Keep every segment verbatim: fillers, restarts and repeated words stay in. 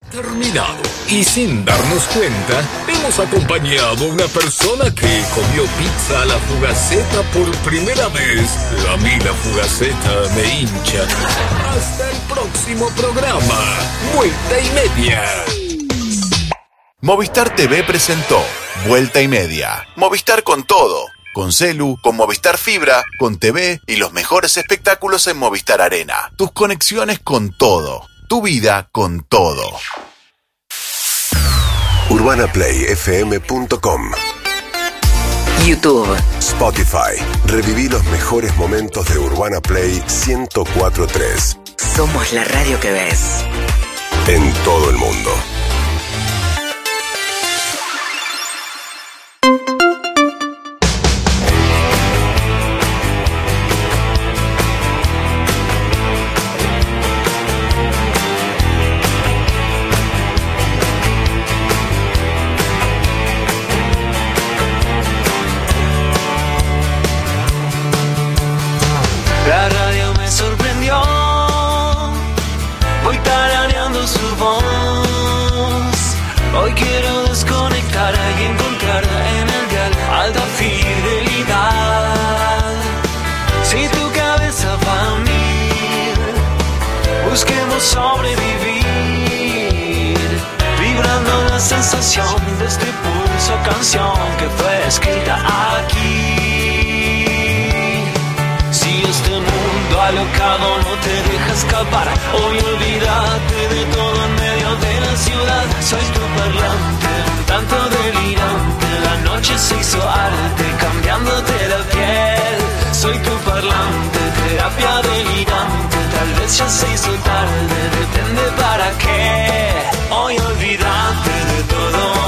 Terminado. Y sin darnos cuenta, hemos acompañado a una persona que comió pizza a la Fugaceta por primera vez. A mí la Fugaceta me hincha. Hasta el próximo programa. Vuelta y media. Movistar T V presentó Vuelta y Media. Movistar con todo. Con celu, con Movistar Fibra, con T V y los mejores espectáculos en Movistar Arena. Tus conexiones con todo. Tu vida con todo. urbana play f m punto com YouTube, Spotify. Reviví los mejores momentos de Urbana Play ciento cuatro punto tres. Somos la radio que ves. En todo el mundo. La radio me sorprendió, voy tarareando su voz. Hoy quiero desconectar y encontrar en el dial alta fidelidad. Si tu cabeza va a mil, busquemos sobrevivir, vibrando la sensación de este pulso canción que fue escrita aquí. Este mundo alocado no te deja escapar. Hoy olvídate de todo en medio de la ciudad. Soy tu parlante, un tanto delirante. La noche se hizo arte, cambiándote la piel. Soy tu parlante, terapia delirante. Tal vez ya se hizo tarde, depende para qué. Hoy olvídate de todo.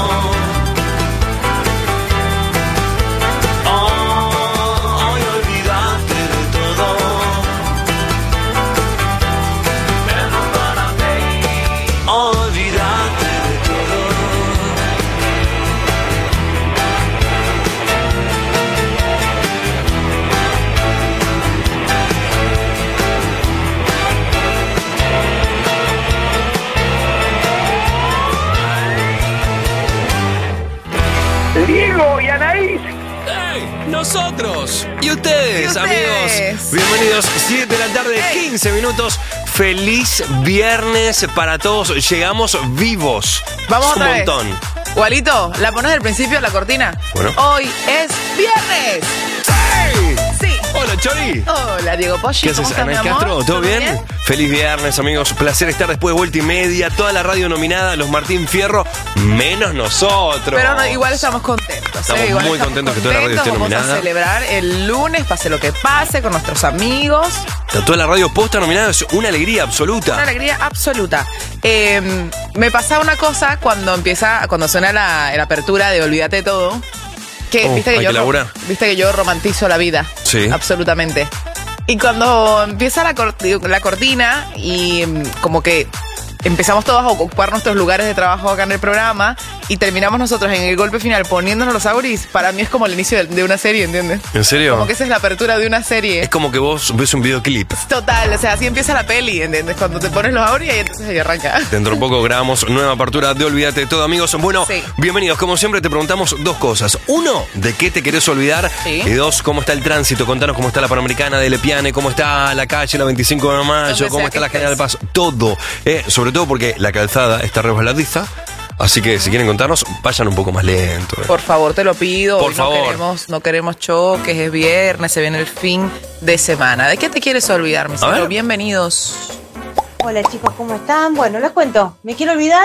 Diego y Anaís. ¡Hey! ¡Nosotros! ¿Y ustedes, ¿Y ustedes? amigos? Bienvenidos, siete de la tarde, Hey. quince minutos. Feliz viernes para todos. Llegamos vivos. Vamos Es un otra vez. montón. Walito, ¿la pones del principio la cortina? Bueno. Hoy es viernes. ¡Hey! Sí. Hola, Chori. Hola, Diego Poggi. ¿Qué ¿Cómo haces, estás, mi Anaís amor? Castro? ¿Todo bien? Feliz viernes, amigos. Placer estar después de vuelta y media. Toda la radio nominada, los Martín Fierro, menos nosotros. Pero no, igual estamos contentos. Estamos ¿eh? Igual muy contentos que toda la radio esté Vamos nominada. a celebrar el lunes, pase lo que pase, con nuestros amigos. Toda la radio posta nominada es una alegría absoluta. Una alegría absoluta. Eh, me pasa una cosa cuando empieza, cuando suena la, la apertura de Olvídate de todo. Que, Oh, viste, que hay yo, que laburar. viste que yo romantizo la vida. Sí. Absolutamente. Y cuando empieza la, corti- la cortina y mm, como que empezamos todos a ocupar nuestros lugares de trabajo acá en el programa y terminamos nosotros en el golpe final poniéndonos los auris, para mí es como el inicio de, de una serie, ¿entiendes? ¿En serio? Como que esa es la apertura de una serie. Es como que vos ves un videoclip. Total, o sea, así empieza la peli, ¿entiendes? Cuando te pones los auris y entonces ahí arranca. Dentro de poco grabamos nueva apertura de Olvídate de todo, amigos. Bueno, Sí. bienvenidos. Como siempre te preguntamos dos cosas. Uno, ¿de qué te querés olvidar? Sí. Y dos, ¿cómo está el tránsito? Contanos cómo está la Panamericana de Lepiane, cómo está la calle, la veinticinco de mayo, Donde cómo sea está que la General estés. Paz. Todo. Eh, sobre todo porque la calzada está resbaladiza. Así que si quieren contarnos, vayan un poco más lento. eh. Por favor, te lo pido. Por Hoy favor. No queremos, no queremos choques, es viernes, se viene el fin de semana. ¿De qué te quieres olvidar, mis A ver. amigos? Bienvenidos. Hola chicos, ¿cómo están? Bueno, les cuento, me quiero olvidar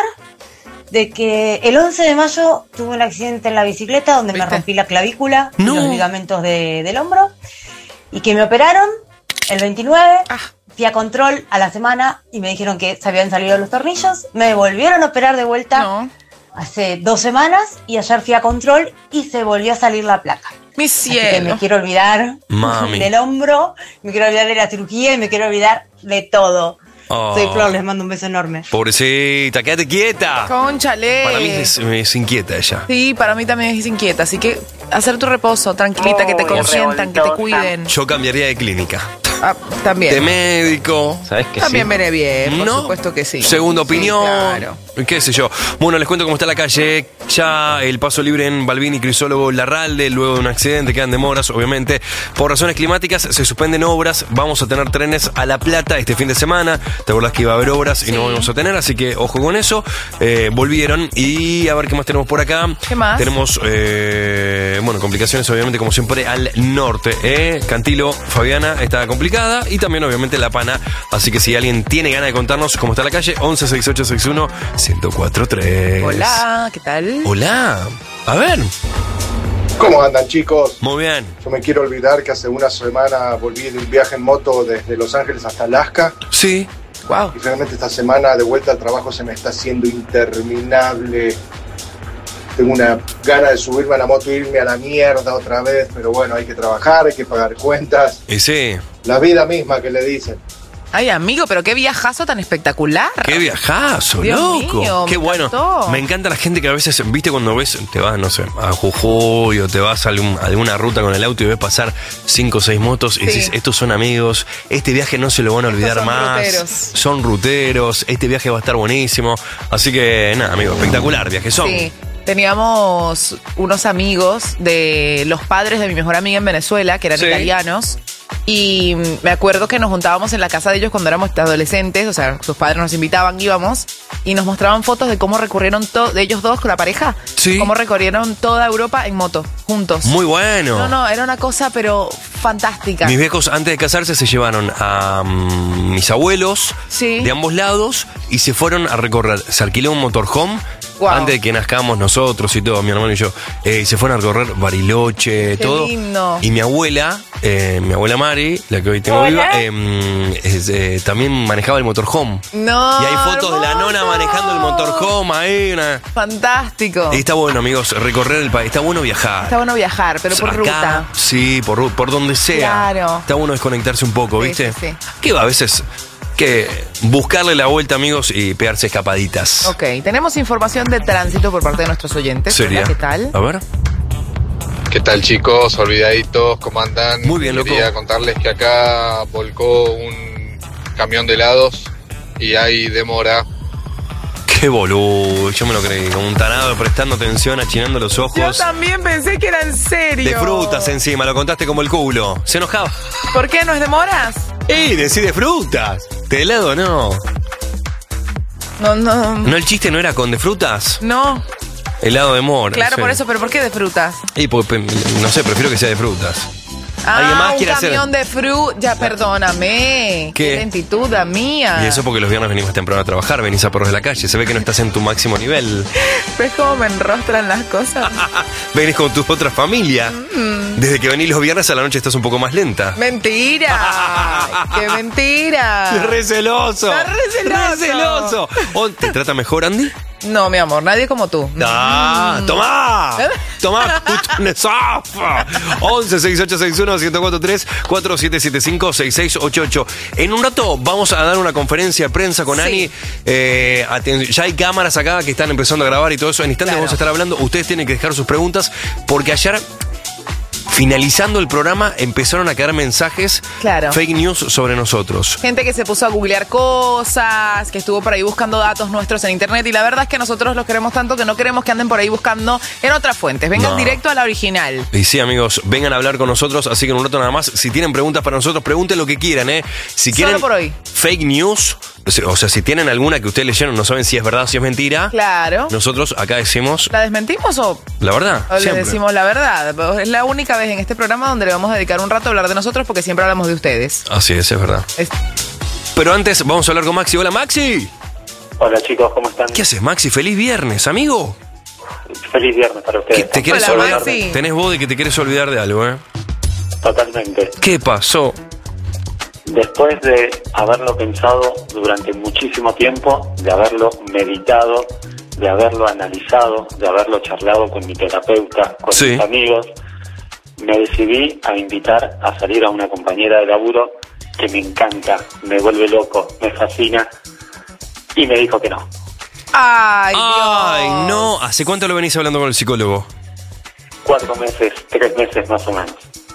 de que el once de mayo tuve un accidente en la bicicleta donde ¿Viste? me rompí la clavícula No. y los ligamentos de- del hombro y que me operaron el veintinueve. Ah. Fui a control a la semana y me dijeron que se habían salido los tornillos. Me volvieron a operar de vuelta No. hace dos semanas y ayer fui a control y se volvió a salir la placa. Mi Así que cielo. me quiero olvidar Mami. del hombro, me quiero olvidar de la cirugía y me quiero olvidar de todo. Oh. Soy Flor, les mando un beso enorme. Pobrecita, quédate quieta. Cónchale. Para mí es, es inquieta ella. Sí, para mí también es inquieta. Así que hacer tu reposo, tranquilita, que te Muy consientan, que te revoltosa. cuiden. Yo cambiaría de clínica. Ah, también. de médico. ¿Sabes que También sí? viene bien, por ¿No? supuesto que sí. Segunda Sí, opinión, claro. qué sé yo. Bueno, les cuento cómo está la calle. Ya el paso libre en Balbini, Crisólogo, Larralde, luego de un accidente, quedan demoras, obviamente. Por razones climáticas se suspenden obras. Vamos a tener trenes a La Plata este fin de semana. ¿Te acordás que iba a haber obras y Sí. no vamos a tener? Así que ojo con eso. Eh, volvieron y a ver qué más tenemos por acá. ¿Qué más? Tenemos, eh, bueno, complicaciones obviamente como siempre al norte. ¿eh? Cantilo, Fabiana está complicada y también obviamente La Pana. Así que si alguien tiene ganas de contarnos cómo está la calle, once sesenta y ocho sesenta y uno ciento cuatro tres. Hola, ¿qué tal? Hola. A ver. ¿Cómo andan, chicos? Muy bien. Yo me quiero olvidar que hace una semana volví de un viaje en moto desde Los Ángeles hasta Alaska Sí. Wow. y realmente esta semana de vuelta al trabajo se me está haciendo interminable. Tengo una gana de subirme a la moto e irme a la mierda otra vez, pero bueno, hay que trabajar, hay que pagar cuentas. Y sí. La vida misma que le dicen. Ay, amigo, pero qué viajazo tan espectacular. Qué viajazo, Dios loco. mío, Qué me bueno. encantó. Me encanta la gente que a veces, viste, cuando ves, te vas, no sé, a Jujuy o te vas a, algún- a alguna ruta con el auto y ves pasar cinco o seis motos y Sí. dices, estos son amigos, este viaje no se lo van a olvidar son más. ruteros. Son ruteros, este viaje va a estar buenísimo. Así que, nada, amigo, espectacular, viaje son. Sí. Teníamos unos amigos de los padres de mi mejor amiga en Venezuela, que eran Sí. italianos. Y me acuerdo que nos juntábamos en la casa de ellos cuando éramos adolescentes, o sea, sus padres nos invitaban, íbamos, y nos mostraban fotos de cómo recorrieron todo, de ellos dos con la pareja, Sí. cómo recorrieron toda Europa en moto, juntos. Muy bueno. No, no, era una cosa, pero fantástica. Mis viejos, antes de casarse, se llevaron a mm, mis abuelos Sí. de ambos lados y se fueron a recorrer. Se alquiló un motorhome Wow. antes de que nazcamos nosotros y todo, mi hermano y yo. Eh, y se fueron a recorrer Bariloche, Qué todo. lindo. Y mi abuela, eh, mi abuela Mari, la que hoy tengo Hola. viva, eh, es, eh, también manejaba el motorhome. No. Y hay fotos de la nona hermoso. manejando el motorhome ahí. Una... Fantástico. Y está bueno, amigos, recorrer el país. Está bueno viajar. Está bueno viajar, pero por Acá, ruta. Sí, por, ru- por donde sea. Claro. Está bueno desconectarse un poco, Sí, ¿viste? sí, sí. Que va a veces que buscarle la vuelta, amigos, y pegarse escapaditas. Ok, tenemos información de tránsito por parte de nuestros oyentes. Sería. Hola, ¿qué tal? A ver. ¿Qué tal, chicos? Olvidaditos, ¿cómo andan? Muy bien, loco. Quería contarles que acá volcó un camión de helados y hay demora. Qué boludo. Yo me lo creí. Como un tarado prestando atención, achinando los Yo ojos. también pensé que era en serio. De frutas encima, lo contaste como el culo. Se enojaba. ¿Por qué no es demoras? ¡Ey, decí de frutas! De helado no. No, no. ¿No el chiste no era con de frutas? No. Helado de mora. Claro, sí. por eso, pero ¿por qué de frutas? Y pues, pe- no sé, prefiero que sea de frutas. ¿Alguien Ah, más un quiere hacer? camión de frutas. Ya, perdóname. ¿Qué? Qué lentitud la mía. Y eso porque los viernes venís más temprano a trabajar, venís a perros de la calle. Se ve que no estás en tu máximo nivel. ¿Ves cómo me enrostran las cosas? Venís con tu otra familia. Desde que venís los viernes a la noche estás un poco más lenta. ¡Mentira! ¡Qué mentira! Re celoso. Está re celoso. Re celoso. ¿O ¿Te trata mejor, Andy? No, mi amor, nadie como tú. ¡Ah! ¡Tomá! ¡Tomá! once sesenta y ocho sesenta y uno uno cuatro tres cuatro siete siete cinco seis seis ocho ocho. En un rato vamos a dar una conferencia de prensa con Sí. Ani. Eh, aten- ya hay cámaras acá que están empezando a grabar y todo eso. En instantes Claro. vamos a estar hablando. Ustedes tienen que dejar sus preguntas porque ayer, finalizando el programa, empezaron a caer mensajes, Claro. fake news sobre nosotros. Gente que se puso a googlear cosas, que estuvo por ahí buscando datos nuestros en internet y la verdad es que nosotros los queremos tanto que no queremos que anden por ahí buscando en otras fuentes. Vengan No. directo a la original. Y sí, amigos, vengan a hablar con nosotros, así que en un rato nada más, si tienen preguntas para nosotros, pregunten lo que quieran, ¿eh? Si quieren Solo por hoy. fake news, o sea, si tienen alguna que ustedes leyeron, no saben si es verdad o si es mentira, Claro. nosotros acá decimos ¿La desmentimos o, la verdad, o les siempre. decimos la verdad? Es la única vez en este programa donde le vamos a dedicar un rato a hablar de nosotros porque siempre hablamos de ustedes. Así es, es verdad. Es- Pero antes vamos a hablar con Maxi. Hola, Maxi. Hola chicos, ¿cómo están? ¿Qué haces, Maxi? Feliz viernes, amigo. Feliz viernes para ¿Qué- ustedes. ¿Te quieres Hola, olvidar? Maxi. Tenés voz de que te quieres olvidar de algo, ¿eh? Totalmente. ¿Qué pasó? Después de haberlo pensado durante muchísimo tiempo, de haberlo meditado, de haberlo analizado, de haberlo charlado con mi terapeuta, con Sí. mis amigos, me decidí a invitar a salir a una compañera de laburo que me encanta, me vuelve loco, me fascina, y me dijo que no. Ay, Ay, Dios. no. ¿Hace cuánto lo venís hablando con el psicólogo? Cuatro meses, tres meses más o menos.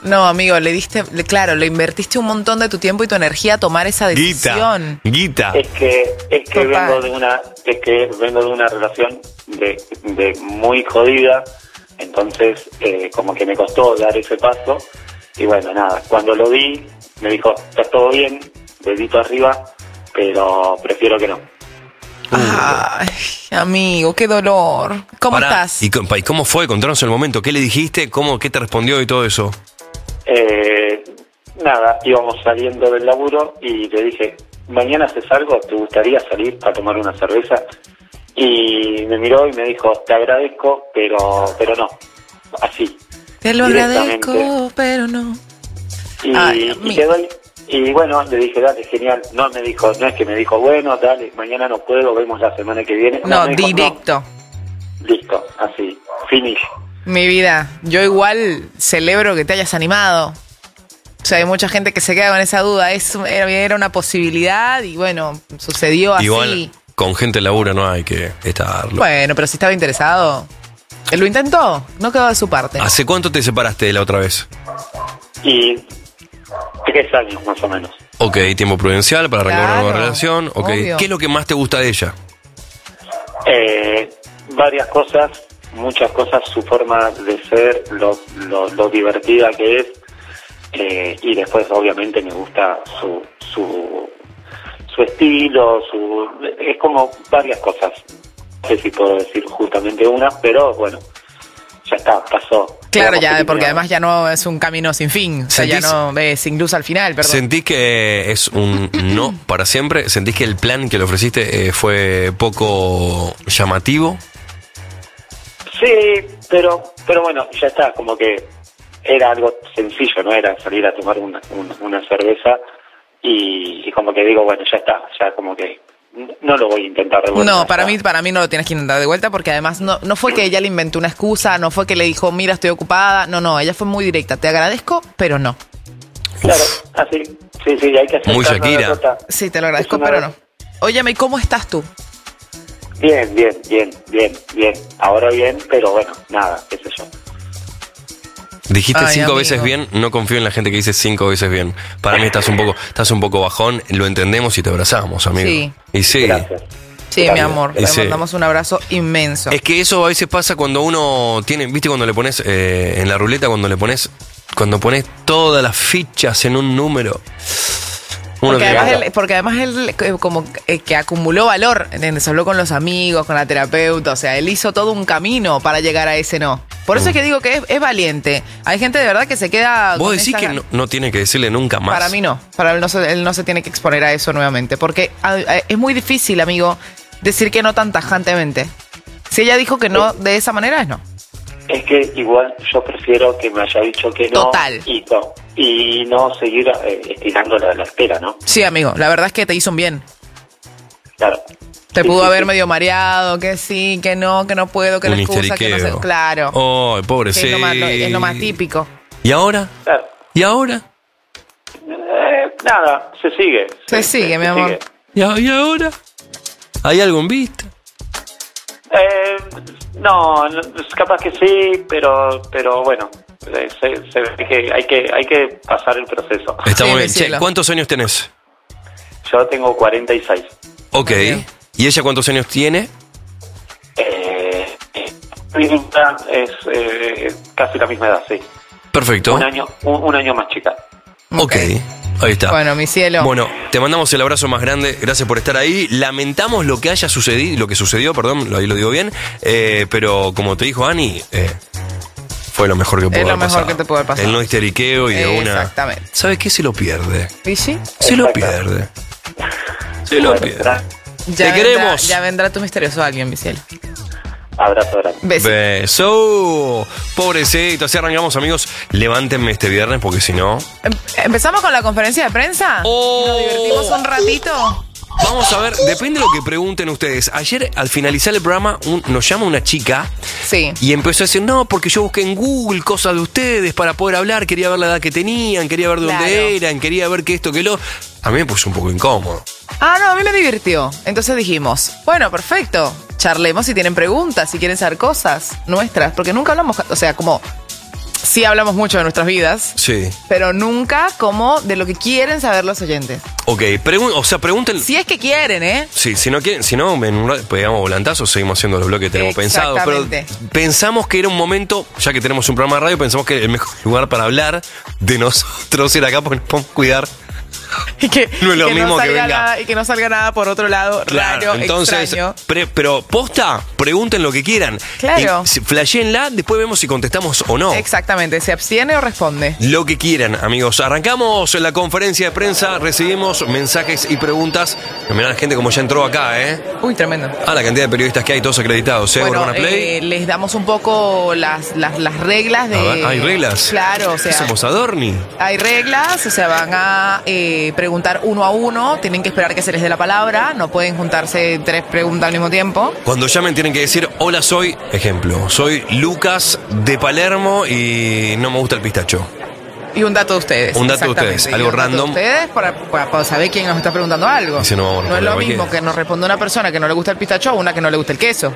No, amigo, le diste, le, claro, le invertiste un montón de tu tiempo y tu energía a tomar esa decisión. Guita. Es que, es que Total. vengo de una, es que vengo de una relación de, de muy jodida, entonces eh, como que me costó dar ese paso. Y bueno, nada, cuando lo vi, me dijo, está todo bien, dedito arriba, pero prefiero que no. Ay, amigo, qué dolor. ¿Cómo Pará, estás? ¿Y cómo, y cómo fue? Contanos el momento. ¿Qué le dijiste? ¿Cómo, ¿Qué te respondió y todo eso? Eh, nada, íbamos saliendo del laburo y le dije, mañana haces algo, ¿te gustaría salir a tomar una cerveza? Y me miró y me dijo, te agradezco, pero pero no, así. Te lo directamente. agradezco, pero no. Y, Ay, y amigo. quedó ahí. Y bueno, le dije, dale, genial. No me dijo, no es que me dijo, bueno, dale, mañana no puedo, vemos la semana que viene. No, me dijo, directo. no. Listo, así, finish. Mi vida, yo igual celebro que te hayas animado. O sea, hay mucha gente que se queda con esa duda. Es, era, era una posibilidad y bueno, sucedió así. Igual, con gente labura no hay que estarlo. Bueno, pero si estaba interesado, él lo intentó, no quedó de su parte. ¿Hace cuánto te separaste de la otra vez? Y tres años más o menos. Ok, tiempo prudencial para arrancar una Claro, nueva relación. Ok, obvio. ¿qué es lo que más te gusta de ella? Eh, varias cosas, muchas cosas, su forma de ser, lo, lo, lo divertida que es, eh, y después obviamente me gusta su, su, su estilo, su, es como varias cosas, no sé si puedo decir justamente una, pero bueno, ya está, pasó. Claro, Digamos ya, que porque tenía- además ya no es un camino sin fin. O sea, ya ¿Sentís- no ves sin luz al final, perdón. ¿Sentís que es un no para siempre? ¿Sentís que el plan que le ofreciste eh, fue poco llamativo? Sí, pero pero bueno, ya está, como que era algo sencillo, no era salir a tomar una, una, una cerveza y, y como que digo, bueno, ya está, ya como que no lo voy a intentar de vuelta. No, ya para está. mí, para mí no lo tienes que intentar de vuelta porque además no, no fue que ella le inventó una excusa, no fue que le dijo, mira, estoy ocupada. No, no, ella fue muy directa. Te agradezco, pero no. Claro, así, sí, sí, hay que hacer Muy Shakira. Sí, te lo agradezco, Es una pero vez- no. Óyeme, ¿y cómo estás tú? Bien, bien, bien, bien, bien. Ahora bien, pero bueno, nada, qué sé yo. Dijiste Ay, cinco amigo. veces bien, no confío en la gente que dice cinco veces bien. Para mí estás un poco, estás un poco bajón, lo entendemos y te abrazamos, amigo. Sí. Y sí. Gracias. Sí, Gracias. mi amor, Y le sí. mandamos un abrazo inmenso. Es que eso a veces pasa cuando uno tiene, viste cuando le pones eh, en la ruleta, cuando le pones, cuando pones todas las fichas en un número. Uno Porque te- además, él, porque además él eh, como eh, que acumuló valor, ¿entiendes? Habló con los amigos, con la terapeuta, o sea, él hizo todo un camino para llegar a ese no. Por eso es que digo que es, es valiente. Hay gente de verdad que se queda... Vos con decís esa que gan- no, no tiene que decirle nunca más. Para mí no, para él no, se, él no se tiene que exponer a eso nuevamente, porque a- a- es muy difícil, amigo, decir que no tan tajantemente. Si ella dijo que no de esa manera, es no. Es que igual yo prefiero que me haya dicho que no. Total. Y no, y no seguir eh, estirando la, la espera, ¿no? Sí, amigo, la verdad es que te hizo un bien. Claro. Te Sí, pudo sí, haber sí. medio mareado, que sí, que no, que no puedo, que Un la excusa, que no sé. histeriqueo. Claro. Oh, que pobrecito. es, lo más, lo- es lo más típico. ¿Y ahora? Claro. ¿Y ahora? Eh, nada, se sigue. Se sigue, mi amor. ¿Y, a- y ahora? ¿Hay algo en vista? Eh, no, no, capaz que sí, pero pero bueno, eh, se, se ve que hay que hay que pasar el proceso. Está Sí, muy mi bien. Che, cielo. ¿cuántos años tenés? Yo tengo cuarenta y seis. Ok. Muy bien. ¿Y ella cuántos años tiene? Eh, eh, mi hija es eh, casi la misma edad, sí. Perfecto. Un año un, un año más chica. Ok. Ahí está. Bueno, mi cielo. Bueno, te mandamos el abrazo más grande, gracias por estar ahí. Lamentamos lo que haya sucedido, lo que sucedió, perdón, ahí lo digo bien, eh, pero como te dijo Ani, eh, fue lo mejor que pudo Es lo haber mejor pasado. que te pudo haber pasado. El no histeriqueo y de una... Exactamente. ¿Sabes qué? Se lo pierde. ¿Y sí? Se lo Exacto. pierde. Se lo Bueno, pierde. tra- Ya Te vendrá- queremos. Ya vendrá tu misterioso alguien, mi cielo. Abrazo grande. Beso. Beso. Pobrecito, así arrancamos, amigos. Levántenme este viernes porque si no... Em- ¿Empezamos con la conferencia de prensa? Oh. ¿Nos divertimos un ratito? Vamos a ver, depende de lo que pregunten ustedes. Ayer, al finalizar el programa, un- nos llama una chica Sí. y empezó a decir, no, porque yo busqué en Google cosas de ustedes para poder hablar, quería ver la edad que tenían, quería ver de Claro. dónde eran, quería ver que esto, que lo... A mí me puso un poco incómodo. Ah, no, a mí me divirtió. Entonces dijimos, bueno, perfecto. Charlemos si tienen preguntas, si quieren saber cosas nuestras, porque nunca hablamos, o sea, como sí hablamos mucho de nuestras vidas, Sí. pero nunca como de lo que quieren saber los oyentes. Ok, pregun- o sea, pregunten. Si es que quieren, ¿eh? Sí, si no quieren, si no, en un rato pegamos volantazos, seguimos haciendo los bloques que tenemos pensados. Pero Exactamente. pensamos que era un momento, ya que tenemos un programa de radio, pensamos que el mejor lugar para hablar de nosotros era acá porque nos podemos cuidar. Y que No es lo que mismo que salga venga. nada, y que no salga nada por otro lado raro, entonces, extraño. pre- pero posta, pregunten lo que quieran. Claro. Y si- flasheenla, después vemos si contestamos o no. Exactamente, ¿se abstiene o responde? Lo que quieran, amigos. Arrancamos la conferencia de prensa, recibimos mensajes y preguntas. Mirá la gente como ya entró acá, ¿eh? Uy, tremendo. Ah, la cantidad de periodistas que hay, todos acreditados, ¿eh? Bueno, Urbana Play. eh, les damos un poco las, las, las reglas de... A ver, ¿hay reglas? Claro, o sea... Somos Adorni. Hay reglas, o sea, van a eh, preguntar uno a uno, tienen que esperar que se les dé la palabra, no pueden juntarse tres preguntas al mismo tiempo. Cuando llamen tienen que decir, hola, soy, ejemplo, soy Lucas de Palermo y no me gusta el pistacho. Y un dato de ustedes. Un dato de exactamente. ustedes, Y algo un dato de random. ustedes para, para- para saber quién nos está preguntando algo. Y si no, vamos a No es responder lo cualquiera. mismo que nos responda una persona que no le gusta el pistacho a una que no le gusta el queso.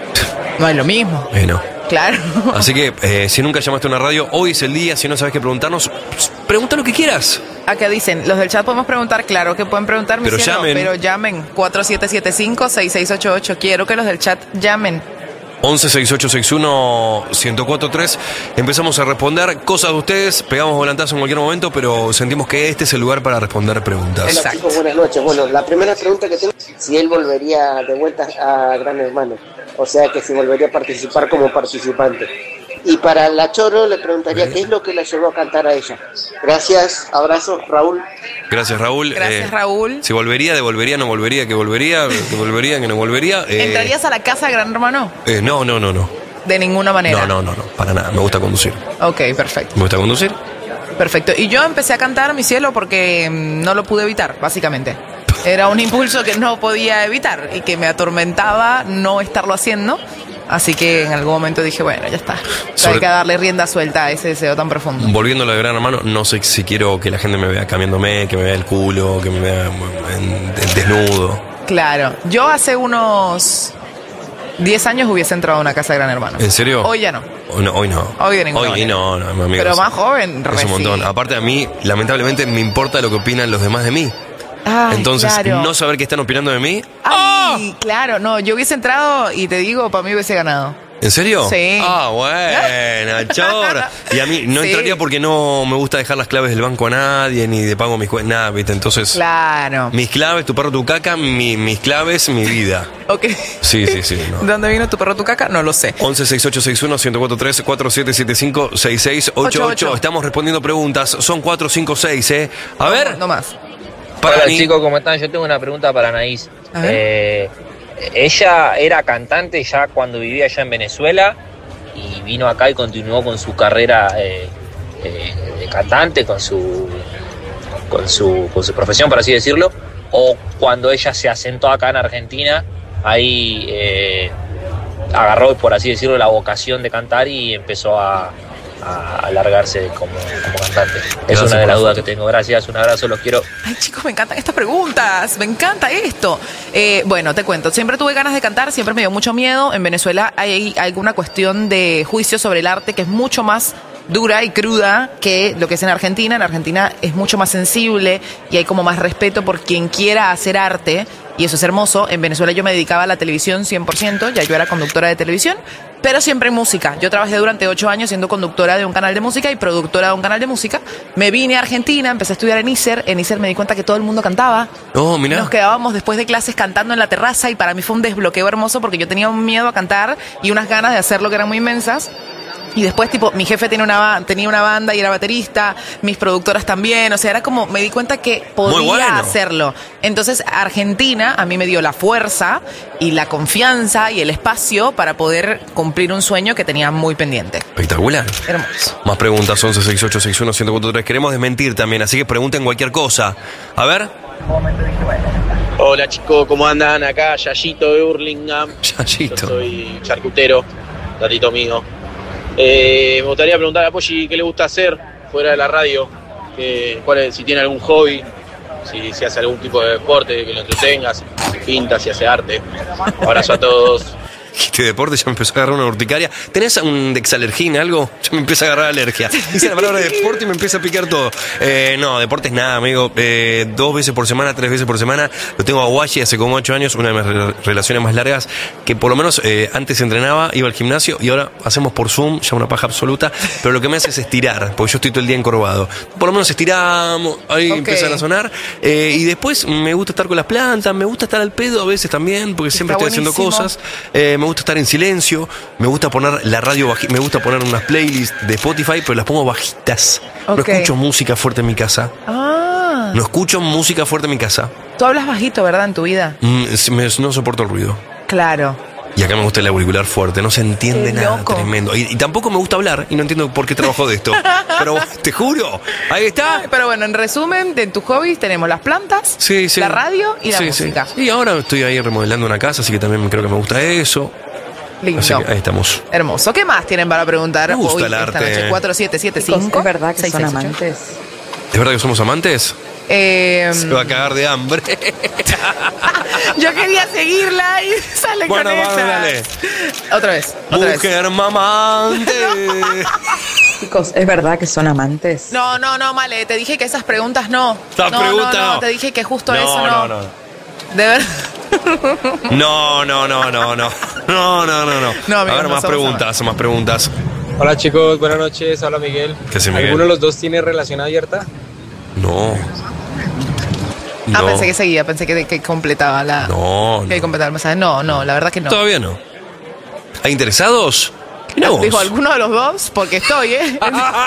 No es lo mismo. Eh, no. Claro. Así que, eh, si nunca llamaste a una radio, hoy es el día, si no sabes qué preguntarnos, pues, pregunta lo que quieras. Acá dicen, los del chat podemos preguntar, claro que pueden preguntar, mi Pero cielo, llamen. pero llamen. cuatro siete siete cinco, seis seis ocho ocho. Quiero que los del chat llamen. once sesenta y ocho sesenta y uno ciento cuatro tres. Empezamos a responder cosas de ustedes, pegamos volantazo en cualquier momento, pero sentimos que este es el lugar para responder preguntas. Hola chicos, buenas noches. Bueno, la primera pregunta que tengo es si él volvería de vuelta a Gran Hermano. O sea, que si volvería a participar como participante. Y para la Choro le preguntaría qué es lo que la llevó a cantar a ella. Gracias, abrazo, Raúl. Gracias, Raúl. Gracias, Eh, Raúl. Si volvería, devolvería, no volvería, que volvería, que volvería, que no volvería. Eh, ¿Entrarías a la casa de Gran Hermano? eh, no, no, no, no. De ninguna manera. No, no, no, no, para nada. Me gusta conducir. Ok, perfecto. ¿Me gusta conducir? Perfecto. Y yo empecé a cantar mi cielo porque mm, no lo pude evitar, básicamente. Era un impulso que no podía evitar y que me atormentaba no estarlo haciendo. Así que en algún momento dije, bueno, ya está. Sobre- Hay que darle rienda suelta a ese deseo tan profundo. Volviendo a lo de Gran Hermano, no sé si quiero que la gente me vea cambiándome, que me vea el culo, que me vea en- en desnudo. Claro. Yo hace unos diez años hubiese entrado a una casa de Gran Hermano. ¿En serio? Hoy ya no. Hoy no, hoy no. Hoy de ninguna Hoy manera. no, no, mi amigo. Pero más joven, Es re un montón. sí. Aparte a mí, lamentablemente, me importa lo que opinan los demás de mí. Ay, Entonces, claro. no saber qué están opinando de mí. Ay, claro, no, yo hubiese entrado y te digo, para mí hubiese ganado. ¿En serio? Sí. Ah, bueno, chora. Y a mí no Sí. entraría porque no me gusta dejar las claves del banco a nadie, ni de pago mis cuentas, nada, ¿viste? Entonces, Claro. mis claves, tu perro, tu caca, mi- mis claves, mi vida. Ok. Sí, sí, sí. No. ¿Dónde vino tu perro, tu caca? No lo sé. once sesenta y ocho sesenta y uno ciento cuarenta y tres cuatro siete siete cinco seis seis ocho ocho. Estamos respondiendo preguntas. Son cuatro, cinco, seis, ¿eh? A ver. No más. Para Hola mí- chicos, ¿cómo están? Yo tengo una pregunta para Anaís. A ver. Eh, ella era cantante ya cuando vivía allá en Venezuela y vino acá y continuó con su carrera eh, eh, de cantante, con su, con, su, con su profesión, por así decirlo. O cuando ella se asentó acá en Argentina, ahí eh, agarró, por así decirlo, la vocación de cantar y empezó a, a alargarse como, como cantante. Es Gracias una de por las la dudas foto. que tengo. Gracias, un abrazo, los quiero. Ay, chicos, me encantan estas preguntas. Me encanta esto. Eh, bueno, te cuento. Siempre tuve ganas de cantar, siempre me dio mucho miedo. En Venezuela hay alguna cuestión de juicio sobre el arte que es mucho más dura y cruda que lo que es en Argentina. En Argentina es mucho más sensible y hay como más respeto por quien quiera hacer arte. Y eso es hermoso. En Venezuela yo me dedicaba a la televisión cien por ciento. Ya yo era conductora de televisión. Pero siempre en música. Yo trabajé durante ocho años siendo conductora de un canal de música y productora de un canal de música. Me vine a Argentina, empecé a estudiar en I S E R. En I S E R me di cuenta que todo el mundo cantaba. Oh, mirá. Nos quedábamos después de clases cantando en la terraza y para mí fue un desbloqueo hermoso porque yo tenía un miedo a cantar y unas ganas de hacerlo que eran muy inmensas. Y después, tipo, mi jefe tenía una, ba- tenía una banda y era baterista, mis productoras también, o sea, era como, me di cuenta que podía Muy bueno. hacerlo. Entonces, Argentina a mí me dio la fuerza y la confianza y el espacio para poder cumplir un sueño que tenía muy pendiente. Espectacular. Hermoso. Más preguntas, once sesenta y ocho sesenta y uno ciento cuarenta y tres. Queremos desmentir también, así que pregunten cualquier cosa. A ver. Hola chicos, ¿cómo andan? Acá Yayito de Hurlingham. Yayito. Yo soy charcutero, gatito mío. Eh, me gustaría preguntar a Polly qué le gusta hacer fuera de la radio, que, cuál es, si tiene algún hobby, si, si hace algún tipo de deporte que lo entretenga, si pinta, si hace arte. Abrazo a todos. dijiste deporte, ya me empezó a agarrar una urticaria. ¿Tenés un dexalergina, algo? Ya me empieza a agarrar alergia. Dice la palabra deporte y me empieza a picar todo. Eh, no, deporte es nada, amigo. Eh, dos veces por semana, tres veces por semana. Lo tengo a Guachi hace como ocho años, una de mis re- relaciones más largas, que por lo menos eh, antes entrenaba, iba al gimnasio y ahora hacemos por Zoom, ya una paja absoluta. Pero lo que me hace es estirar, porque yo estoy todo el día encorvado. Por lo menos estiramos, ahí Ok. empiezan a sonar. Eh, y después me gusta estar con las plantas, me gusta estar al pedo a veces también, porque siempre Está estoy haciendo buenísimo. cosas. Eh, me gusta estar en silencio, me gusta poner la radio bajita, me gusta poner unas playlists de Spotify, pero las pongo bajitas. Ok. No escucho música fuerte en mi casa. Ah, No escucho música fuerte en mi casa. tú hablas bajito, ¿verdad? En tu vida. Mm, se me- no soporto el ruido. Claro. Y acá me gusta el auricular fuerte, no se entiende Qué nada, loco. tremendo. Y, y tampoco me gusta hablar y no entiendo por qué trabajo de esto. Pero te juro, ahí está. Ay, pero bueno, en resumen, de tus hobbies tenemos las plantas, Sí, sí. la radio y la Sí, música. sí. Y ahora estoy ahí remodelando una casa, así que también creo que me gusta eso. Lindo. Así que ahí estamos. Hermoso. ¿Qué más tienen para preguntar Me gusta hoy el esta arte. noche? cuatro siete siete cinco. ¿Es verdad que seis son seis ocho. amantes? ¿Es verdad que somos amantes? Eh, Se va a cagar de hambre. yo quería seguirla y sale Bueno, con vamos, esa. dale. Otra vez, otra vez. Mujer mamante. Chicos, ¿es verdad que son amantes? No, no, no, Male, te dije que esas preguntas no. La no, pregunta no, no, no. te dije que justo No, eso no, no. no. De verdad. No, no, no, no, no. No, no, no, no. No, amigos, a ver, no más somos preguntas, más preguntas. Hola chicos, buenas noches, habla Miguel. ¿Qué hace Miguel? ¿Alguno de los dos tiene relación abierta? No. Ah, No. pensé que seguía, pensé que, que completaba la. No, Que no. completaba el mensaje. No, no, la verdad que no. Todavía no. ¿Hay interesados? Mirá vos. Dijo alguno de los dos, porque estoy, ¿eh?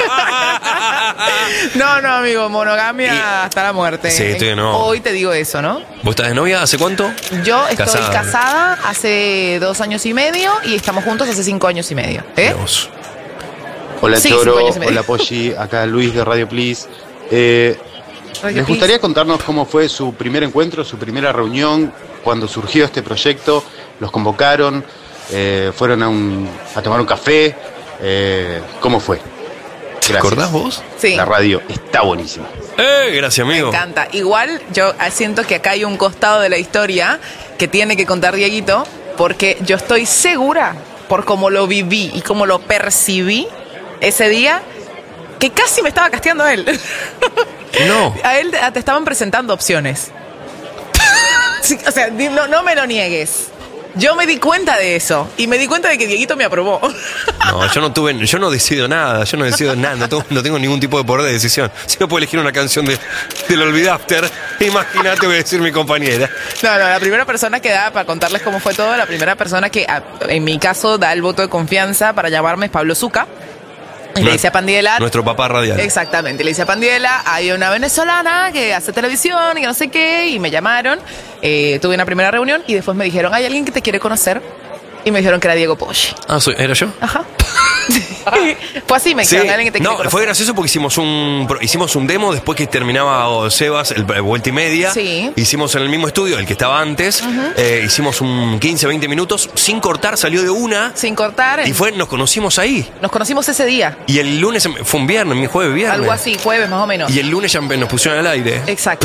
no, no, amigo, monogamia hasta la muerte. Sí, estoy no. Hoy te digo eso, ¿no? ¿Vos estás de novia hace cuánto? Yo estoy Casada. casada, hace dos años y medio y estamos juntos hace cinco años y medio. ¿Eh? Dios. Hola Sí, Choro, cinco años y medio. hola Polly, acá Luis de Radio Please. Eh, Radio ¿Les Please. gustaría contarnos cómo fue su primer encuentro, su primera reunión, cuando surgió este proyecto? ¿Los convocaron? Eh, ¿Fueron a, un, a tomar un café? Eh, ¿Cómo fue? Gracias. acordás vos? Sí. La radio está buenísima. ¡Eh! Gracias, amigo. Me encanta. Igual yo siento que acá hay un costado de la historia que tiene que contar Dieguito, porque yo estoy segura, por cómo lo viví y cómo lo percibí ese día, que casi me estaba casteando a él. No. A él te estaban presentando opciones. Sí, o sea, di- no, no me lo niegues. Yo me di cuenta de eso y me di cuenta de que Dieguito me aprobó. No, yo no tuve, yo no decido nada, yo no decido nada, no tengo, no tengo ningún tipo de poder de decisión. Si no puedo elegir una canción de, del Olvid After, imagínate, voy a decir mi compañera. No, no, la primera persona que da, para contarles cómo fue todo, la primera persona que, a- en mi caso, da el voto de confianza para llamarme es Pablo Zucca. Y le dice a Pandiela. Nuestro papá radial. Exactamente, le dice a Pandiela, hay una venezolana que hace televisión y que no sé qué, y me llamaron, eh, tuve una primera reunión y después me dijeron, hay alguien que te quiere conocer, y me dijeron que era Diego Poggi. Ah, soy- ¿era yo? Ajá. Fue así, me Sí. dijeron, alguien que te quiere No, conocer. fue gracioso porque hicimos un pro- hicimos un demo después que terminaba oh, Sebas, el, el vuelta y media. Sí. Hicimos en el mismo estudio, el que estaba antes. eh, hicimos un quince, veinte minutos sin cortar, salió de una. Sin cortar. Y fue, nos conocimos ahí. Nos conocimos ese día, Y el lunes, fue un viernes, mi jueves, viernes. algo así, jueves más o menos. Y el lunes ya nos pusieron al aire. Exacto.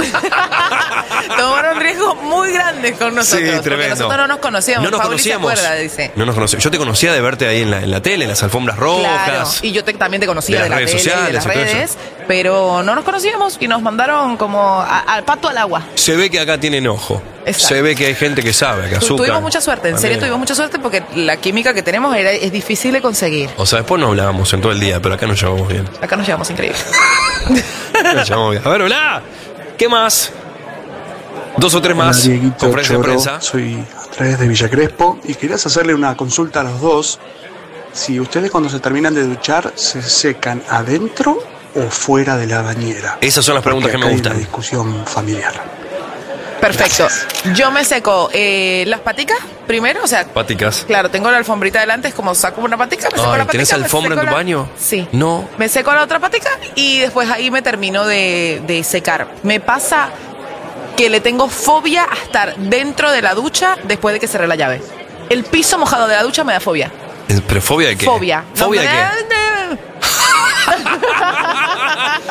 Tomaron riesgos muy grandes con nosotros. Sí, porque tremendo. nosotros no nos conocíamos. No nos Pauli se conocíamos. acuerda, dice. No nos conocíamos. Yo te conocía de verte ahí en la, en la tele, en las alfombras rojas. Claro, y yo te- también te conocía De de, las la redes tele y de sociales las y todo redes, pero no nos conocíamos y nos mandaron como a- al pato al agua. Se ve que acá tienen ojo. Exacto. Se ve que hay gente que sabe, que Tu- azúcar. Tuvimos mucha suerte, en serio Panela. tuvimos mucha suerte porque la química que tenemos era- es difícil de conseguir. O sea, después no hablábamos en todo el día, pero acá nos llevamos bien. Acá nos llevamos increíble. Nos llevamos bien. A ver, hola. ¿Qué más? Dos o tres más. Hola, Dieguito, Conferencia de Choro. prensa. Soy a través de Villa Crespo y querías hacerle una consulta a los dos. Si ustedes cuando se terminan de duchar se secan adentro o fuera de la bañera. Esas son las preguntas Porque que me acá hay gustan. una discusión familiar. Perfecto. Yo me seco eh, las paticas primero, o sea, Páticas. claro, tengo la alfombrita delante, es como saco una patica, me seco Ay, la patica. ¿tenés me alfombra seco en tu la- baño? Sí. No. Me seco la otra patica y después ahí me termino de, de secar. Me pasa que le tengo fobia a estar dentro de la ducha después de que cerré la llave. El piso mojado de la ducha me da fobia. Eh, ¿Pero fobia de qué? Fobia. ¿Fobia No, de qué? no,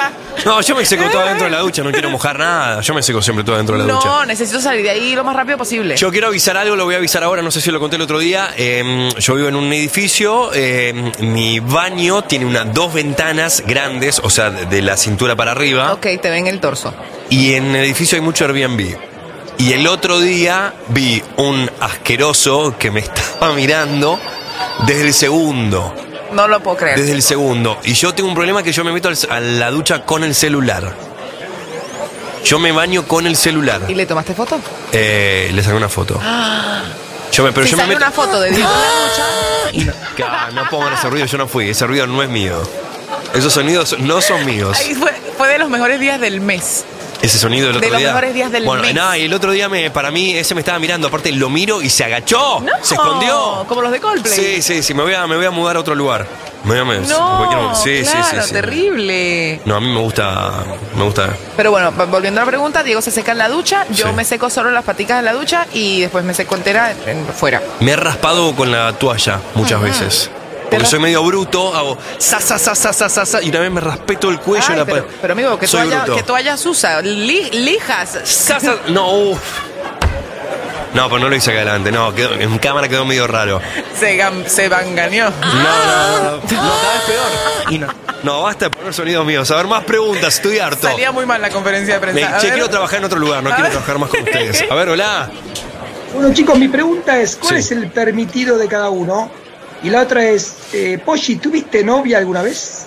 No, yo me seco todo dentro de la ducha, no quiero mojar nada. Yo me seco siempre todo dentro de la ducha. No, necesito salir de ahí lo más rápido posible. Yo quiero avisar algo, lo voy a avisar ahora, no sé si lo conté el otro día. Eh, yo vivo en un edificio, eh, mi baño tiene unas dos ventanas grandes, o sea, de, de la cintura para arriba. Ok, te ven el torso. Y en el edificio hay mucho Airbnb. Y el otro día vi un asqueroso que me estaba mirando desde el segundo. No lo puedo creer. Desde el segundo. Y yo tengo un problema que yo me meto al- a la ducha con el celular. Yo me baño con el celular. ¿Y le tomaste foto? Eh, le saqué una foto. Yo me, pero si yo me sale meto... una foto de Diego en la ducha. Ah, no pongan ese ruido, yo no fui. Ese ruido no es mío. Esos sonidos no son míos. Ahí fue, fue de los mejores días del mes. Ese sonido del De otro los día. mejores días del bueno, mes. nada, y el otro día me, para mí ese me estaba mirando. Aparte lo miro y se agachó. No, se escondió. Como los de Coldplay. Sí, sí, sí. Me voy a, me voy a mudar a otro lugar. Me voy a, me- No, cualquier momento. Sí, claro, sí, sí, sí. terrible. No, a mí me gusta. Me gusta. Pero bueno, va- volviendo a la pregunta, Diego se seca en la ducha, yo Sí. me seco solo las paticas en la ducha y después me seco entera en, en- fuera. Me he raspado con la toalla muchas veces. Porque soy medio bruto, hago sa, sa, sa, sa, sa, sa, sa, y una vez me raspé todo el cuello. Ay, la pero, pa- pero amigo, ¿qué Soy toalla, bruto. ¿qué toallas usa? Li- lijas. Sa, sa, no, uff. No, pues no lo hice acá adelante. No, quedó- en cámara quedó medio raro. Se, gam- se banganeó. No, no, no, no, cada vez peor. Y no, no, basta de poner sonidos míos. A ver, más preguntas, estoy harto. Salía muy mal la conferencia de Me- prensa. A che, ver. quiero trabajar en otro lugar, no A quiero ver. trabajar más con ustedes. A ver, hola. Bueno, chicos, mi pregunta es, ¿cuál Sí. es el permitido de cada uno? Y la otra es, eh, Pochi, ¿tuviste novia alguna vez?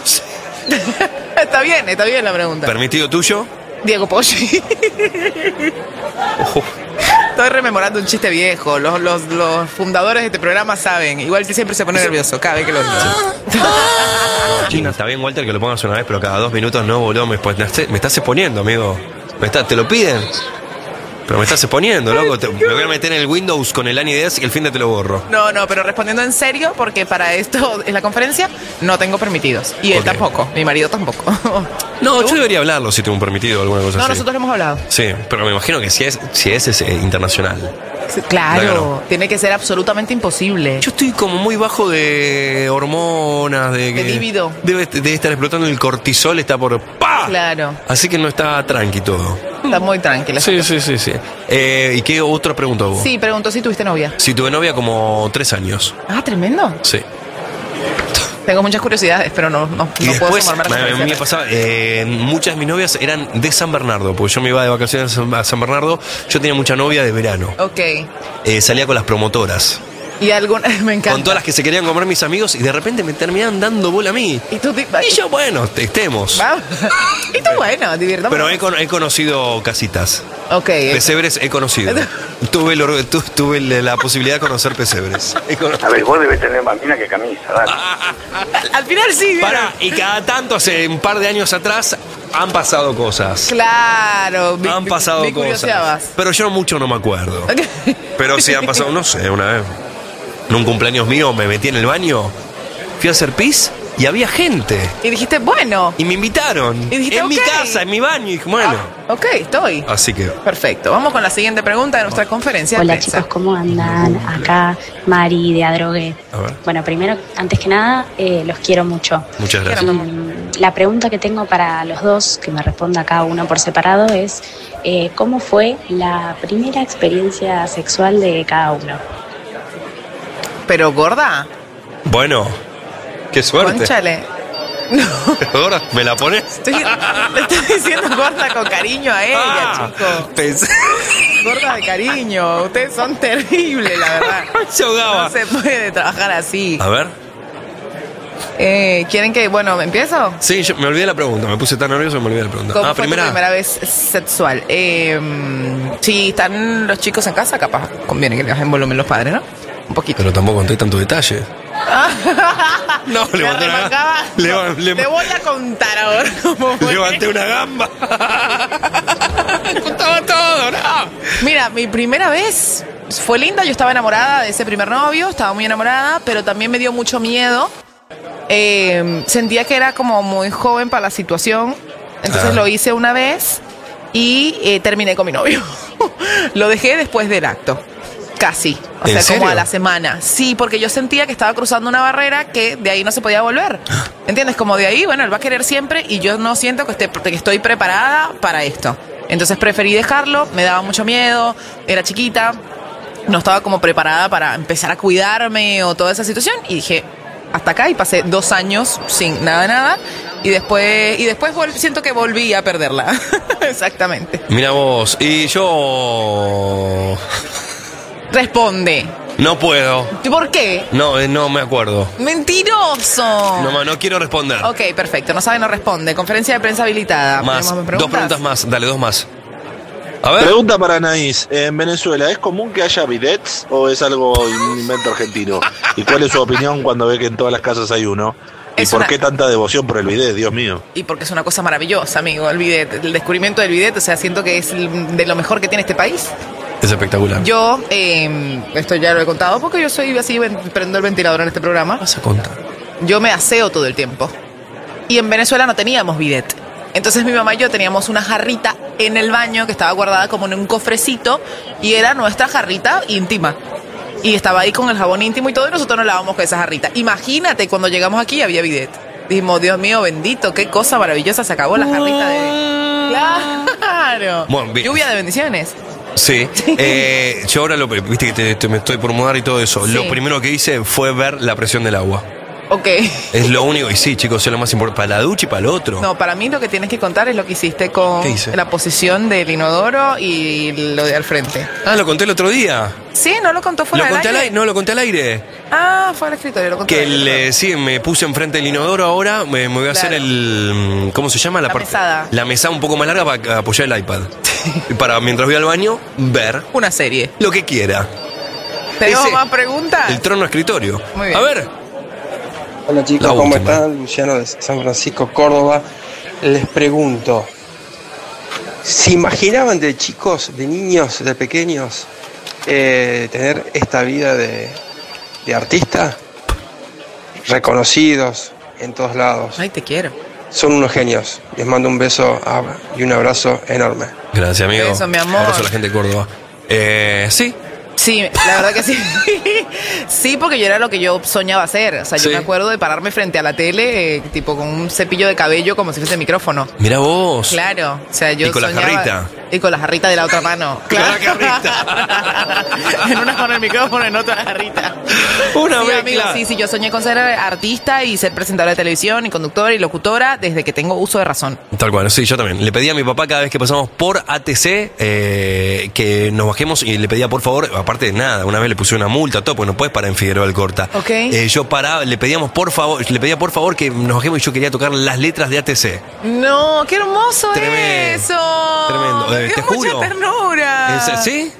Está bien, está bien la pregunta. ¿Permitido tuyo? Diego Poggi. Estoy rememorando un chiste viejo. Los, los, los fundadores de este programa saben. Igual que siempre se pone nervioso cada vez que lo dice. China, está bien, Walter, que lo pongas una vez, pero cada dos minutos no, boludo. Me, me estás- me estás exponiendo, amigo. Me está, te lo piden. Pero me estás exponiendo, loco. Te- me voy a meter en el Windows con el AnyDesk y el fin de te lo borro. No, no, pero respondiendo en serio, porque para esto es la conferencia, no tengo permitidos. Y él Ok. tampoco, mi marido tampoco. No, yo debería hablarlo si tengo un permitido o alguna cosa No, así. nosotros hemos hablado. Sí, pero me imagino que si es, si es, es eh, internacional. Sí, claro, Claro. tiene que ser absolutamente imposible. Yo estoy como muy bajo de hormonas, de que De líbido. Debe, debe estar explotando el cortisol, está por ¡pa! Claro, Así que no está tranqui todo. está muy tranquila. Sí, sí, sí, sí. Eh, ¿Y qué otra pregunta hubo? Sí, preguntó si tuviste novia. Si tuve novia como tres años. Ah, tremendo. Sí. Tengo muchas curiosidades, pero no, no, Y no puedo después, sumarme a la a mí me conferencia. pasaba, eh, muchas de mis novias eran de San Bernardo, porque yo me iba de vacaciones a San- a San Bernardo, yo tenía mucha novia de verano. Ok. Eh, salía con las promotoras, Y algún, me encanta. con todas las que se querían comer mis amigos, y de repente me terminaban dando bola a mí. Y tú, te- Y yo, bueno, te- estemos. Vamos. Y tú, bueno, divirtamos. Pero he, con- he conocido casitas. Ok. Pesebres he conocido. tuve, el or- tu- tuve la la posibilidad de conocer pesebres. He cono- A ver, vos debes tener más mina que camisa, dale. Al final sí, ¿vieron? Pará, y cada tanto, hace un par de años atrás, han pasado cosas. Claro. vi- Han pasado vi curioseabas. cosas. Pero yo mucho no me acuerdo. Pero sí han pasado, no sé, una vez. En un cumpleaños mío me metí en el baño, fui a hacer pis y había gente. Y dijiste, bueno. Y me invitaron. Y dijiste, en mi ok. casa, en mi baño. Y dije, bueno. Ok, estoy. Así que. Perfecto. Vamos con la siguiente pregunta de nuestra conferencia. Hola de prensa. chicos, ¿cómo andan? Acá Mari de Adrogué. A ver. Bueno, primero, antes que nada, eh, los quiero mucho. Muchas gracias. Y la pregunta que tengo para los dos, que me responda cada uno por separado, es eh, ¿cómo fue la primera experiencia sexual de cada uno? Pero gorda. Bueno, qué suerte. Conchale. Ahora, ¿me la pones? Estoy, le estoy diciendo gorda con cariño a ella, Ah, chicos. pensé- Gorda de cariño. Ustedes son terribles, la verdad. Se ahogaba. No se puede trabajar así. A ver. Eh, ¿Quieren que, bueno, empiezo? Sí, yo me olvidé la pregunta. Me puse tan nervioso que me olvidé la pregunta. ¿Cómo Ah, fue primera. tu primera vez sexual? Eh, si están los chicos en casa, capaz conviene que le bajen volumen los padres, ¿no? Un poquito. Pero tampoco conté tanto detalle. No, Me levanté una arremangaba. gamba. Le, Te voy a contar ahora cómo fue. levanté una gamba. Contaba todo, ¿no? Mira, mi primera vez fue linda. Yo estaba enamorada de ese primer novio, estaba muy enamorada, pero también me dio mucho miedo. Eh, sentía que era como muy joven para la situación. Entonces Ah. lo hice una vez y eh, terminé con mi novio. Lo dejé después del acto. Casi. O ¿En sea, serio? como a la semana. Sí, porque yo sentía que estaba cruzando una barrera que de ahí no se podía volver. ¿Entiendes? Como de ahí, bueno, él va a querer siempre y yo no siento que, esté, que estoy preparada para esto. Entonces preferí dejarlo, me daba mucho miedo, era chiquita, no estaba como preparada para empezar a cuidarme o toda esa situación y dije, hasta acá, y pasé dos años sin nada, nada. Y después, y después vol- siento que volví a perderla. Exactamente. Mira vos, y yo... Responde. No puedo. ¿Por qué? No, eh, no me acuerdo. ¡Mentiroso! No, ma, no quiero responder. Ok, perfecto. No sabe, no responde. Conferencia de prensa habilitada. Más. ¿Tenemos Dos preguntas más. Dale, dos más. A ver. Pregunta para Anaís. En Venezuela, ¿es común que haya bidets o es algo un invento argentino? ¿Y cuál es su opinión cuando ve que en todas las casas hay uno? ¿Y Es por una- qué tanta devoción por el bidet, Dios mío? Y porque es una cosa maravillosa, amigo, el bidet. El descubrimiento del bidet, o sea, siento que es el- de lo mejor que tiene este país. Es espectacular. Yo, eh, esto ya lo he contado porque yo soy así, ven- prendo el ventilador en este programa. Vas a contar. Yo me aseo todo el tiempo. Y en Venezuela no teníamos bidet. Entonces mi mamá y yo teníamos una jarrita en el baño que estaba guardada como en un cofrecito y era nuestra jarrita íntima. Y estaba ahí con el jabón íntimo y todo y nosotros nos lavábamos con esa jarrita. Imagínate, cuando llegamos aquí había bidet. Dijimos, Dios mío, bendito, qué cosa maravillosa, se acabó la jarrita de... ¡Claro! Bueno, bien. Lluvia de bendiciones. Sí. Eh, yo ahora lo viste que te, te- me estoy por mudar y todo eso. Sí. Lo primero que hice fue ver la presión del agua. Ok. Es lo único. Y sí, chicos, es lo más importante. Para la ducha y para el otro. No, para mí lo que tienes que contar es lo que hiciste con ¿Qué hice? la posición del inodoro y lo de al frente. Ah, lo conté el otro día. Sí, no lo contó fuera ¿Lo del conté al aire. aire? No, lo conté al aire. Ah, fue al escritorio, lo conté. Que al el, aire. eh, sí, me puse enfrente del inodoro ahora. Me, me voy a Claro. hacer el. ¿Cómo se llama? La parte- mesada. La mesa un poco más larga para apoyar el iPad. Para mientras voy al baño, ver Una serie. lo que quiera. ¿Tenemos Ese- más preguntas? El trono escritorio. Muy bien. A ver. Hola chicos, La ¿cómo última. están? Luciano de San Francisco, Córdoba. Les pregunto, ¿se imaginaban de chicos, de niños, de pequeños, eh, tener esta vida de, de artista? Reconocidos en todos lados. Ay, te quiero. Son unos genios. Les mando un beso a- y un abrazo enorme. Gracias, amigo. Beso, mi amor. Abrazo a la gente de Córdoba. Eh, sí. Sí, la verdad que sí. Sí, porque yo era lo que yo soñaba hacer. O sea, yo Sí. me acuerdo de pararme frente a la tele, eh, tipo con un cepillo de cabello como si fuese micrófono. Mira vos. Claro, o sea, yo Y con la soñaba- jarrita. Y con la jarrita de la otra mano. Con la jarrita. En una mano el micrófono, en otra la jarrita. Una sí, mezcla. amigo, sí, sí, yo soñé con ser artista y ser presentadora de televisión y conductora y locutora desde que tengo uso de razón. Tal cual, sí, yo también. Le pedí a mi papá cada vez que pasamos por A T C eh, que nos bajemos y le pedía por favor, aparte de nada, una vez le puse una multa, todo, porque no puedes parar en Figueroa Alcorta. Ok. Eh, yo paraba, le pedíamos por favor, le pedía por favor que nos bajemos y yo quería tocar las letras de A T C. No, qué hermoso Tremendo. eso. Tremendo. Me Eh, dio te mucha juro. ternura. ¿Es- ¿Sí?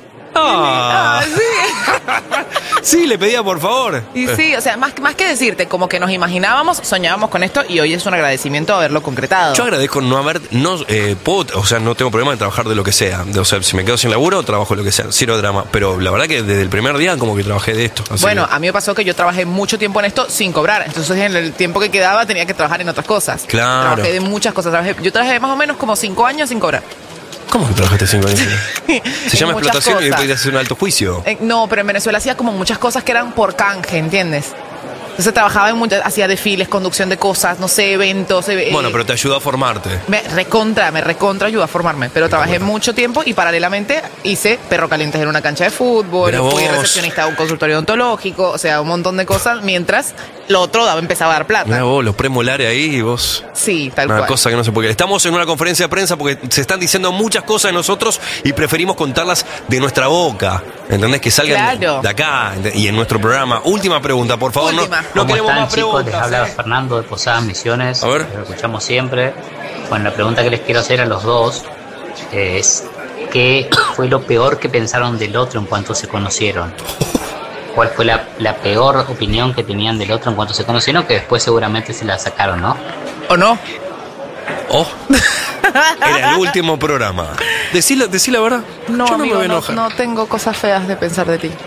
Ah. Ah, sí. Sí, le pedía por favor. Y sí, o sea, más, más que decirte, como que nos imaginábamos, soñábamos con esto y hoy es un agradecimiento haberlo concretado. Yo agradezco no haber, no, eh, puedo, o sea, no tengo problema de trabajar de lo que sea. De- o sea, si me quedo sin laburo, trabajo lo que sea, cero drama. Pero la verdad que desde el primer día como que trabajé de esto. así Bueno, que- a mí me pasó que yo trabajé mucho tiempo en esto sin cobrar. Entonces, en el tiempo que quedaba tenía que trabajar en otras cosas. Claro. Trabajé de muchas cosas. Trabajé- yo trabajé más o menos como cinco años sin cobrar. ¿Cómo que trabajaste cinco años? Se llama muchas explotación y cosas. podías hacer un alto juicio. Eh, no, pero en Venezuela hacía como muchas cosas que eran por canje, ¿entiendes? Entonces trabajaba en muchas, hacía desfiles, conducción de cosas, no sé, eventos. eh, Bueno, pero te ayudó a formarte. Me recontra, me recontra ayudó a formarme, pero trabajé mucho tiempo y paralelamente hice perro calientes en una cancha de fútbol, Mira fui vos. recepcionista de un consultorio odontológico, o sea, un montón de cosas, mientras lo otro daba, empezaba a dar plata. Mirá vos, los premolares ahí y vos. Sí, tal Una cual. cosa que no se puede creer. Estamos en una conferencia de prensa porque se están diciendo muchas cosas de nosotros y preferimos contarlas de nuestra boca. ¿Entendés? Que salgan Claro. de acá ent- y en nuestro programa. Última pregunta, por favor. No, Última. no ¿Cómo queremos están, más chicos? Les preguntas. habla ¿eh? Fernando de Posadas Misiones. A ver. Lo escuchamos siempre. Bueno, la pregunta que les quiero hacer a los dos es: ¿qué fue lo peor que pensaron del otro en cuanto se conocieron? ¿Cuál fue la, la peor opinión que tenían del otro en cuanto se conocieron? Que después seguramente se la sacaron, ¿no? ¿O no? Oh. Era el último programa. Decí la, decí la verdad. No, Yo no amigo, me voy a no, enojar. no tengo cosas feas de pensar de ti.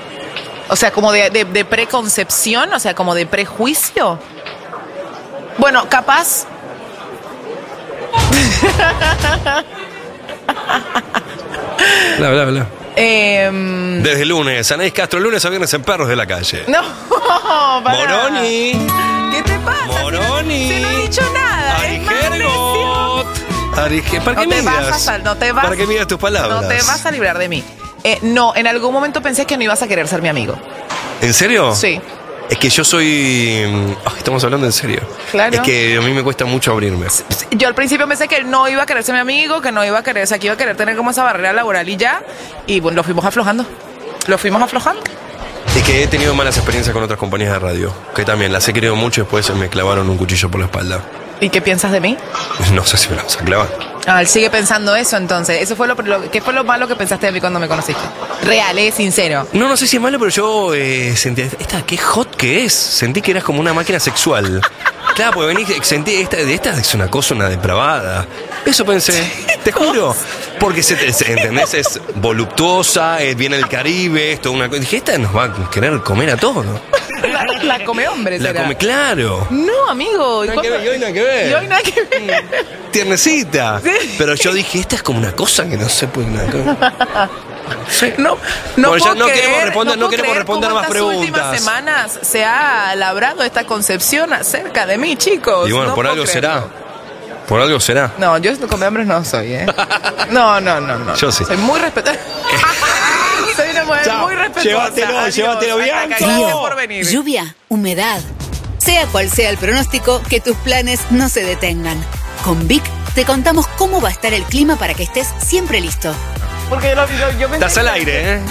O sea, como de, de- de preconcepción, o sea, como de prejuicio. Bueno, capaz. Bla, bla, bla. Eh, Desde el lunes, Anaís Castro, lunes a viernes en Perros de la Calle. no, pará. Moroni. ¿Qué te pasa? Moroni. Si no, si no he dicho nada. Es Arigergot. Arige- ¿Para qué No te vas a midas? sal- no te vas- ¿Para qué midas tus palabras? No te vas a librar de mí. Eh, no, en algún momento pensé que no ibas a querer ser mi amigo. ¿En serio? Sí. Es que yo soy... Ay, estamos hablando en serio. Claro. Es que a mí me cuesta mucho abrirme. Yo al principio pensé que no iba a querer ser mi amigo, que no iba a querer, o sea, que iba a querer tener como esa barrera laboral y ya. Y bueno, lo fuimos aflojando. Lo fuimos aflojando. Es que he tenido malas experiencias con otras compañías de radio, que también las he querido mucho y después me clavaron un cuchillo por la espalda. ¿Y qué piensas de mí? No sé si me la vas a clavar. Ah, él sigue pensando eso entonces. Eso fue lo, lo ¿Qué fue lo malo que pensaste de mí cuando me conociste? Real, eh, sincero. No, no sé si es malo, pero yo eh, sentí... Esta, qué hot que es. Sentí que eras como una máquina sexual. Claro, porque venís, sentí, esta, esta es una cosa, una depravada. Eso pensé, te juro. Porque, se, te- se- ¿entendés? Es voluptuosa, eh, viene del Caribe, esto, una cosa. Dije, esta nos va a querer comer a todos. La, la come hombre, La será. come, claro. No, amigo. ¿y Nada que cuándo- ver, y hoy nada que ver. Y hoy nada que ver. Tiernecita. Pero yo dije, esta es como una cosa que no se puede... Una cosa. No, no Bueno, ya puedo no queremos creer, responder- no puedo queremos creer responder cómo más estas últimas preguntas. semanas se ha labrado esta concepción acerca de mí, chicos. Y bueno, No por puedo algo creerlo. será. Por algo será. No, yo esto come hombres no soy, ¿eh? No, no, no, no. Yo sí. Soy muy respetuosa. Soy una mujer Chao. muy respetuosa. Llévatelo, Adiós. llévatelo, Hasta Bianca. acá. Gracias Frío, por venir. lluvia, humedad. Sea cual sea el pronóstico, que tus planes no se detengan. Con Vic te contamos cómo va a estar el clima para que estés siempre listo. Porque yo, yo, yo pensé Estás al que- aire, ¿eh?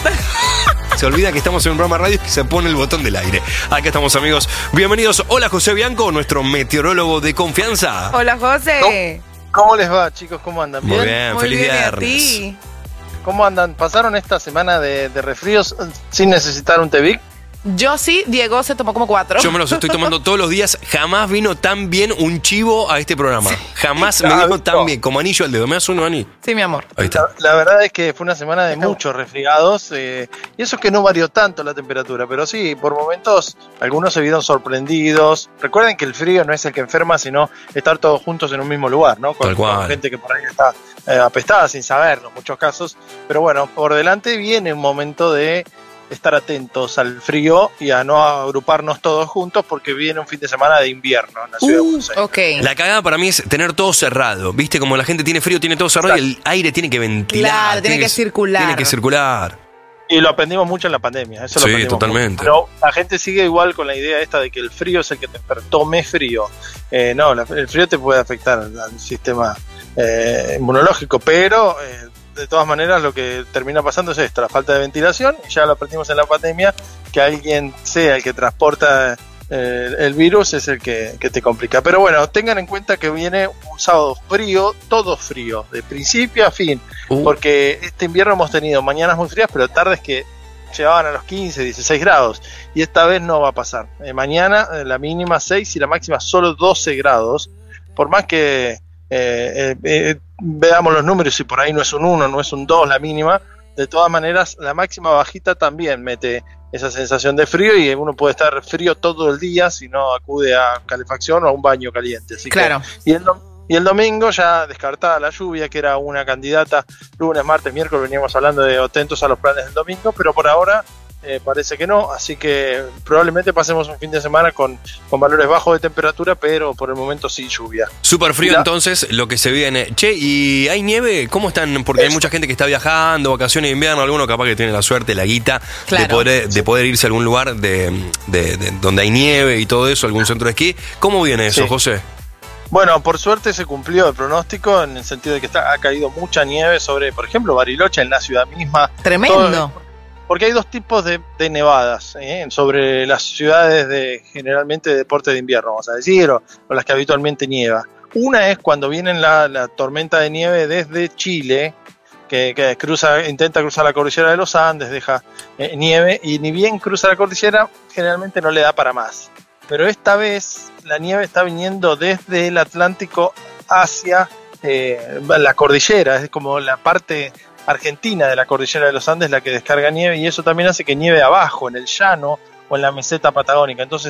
Se olvida que estamos en un programa de radio y se pone el botón del aire. Acá estamos, amigos. Bienvenidos. Hola, José Bianco, nuestro meteorólogo de confianza. Hola, José. ¿Cómo les va, chicos? ¿Cómo andan? Muy bien, Muy feliz bien, ¿y a viernes. ti? ¿Cómo andan? ¿Pasaron esta semana de, de resfríos sin necesitar un Tevic? Yo sí, Diego se tomó como cuatro. Yo me los estoy tomando todos los días. Jamás vino tan bien un chivo a este programa. Jamás me vino tan bien. Como anillo al dedo. ¿Me das uno, Ani? Sí, mi amor. Ahí está. La, la verdad es que fue una semana de muchos resfriados eh, y eso que no varió tanto la temperatura, pero sí, por momentos algunos se vieron sorprendidos. Recuerden que el frío no es el que enferma, sino estar todos juntos en un mismo lugar, ¿no? Con, Tal cual. con gente que por ahí está eh, apestada sin saberlo en muchos casos. Pero bueno, por delante viene un momento de estar atentos al frío y a no agruparnos todos juntos porque viene un fin de semana de invierno en la ciudad de Buenos Aires. Ok. La cagada para mí es tener todo cerrado. ¿Viste? Como la gente tiene frío, tiene todo cerrado y el aire tiene que ventilar. Claro, tiene que circular. Tiene que circular. Y lo aprendimos mucho en la pandemia, eso lo Sí, aprendimos totalmente. mucho. Pero la gente sigue igual con la idea esta de que el frío es el que te enferma. Tome frío. Eh, no, la- el frío te puede afectar al, al sistema eh, inmunológico, pero eh, de todas maneras lo que termina pasando es esto, la falta de ventilación, y ya lo aprendimos en la pandemia, que alguien sea el que transporta eh, el virus es el que, que te complica. Pero bueno, tengan en cuenta que viene un sábado frío, todo frío, de principio a fin, Uh. porque este invierno hemos tenido mañanas muy frías, pero tardes que llegaban a los quince, dieciséis grados, y esta vez no va a pasar. Eh, mañana eh, la mínima seis y la máxima solo doce grados, por más que eh, eh, eh, veamos los números y por ahí no es un uno, no es un dos la mínima, de todas maneras la máxima bajita también mete esa sensación de frío y uno puede estar frío todo el día si no acude a calefacción o a un baño caliente. Así Claro. que, y, el, dom- y el domingo ya descartada la lluvia, que era una candidata, lunes, martes, miércoles veníamos hablando de atentos a los planes del domingo, pero por ahora eh, parece que no, así que probablemente pasemos un fin de semana con, con valores bajos de temperatura, pero por el momento sin lluvia. Súper frío Mira. entonces lo que se viene. Che, ¿y hay nieve? ¿Cómo están? Porque hay mucha gente que está viajando, vacaciones de invierno, alguno capaz que tiene la suerte, la guita, Claro. de, poder, de poder irse a algún lugar de, de- de- donde hay nieve y todo eso, algún centro de esquí. ¿Cómo viene eso, Sí. José? Bueno, por suerte se cumplió el pronóstico en el sentido de que está, ha caído mucha nieve sobre, por ejemplo, Bariloche, en la ciudad misma. Tremendo. Todo- porque hay dos tipos de, de nevadas ¿eh? sobre las ciudades de generalmente de deporte de invierno, vamos a decir, o, o las que habitualmente nieva. Una es cuando viene la, la tormenta de nieve desde Chile, que, que cruza, intenta cruzar la cordillera de los Andes, deja eh, nieve, y ni bien cruza la cordillera, generalmente no le da para más. Pero esta vez la nieve está viniendo desde el Atlántico hacia eh, la cordillera, es como la parte argentina de la cordillera de los Andes la que descarga nieve, y eso también hace que nieve abajo, en el llano o en la meseta patagónica. Entonces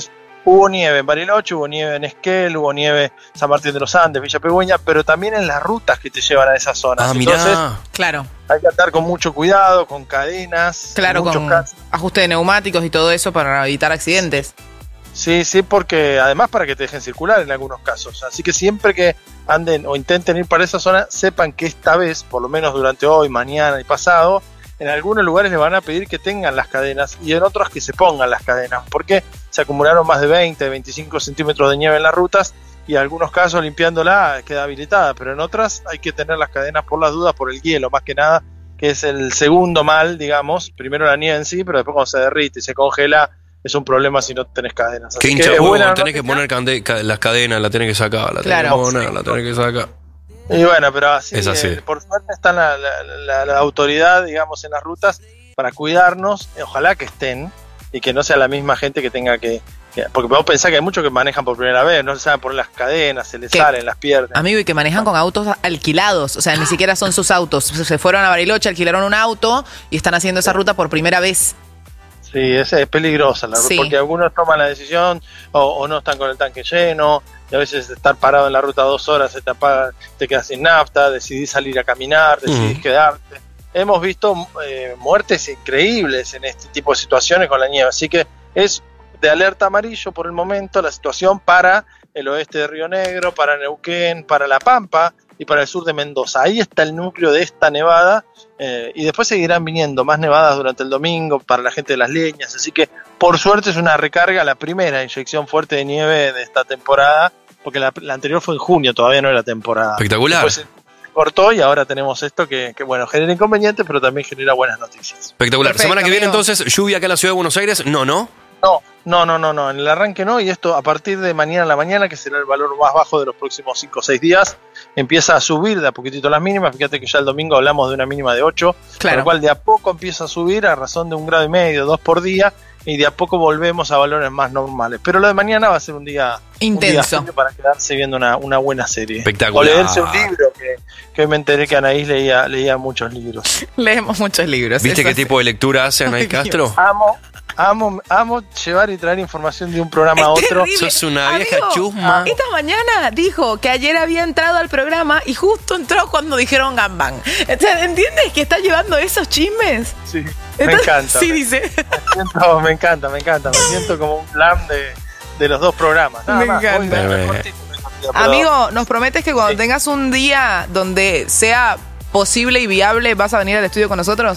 Hubo nieve en Bariloche, hubo nieve en Esquel, hubo nieve en San Martín de los Andes, Villa Pegüeña, pero también en las rutas que te llevan a esas zonas. Ah, mirá. Entonces, claro. Hay que andar con mucho cuidado, con cadenas. Claro, con casos. Ajuste de neumáticos y todo eso para evitar accidentes. Sí, sí, porque además para que te dejen circular en algunos casos. Así que siempre que anden o intenten ir para esa zona, sepan que esta vez, por lo menos durante hoy, mañana y pasado, en algunos lugares les van a pedir que tengan las cadenas y en otros que se pongan las cadenas, porque se acumularon más de veinte, veinticinco centímetros de nieve en las rutas y en algunos casos limpiándola queda habilitada, pero en otras hay que tener las cadenas por las dudas, por el hielo más que nada, que es el segundo mal, digamos. Primero la nieve en sí, pero después cuando se derrite y se congela es un problema si no tenés cadenas. Qué hincha, vos tenés que poner cande- ca- las cadenas, la tenés que sacar, la Claro. tenés que poner, la tenés que sacar. Y bueno, pero así, Es así. eh, por suerte está la, la, la, la autoridad, digamos, en las rutas para cuidarnos. Eh, ojalá que estén y que no sea la misma gente que tenga que... que porque vos pensás que hay muchos que manejan por primera vez, no se saben poner las cadenas, se les ¿Qué? salen, las pierden. Amigo, y que manejan con autos alquilados, o sea, ni siquiera son sus autos. Se fueron a Bariloche, alquilaron un auto y están haciendo esa ruta por primera vez. Sí, esa es peligrosa, la, Sí. porque algunos toman la decisión o, o no están con el tanque lleno, y a veces estar parado en la ruta dos horas se te apaga, te quedas sin nafta, decidís salir a caminar, decidís Mm. quedarte. Hemos visto eh, muertes increíbles en este tipo de situaciones con la nieve, así que es de alerta amarillo por el momento la situación para el oeste de Río Negro, para Neuquén, para La Pampa y para el sur de Mendoza. Ahí está el núcleo de esta nevada. Eh, y después seguirán viniendo más nevadas durante el domingo para la gente de Las Leñas, así que por suerte es una recarga, la primera inyección fuerte de nieve de esta temporada, porque la, la anterior fue en junio, todavía no era temporada. Espectacular. Después se cortó y ahora tenemos esto que, que bueno, genera inconvenientes, pero también genera buenas noticias. Espectacular. Perfecto, Semana que viene amigo. entonces, lluvia acá en la ciudad de Buenos Aires. No, no. No, no, no, no, no, en el arranque no, y esto a partir de mañana a la mañana, que será el valor más bajo de los próximos cinco o seis días, empieza a subir de a poquitito las mínimas. Fíjate que ya el domingo hablamos de una mínima de ocho, Claro. con lo cual de a poco empieza a subir a razón de un grado y medio, dos por día, y de a poco volvemos a valores más normales. Pero lo de mañana va a ser un día Intenso. un día para quedarse viendo una, una buena serie. Espectacular. O leerse un libro, que, que hoy me enteré que Anaís leía, leía muchos libros. Leemos muchos libros. ¿Viste eso qué sí. tipo de lectura hace Anaí Ay, Dios. Castro? Amo, amo, amo llevar y traer información de un programa a otro. Terrible. Sos una vieja Amigo, chusma. Esta mañana dijo que ayer había entrado al programa y justo entró cuando dijeron gambán. O sea, ¿entiendes que está llevando esos chismes? Sí, me Entonces, encanta. Sí, me, dice. me siento- me encanta, me encanta. Me siento como un plan de, de los dos programas. Nada Me más. encanta. Hoy me- Bebé. cortito, me cortito, pero- Amigo, nos prometes que cuando Sí. tengas un día donde sea posible y viable, ¿vas a venir al estudio con nosotros?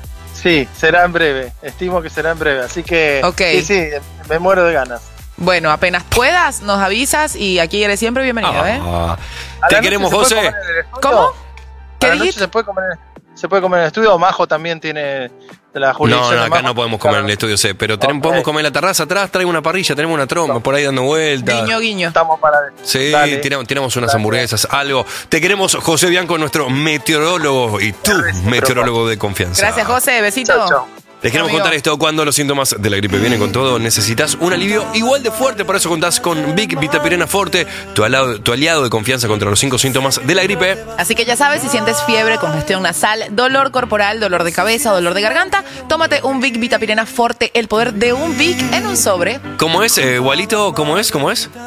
Sí, será en breve. Estimo que será en breve. Así que Ok. sí, sí, me muero de ganas. Bueno, apenas puedas, nos avisas y aquí eres siempre bienvenido, ¿eh? Ah, ¿A te la queremos, noche se puede José. comer en el estudio? ¿Cómo? ¿Qué ¿A la noche dijiste? se puede comer en, se puede comer en el estudio? Majo también tiene de la No, jurisdicción no, de acá Majo. no podemos comer en el estudio C, pero tenemos, Ok. podemos comer en la terraza atrás, traigo una parrilla, tenemos una trompa por ahí dando vueltas. Guiño, guiño. Estamos para... Sí, Dale. tenemos, tenemos unas Dale. hamburguesas, algo. Te queremos, José Bianco, nuestro meteorólogo y tu meteorólogo de confianza. Gracias, José. Besito. Chao, chao. Les queremos Amigo. contar esto: cuando los síntomas de la gripe vienen con todo, necesitas un alivio igual de fuerte. Por eso contás con Vic Vitapirena Forte, tu aliado, tu aliado de confianza contra los cinco síntomas de la gripe. Así que ya sabes, si sientes fiebre, congestión nasal, dolor corporal, dolor de cabeza, dolor de garganta, tómate un Vic Vitapirena Forte, el poder de un Vic en un sobre. ¿Cómo es, eh, Walito? ¿Cómo es? ¿Cómo es?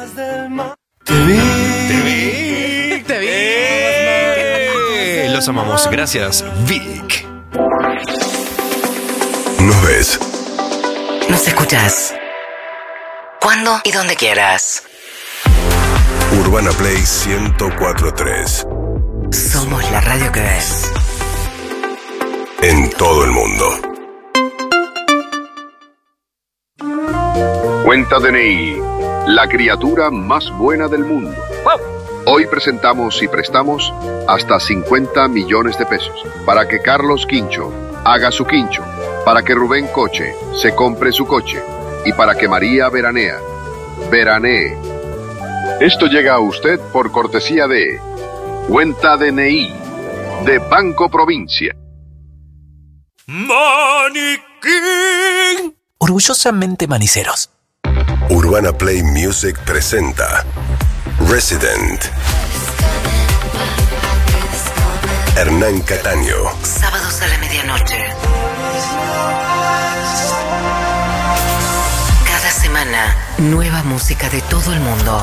Te vi. ¡Eh! Los amamos. Gracias, Vic. Nos ves. Nos escuchás. Cuando y donde quieras. Urbana Play ciento cuatro punto tres. Somos la radio que ves. En todo el mundo. Cuenta D N I, la criatura más buena del mundo. Hoy presentamos y prestamos hasta cincuenta millones de pesos para que Carlos Quincho haga su quincho, para que Rubén Coche se compre su coche y para que María Veranea veranee. Esto llega a usted por cortesía de Cuenta D N I de Banco Provincia. Maniquí. Orgullosamente maniceros. Urbana Play Music presenta Resident. Hernán Cataño. Sábados a la medianoche. Cada semana semana, nueva música de todo el mundo.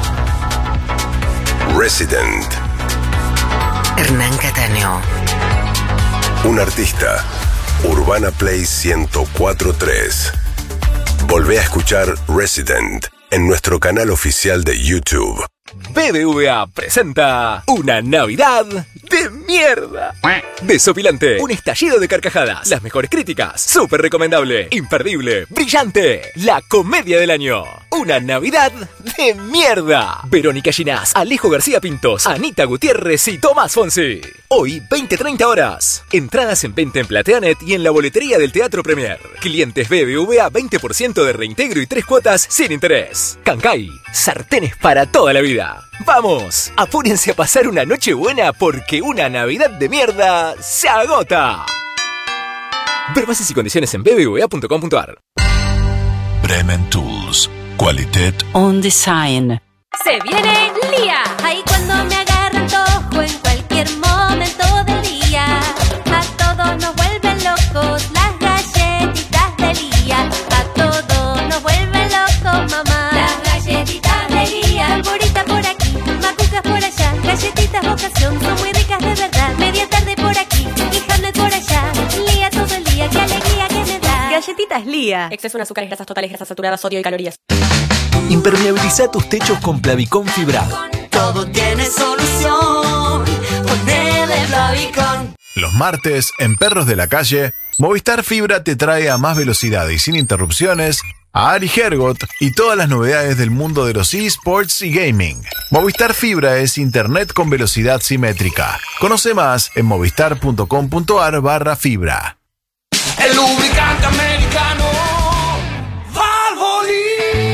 Resident. Hernán Cataño. Un artista. Urbana Play ciento cuatro punto tres. Volvé a escuchar Resident en nuestro canal oficial de YouTube. B B V A presenta una Navidad de mierda. Desopilante, un estallido de carcajadas, las mejores críticas, súper recomendable, imperdible, brillante, la comedia del año. Una Navidad de mierda. Verónica Ginás, Alejo García Pintos, Anita Gutiérrez y Tomás Fonsi. Hoy, veinte treinta horas. Entradas en venta en Plateanet y en la boletería del Teatro Premier. Clientes B B V A veinte por ciento de reintegro y tres cuotas sin interés. Cancay, sartenes para toda la vida. ¡Vamos! Apúrense a pasar una noche buena porque una Navidad de mierda se agota. Ver bases y condiciones en b b v a punto com punto a r. Bremen Tools. Qualitet On Design. Se viene el día, ahí cuando me agarra antojo en cualquier momento del día. A todos nos vuelven locos las galletitas de Lía. A todos nos vuelven locos, mamá. Las galletitas de Lía. Polvorita por aquí, macucas por allá. Galletitas vocación, son muy ricas de verdad. Media tarde por aquí y Hamlet por allá. Lía todo el día, qué alegría que me da. Galletitas Lía. Exceso en azúcares, grasas totales, grasas saturadas, sodio y calorías. Impermeabiliza tus techos con Plavicón fibrado. Todo tiene solución. Ponele Plavicón. Los martes, en Perros de la Calle, Movistar Fibra te trae a más velocidad y sin interrupciones a Ari Hergot y todas las novedades del mundo de los eSports y gaming. Movistar Fibra es internet con velocidad simétrica. Conoce más en movistar punto com punto a r barra fibra. El lubricante americano Valvoline.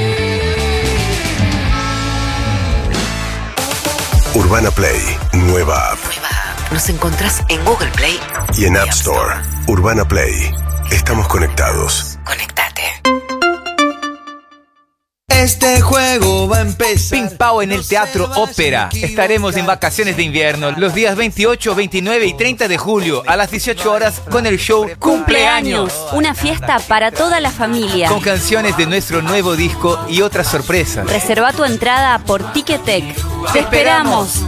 Urbana Play, nueva app. Nueva app. Nos encontrás en Google Play Y en App Store. Urbana Play. Estamos conectados. Conectate. Este juego va a empezar. Ping Pao en el Teatro Ópera. Estaremos en vacaciones de invierno los días veintiocho, veintinueve y treinta de julio a las dieciocho horas con el show Cumpleaños. Una fiesta para toda la familia. con canciones de nuestro nuevo disco y otras sorpresas. Reserva tu entrada por Ticketek. ¡Te esperamos!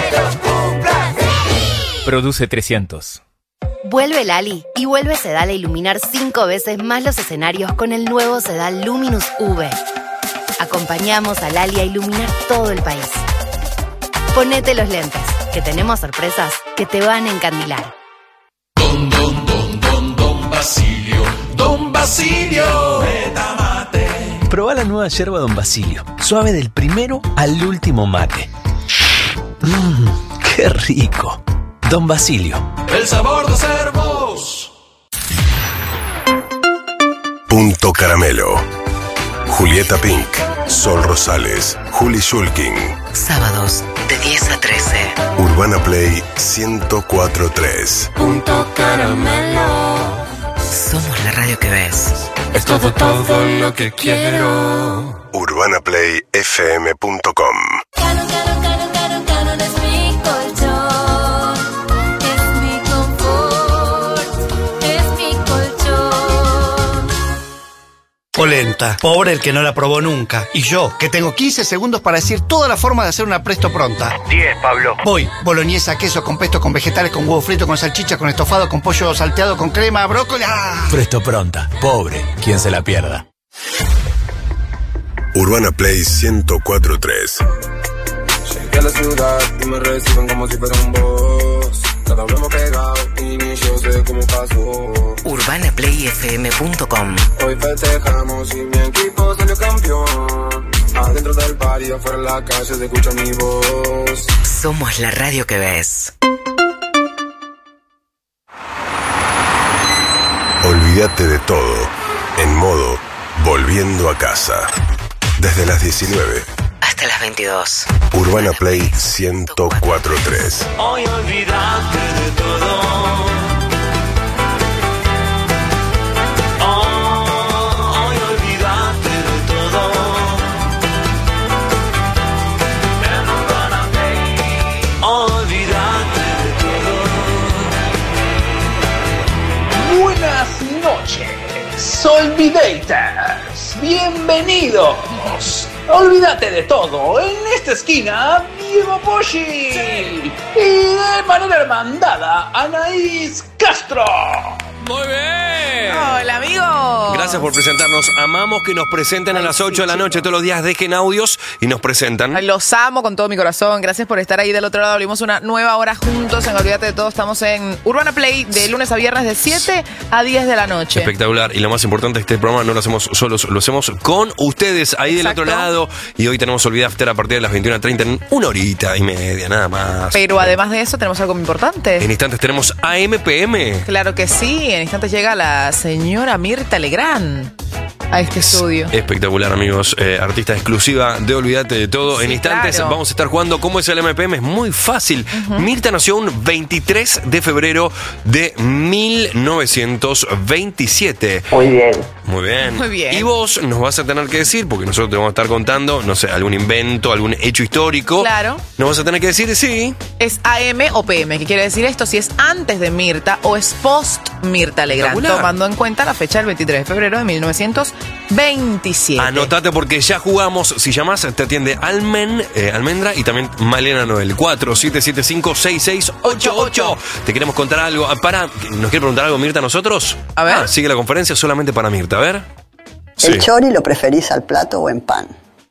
Produce trescientos. Vuelve Lali y vuelve Sedal a iluminar cinco veces más los escenarios con el nuevo Sedal Luminous V. Acompañamos a Lali a iluminar todo el país. Ponete los lentes, que tenemos sorpresas que te van a encandilar. Don, don, don, don, don Basilio. Don Basilio. Metamate. Probá la nueva yerba Don Basilio. Suave del primero al último mate. Mmm, qué rico. Don Basilio. El sabor de ser vos. Punto Caramelo. Julieta Pink, Sol Rosales, Juli Shulkin. Sábados de diez a trece. Urbana Play ciento cuatro punto tres. Punto Caramelo. Somos la radio que ves. Es todo, todo lo que quiero. urbana play f m punto com. Canon, canon, canon, canon, canon es mi colchón. Es mi confort. Es mi colchón. Polenta. Pobre el que no la probó nunca. Y yo, que tengo quince segundos para decir toda la forma de hacer una presto pronta. diez, Pablo. Voy. Boloñesa, queso, con pesto, con vegetales, con huevo frito, con salchicha, con estofado, con pollo salteado, con crema, brócoli. ¡Ah! Presto pronta. Pobre. ¿Quién se la pierda? Urbana Play ciento cuatro punto tres. Llegué a la ciudad y me reciben como si fuera un boss. Cada uno pegado y ni yo sé cómo pasó. urbana play f m punto com. Hoy festejamos y mi equipo salió campeón. Adentro del bar y afuera en la calle se escucha mi voz. Somos la radio que ves. Olvídate de todo. En modo Volviendo a casa. Desde las diecinueve. Hasta las veintidós. Urbana Play ciento cuatro punto tres. Hoy olvídate de todo. Oh, hoy olvídate de todo. En Urbana Play. Olvídate de todo. Buenas noches, Solvidators. bienvenidos. Olvídate de todo, en esta esquina, Diego Poggi. Y de manera hermandada, Anaís Castro. Muy bien. Hola, amigo. Gracias por presentarnos. Amamos que nos presenten a las ocho de la noche todos los días. Dejen audios y nos presentan. Ay, los amo con todo mi corazón. Gracias por estar ahí del otro lado. Abrimos una nueva hora juntos en Olvídate de Todo. Estamos en Urbana Play de lunes a viernes de siete a diez de la noche. Espectacular. Y lo más importante, este programa no lo hacemos solos, lo hacemos con ustedes ahí del Exacto. otro lado. Y hoy tenemos Olvídate After a partir de las veintiuna treinta en una horita y media, nada más. Pero además de eso tenemos algo muy importante. En instantes tenemos A M P M. Claro que sí. En instantes llega la señora Mirta Legrand a este estudio. Espectacular, amigos. Eh, artista exclusiva de Olvídate de Todo. Sí, en instantes claro. vamos a estar jugando. ¿Cómo es el M P M? Es muy fácil. Ujú. Mirta nació un veintitrés de febrero de mil novecientos veintisiete. Muy bien. Muy bien. Muy bien. Y vos nos vas a tener que decir, porque nosotros te vamos a estar contando, no sé, algún invento, algún hecho histórico. Claro. Nos vas a tener que decir sí. ¿Es A M o P M? ¿Qué quiere decir esto? Si es antes de Mirta o es post Mirta Legrand, Espectacular. tomando en cuenta la fecha del veintitrés de febrero de mil novecientos veintisiete. Anotate porque ya jugamos. Si llamás, te atiende Almen, eh, Almendra y también Malena Noel. cuatro siete siete cinco seis seis ocho ocho. Te queremos contar algo. Ah, Para, ¿nos quiere preguntar algo Mirta a nosotros? A ver. Ah, sigue la conferencia solamente para Mirta. A ver. ¿El chori lo preferís al plato o en pan?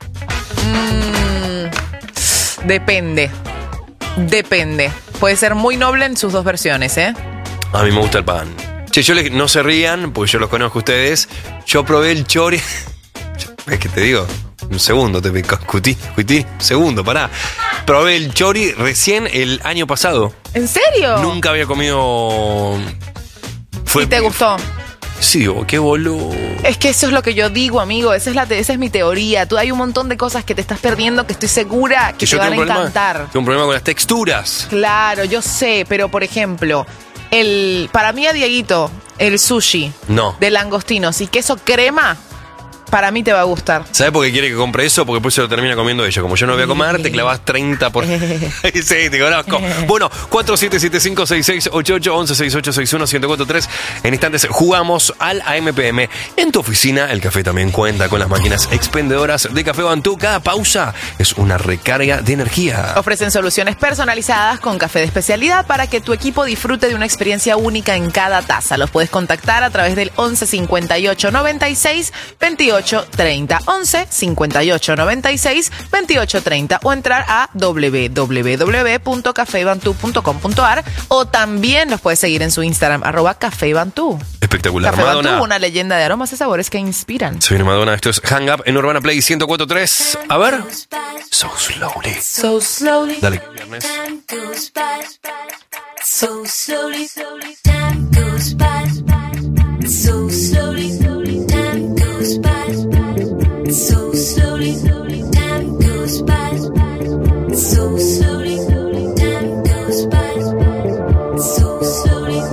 Mm, depende. Depende. Puede ser muy noble en sus dos versiones, ¿eh? A mí me gusta el pan. Che, yo les, no se rían, porque yo los conozco a ustedes. Yo probé el chori. Es que te digo, un segundo, te cuití, cuití, un segundo, pará. Probé el chori recién el año pasado. ¿En serio? Nunca había comido. Fue, ¿Y te gustó? Sí, oh, qué boludo. Es que eso es lo que yo digo, amigo. Esa es, la te- esa es mi teoría. Tú hay un montón de cosas que te estás perdiendo que estoy segura que te van a tengo un problema- encantar. Tengo un problema con las texturas. Claro, yo sé, pero por ejemplo, el para mí a Dieguito, el sushi No. de langostinos y queso crema, para mí te va a gustar. ¿Sabes por qué quiere que compre eso? Porque después se lo termina comiendo ella. Como yo no voy a comer, te clavas treinta por... Sí, te conozco. Bueno, cuatro siete siete cinco seis seis ocho ocho once seis ocho seis uno siete cuatro tres. En instantes jugamos al A M P M. En tu oficina, el café también cuenta con las máquinas expendedoras de Café Bantú. Cada pausa es una recarga de energía. Ofrecen soluciones personalizadas con café de especialidad para que tu equipo disfrute de una experiencia única en cada taza. Los puedes contactar a través del once cincuenta y ocho noventa y seis veintiocho treinta. once cincuenta y ocho noventa y seis veintiocho treinta o entrar a doble u doble u doble u punto café bantú punto com punto a r o también los puedes seguir en su Instagram, arroba Café Bantú. Espectacular. Café Madonna. Bantú, una leyenda de aromas y sabores que inspiran. Se viene Madonna. Esto es Hang Up en Urbana Play ciento cuatro punto tres. A ver. So slowly. So slowly. Dale. Time goes by. So slowly, slowly. Time goes by. So slowly, slowly. Time goes by. So slowly, slowly. Time goes by. So slowly, slowly. Time goes by. So slowly.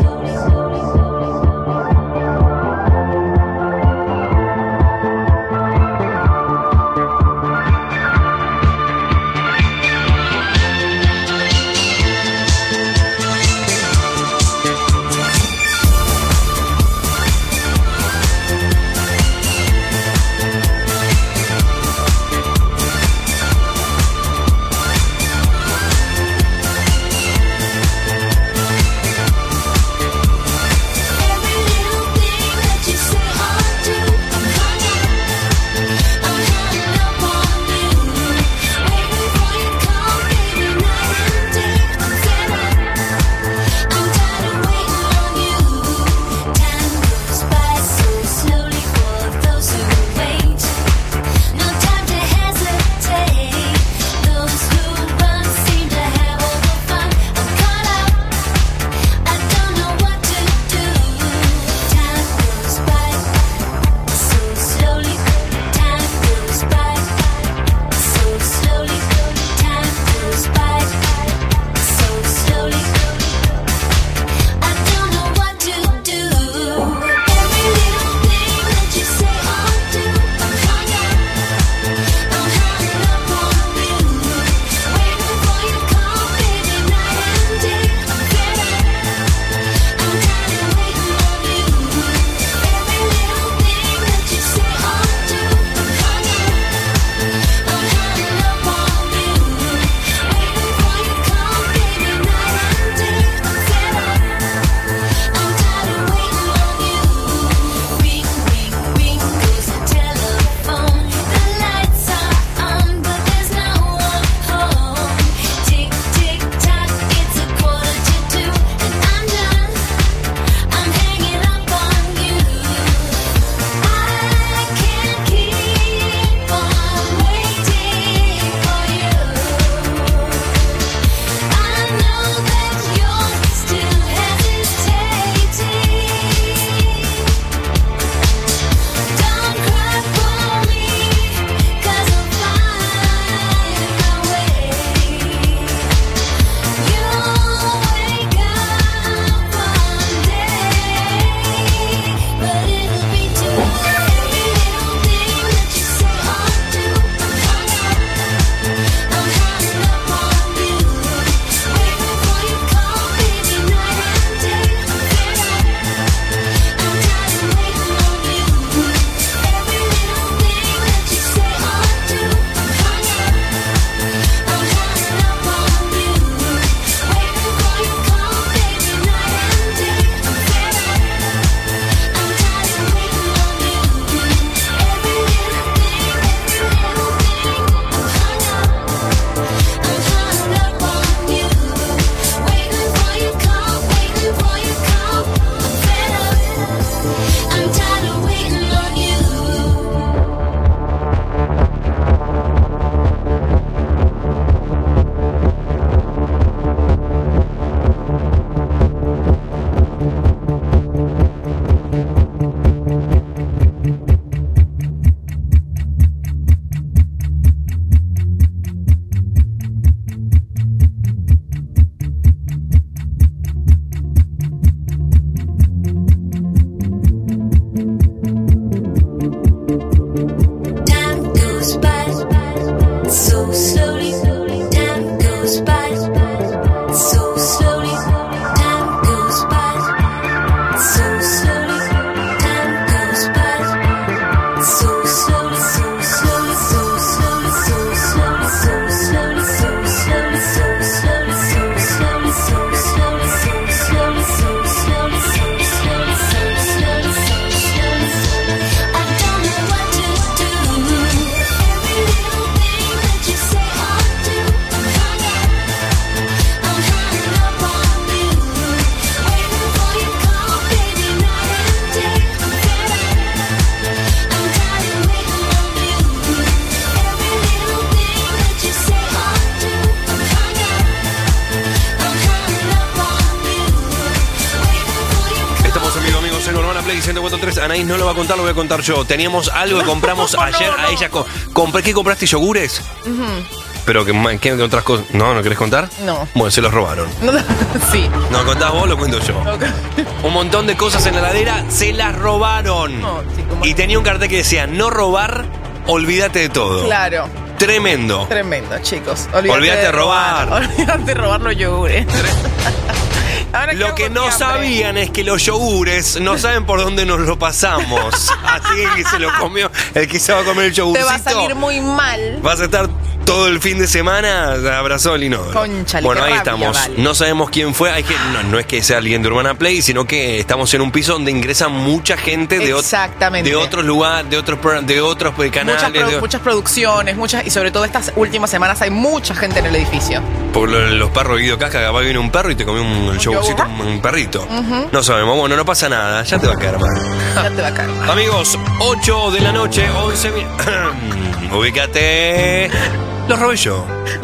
tres. Anaís no lo va a contar, lo voy a contar yo. Teníamos algo que compramos No, ayer no. a ella. co- Compré, ¿qué compraste? ¿Yogures? Ujú. Pero que, ma- ¿qué otras cosas? ¿No? ¿No querés contar? No. Bueno, se los robaron. Sí. No contás vos, lo cuento yo. Un montón de cosas en la heladera se las robaron. No, sí, como- Y tenía un cartel que decía, no robar, olvídate de todo. Claro. Tremendo. Tremendo, chicos. Olvídate de robar. Olvídate de robar los yogures. Ahora Lo quedo que con no mi hambre. sabían es que los yogures no saben por dónde nos lo pasamos. Así que el que se lo comió, el que se va a comer el Te yogurcito, va a salir muy mal. vas a estar todo el fin de semana abrazado al inodoro. Cónchale, Bueno, qué ahí rabia, estamos. vale. No sabemos quién fue. Hay que, no, no es que sea alguien de Urbana Play, sino que estamos en un piso donde ingresa mucha gente de, ot- Exactamente. de otros lugares, de otros pro- de otros eh, canales. Muchas, produ- de- muchas producciones, muchas, y sobre todo estas últimas semanas hay mucha gente en el edificio. por lo- los perros de Guido Casca, capaz viene un perro y te comió un, el yogurcito, un, un perrito. Ujú. No sabemos. Bueno, no pasa nada. Ya te va a quedar mal. Ya te va a caer. Amigos, ocho de la noche, once mil. Ubícate. Los robé yo.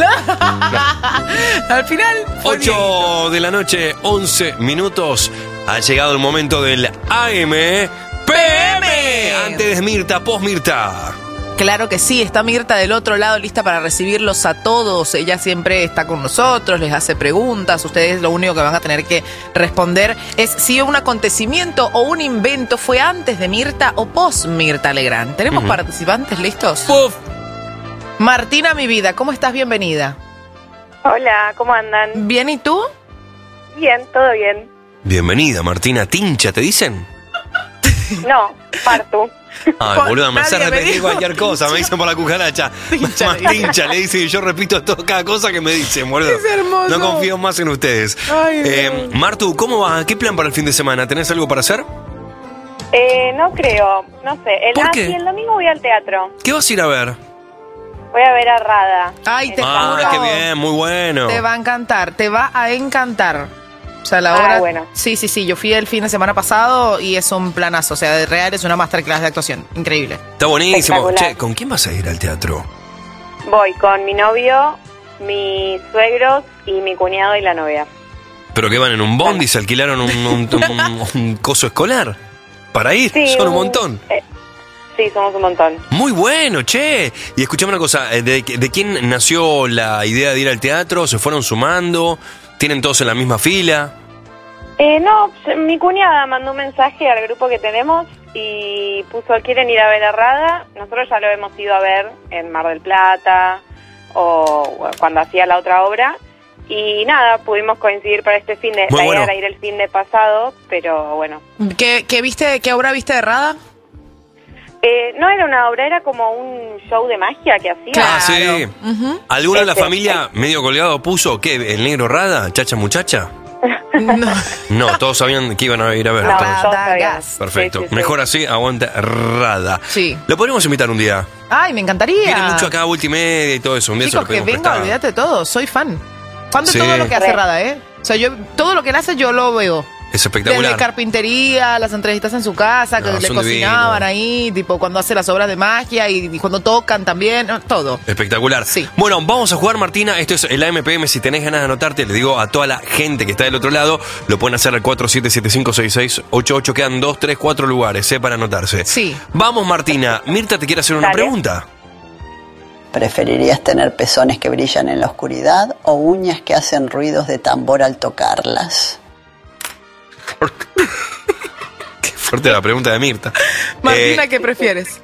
Al final. fue ocho de la noche, once minutos. Ha llegado el momento del A M P M. Antes de Mirta, post Mirta. Claro que sí, está Mirta del otro lado lista para recibirlos a todos. Ella siempre está con nosotros, les hace preguntas. Ustedes lo único que van a tener que responder es si un acontecimiento o un invento fue antes de Mirta o post Mirta Legrand. ¿Tenemos Ujú. participantes listos? Puf. Martina, mi vida, ¿cómo estás? Bienvenida. Hola, ¿cómo andan? ¿Bien y tú? Bien, todo bien. Bienvenida, Martina Tincha, ¿te dicen? No, Partu. Ay, Por- boluda, me hace nadie me repetir dijo cualquier cosa, me dicen por la cucaracha. Tincha, Más le dicen. tincha, le dicen y yo repito todo, cada cosa que me dicen, boludo. Es hermoso. No confío más en ustedes. Ay, eh, Martu, ¿cómo va? ¿Qué plan para el fin de semana? ¿Tenés algo para hacer? Eh, no creo, no sé. El, ¿Por ah, qué? sí, el domingo voy al teatro. ¿Qué vas a ir a ver? Voy a ver a Rada. Ay, te Ah, juro. qué bien, muy bueno. Te va a encantar, te va a encantar. O sea, la Ah, obra. bueno. Sí, sí, sí. Yo fui el fin de semana pasado y es un planazo. O sea, de real es una masterclass de actuación. Increíble. Está buenísimo. Espectacular. Che, ¿con quién vas a ir al teatro? Voy con mi novio, mis suegros y mi cuñado y la novia. ¿Pero que van en un bondi? ¿Se alquilaron un, un- un- un coso escolar? ¿Para ir? Sí, Son un un- montón. eh, sí, somos un montón. Muy bueno, che. Y escuchame una cosa, eh, ¿de, de quién nació la idea de ir al teatro? ¿Se fueron sumando? ¿Tienen todos en la misma fila? Eh, no, mi cuñada mandó un mensaje al grupo que tenemos y puso, ¿quieren ir a ver a Rada? Nosotros ya lo hemos ido a ver en Mar del Plata o cuando hacía la otra obra. Y nada, pudimos coincidir para este fin de... Muy la idea bueno. era ir el fin de pasado, pero bueno. ¿Qué, qué viste, qué obra viste de Rada? Eh, no era una obra, era como un show de magia que hacía. Ah, sí. ¿Alguno de la Este, familia medio colgado puso qué? ¿El negro Rada? ¿Chacha muchacha? No. No, todos sabían que iban a ir a ver. No, entonces. todos sabíamos. Perfecto. Sí, sí, sí. Mejor así, aguanta Rada. Sí. Lo podríamos invitar un día. Ay, me encantaría. Viene mucho acá a Ulti Media y todo eso. Un día se Chicos, lo que pedimos venga, prestado. olvídate de todo. Soy fan. Fan de Sí. todo lo que hace Re. Rada, ¿eh? O sea, yo, todo lo que él hace, yo lo veo. Es Desde espectacular. carpintería, las entrevistas en su casa, que No, le son cocinaban ahí, tipo cuando hace las obras de magia y, y cuando tocan también, no, todo. Espectacular. Bueno, vamos a jugar, Martina. Esto es el A M P M. Si tenés ganas de anotarte, le digo a toda la gente que está del otro lado, lo pueden hacer al cuatro siete siete cinco seis seis ocho ocho. Quedan dos, tres, cuatro lugares eh, para anotarse. Sí. Vamos, Martina. Mirta te quiere hacer una Dale. pregunta. ¿Preferirías tener pezones que brillan en la oscuridad o uñas que hacen ruidos de tambor al tocarlas? Qué fuerte la pregunta de Mirta. Martina, Eh, ¿qué prefieres?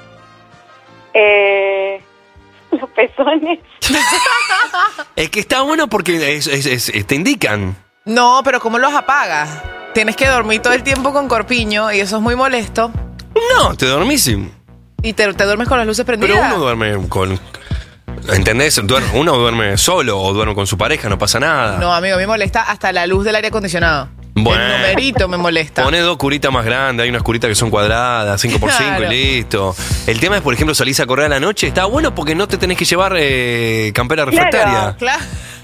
Eh, los pezones. es que está bueno porque es- es- es- te indican. No, pero ¿cómo los apagas? Tienes que dormir todo el tiempo con corpiño y eso es muy molesto. No, te dormís y- Y te, te duermes con las luces prendidas. Pero uno duerme con... ¿Entendés? Duer- Uno duerme solo o duerme con su pareja, no pasa nada. No, amigo, me molesta hasta la luz del aire acondicionado. Bueno. El numerito me molesta. Pone dos curitas más grandes, hay unas curitas que son cuadradas, cinco por cinco Claro. y listo. El tema es, por ejemplo, salís a correr a la noche, está bueno porque no te tenés que llevar eh, campera refractaria. Claro.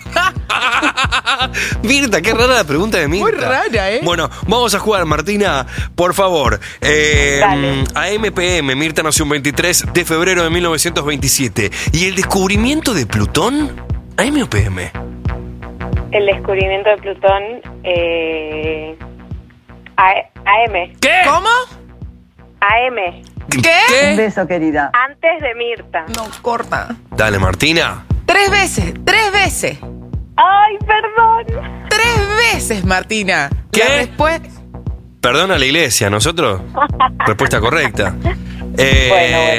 Mirta, qué rara la pregunta de Mirta. Muy rara, ¿eh? Bueno, vamos a jugar, Martina, por favor. Eh, a M P M, Mirta nació un veintitrés de febrero de mil novecientos veintisiete. ¿Y el descubrimiento de Plutón? A M o P M. El descubrimiento de Plutón, eh, A- AM. ¿Qué? ¿Cómo? A M. ¿Qué? Un beso, querida. Antes de Mirta. No, corta. Dale, Martina. Tres veces, tres veces. Ay, perdón. Tres veces, Martina. ¿Qué? La respuesta... Perdona a la iglesia, nosotros. Respuesta correcta. Eh,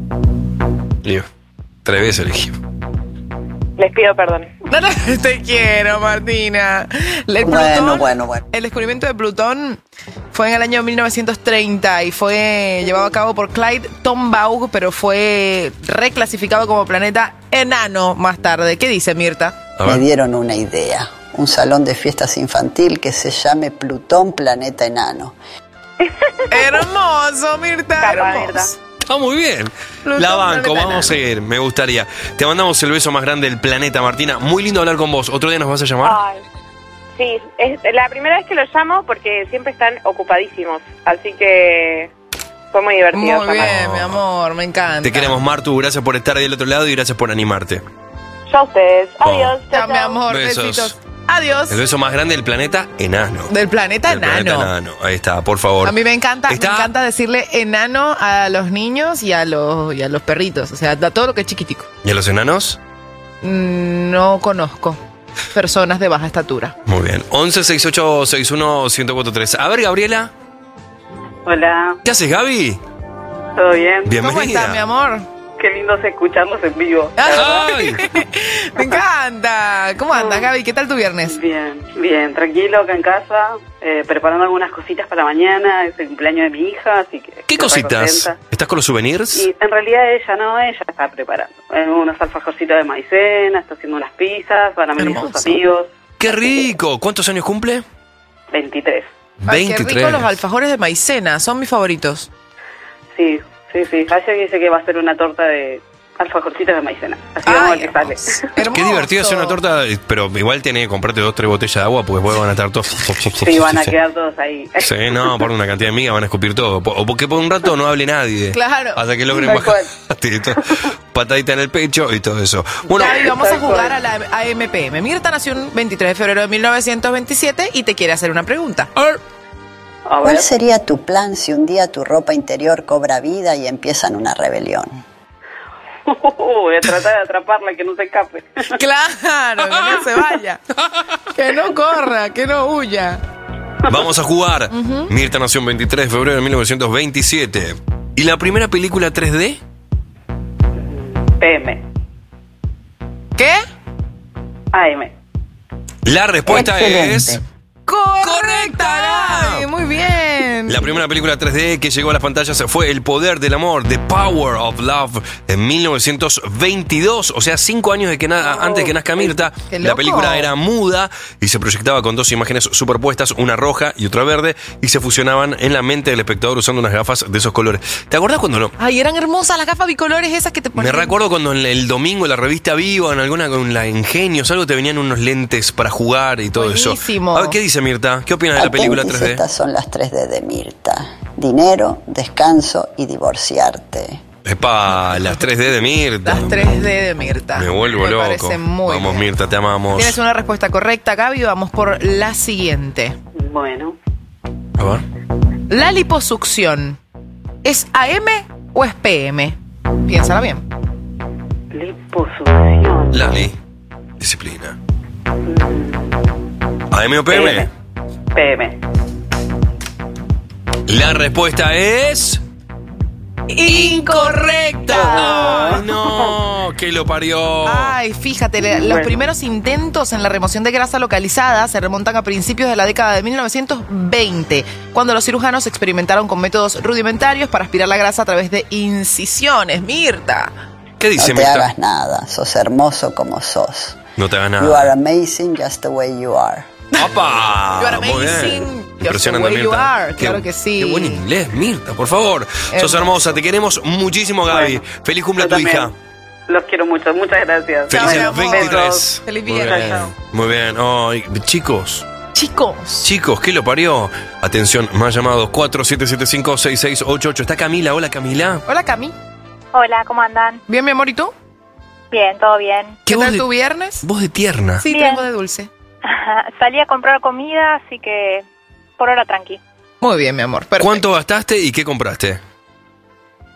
Lío. Tres veces elegimos. Les pido perdón. No, no, te quiero, Martina. El Bueno, Plutón- bueno, bueno. El descubrimiento de Plutón fue en el año mil novecientos treinta y fue llevado a cabo por Clyde Tombaugh, pero fue reclasificado como planeta enano más tarde. ¿Qué dice Mirta? Me dieron una idea. Un salón de fiestas infantil que se llame Plutón Planeta Enano. Hermoso, Mirta. Hermoso. Está muy bien. Plutón, La banco, planeta vamos a seguir. Me gustaría. Te mandamos el beso más grande del planeta, Martina. Muy lindo hablar con vos. ¿Otro día nos vas a llamar? Ay, sí, es la primera vez que los llamo porque siempre están ocupadísimos. Así que fue muy divertido. Muy llamar. bien, mi amor, me encanta. Te queremos, Martu. Gracias por estar ahí del otro lado y gracias por animarte. Yo a ustedes. Adiós. Chao, chao, mi chao. amor, Besos. besitos. Adiós. El beso más grande del planeta enano. Del planeta Del enano. planeta enano. Ahí está, por favor. A mí me encanta, Está- me encanta decirle enano a los niños y a los, y a los perritos. O sea, a todo lo que es chiquitico. ¿Y a los enanos? Mm, No conozco personas de baja estatura. Muy bien. once sesenta y ocho sesenta y uno ciento tres. A ver, Gabriela. Hola, ¿Qué haces, Gaby? ¿todo bien? Bienvenida. ¿Cómo estás, mi amor? Qué lindo es escucharlos en vivo. Ay. Me encanta. ¿Cómo andas, Gaby? ¿Qué tal tu viernes? Bien, bien, tranquilo acá en casa, eh, preparando algunas cositas para mañana, es el cumpleaños de mi hija, así que... ¿Qué estoy cositas? recontenta. ¿Estás con los souvenirs? Y en realidad ella no, ella está preparando. Eh, unos alfajorcitos de maicena, está haciendo unas pizzas, van a venir sus Hermoso. amigos. ¡Qué rico! ¿Cuántos años cumple? veintitrés. Ay, qué rico veintitrés. los alfajores de maicena, son mis favoritos. Sí, sí, sí. Ayer dice que va a hacer una torta de alfajorcitos de maicena. Así vamos a ver qué sale. Qué divertido hacer una torta, pero igual tenés que comprarte dos, tres botellas de agua, porque después van a estar todos... Sí, van a quedar todos ahí. Sí, no, por una cantidad de migas van a escupir todo. Po- O porque por un rato no hable nadie. Claro. Hasta que logren Tal bajar. cual. Patadita en el pecho y todo eso. Bueno, Gaby, vamos a Tal jugar cual. a la A M P M. Mirta nació un veintitrés de febrero de mil novecientos veintisiete y te quiere hacer una pregunta. A ¿Cuál ver. sería tu plan si un día tu ropa interior cobra vida y empiezan una rebelión? Voy a tratar de atraparla, que no se escape. Claro, que no se vaya. Que no corra, que no huya. vamos a jugar. Mirta nació un veintitrés de febrero de mil novecientos veintisiete. ¿Y la primera película tres D? P M. ¿Qué? A M. La respuesta Excelente. es... ¡Correcta, Gaby! Muy bien. La primera película tres D que llegó a las pantallas fue El Poder del Amor, The Power of Love, en mil novecientos veintidós, o sea, cinco años de que na- antes que nazca Mirta. Qué La loco. película era muda y se proyectaba con dos imágenes superpuestas, una roja y otra verde, y se fusionaban en la mente del espectador usando unas gafas de esos colores. ¿Te acordás cuando no? Ay, eran hermosas las gafas bicolores esas que te Me ponían. recuerdo cuando en el domingo en la revista Viva, en alguna con la Ingenios, algo te venían unos lentes para jugar y todo Buenísimo. eso. A ver, ¿qué dice Mirta? ¿Qué opinas de la película Atentis, tres D? estas son las tres D de Mirta. Dinero, descanso y divorciarte. Epa, las tres D de Mirta. Las tres D de Mirta. Me vuelvo Me loco. parece muy Vamos, bien. Mirta, te amamos. Tienes una respuesta correcta, Gaby. Vamos por la siguiente. Bueno. A ver. La liposucción, ¿es A M o es P M? Piénsala bien. Liposucción. Lali. Disciplina. ¿A M o P M? P M. La respuesta es... ¡Incorrecta! ¡Ay, no! ¡Que lo parió! Ay, fíjate, le- los Bueno. primeros intentos en la remoción de grasa localizada se remontan a principios de la década de mil novecientos veinte, cuando los cirujanos experimentaron con métodos rudimentarios para aspirar la grasa a través de incisiones. Mirta. ¿Qué No dice te Mirta? hagas nada, sos hermoso como sos. No te hagas You are nada. amazing just the way you are. ¡Opa! You are Muy amazing, bien. just Impresionante, the way you Mirta. are, claro que sí. Qué buen inglés, Mirta, por favor. Sos Hermoso. hermosa, te queremos muchísimo, Gaby. Bueno, Feliz cumple a yo tu también. hija. Los quiero mucho, muchas gracias. Chao, Feliz mi amor. veintitrés. Feliz Muy viernes. bien. Chao. Muy bien. Ay, chicos, Chicos. chicos, ¿qué lo parió? Atención, más llamados cuatro siete siete cinco seis seis ocho ocho. Está Camila. Hola, Camila. Hola, Cami. Hola, ¿cómo andan? Bien, mi amor, ¿y tú? Bien, todo bien. ¿Qué voz tal de- tu viernes? Voz de tierna. Sí, Bien. tengo de dulce. Salí a comprar comida, así que por ahora tranqui. Muy bien, mi amor. Perfecto. ¿Cuánto gastaste y qué compraste?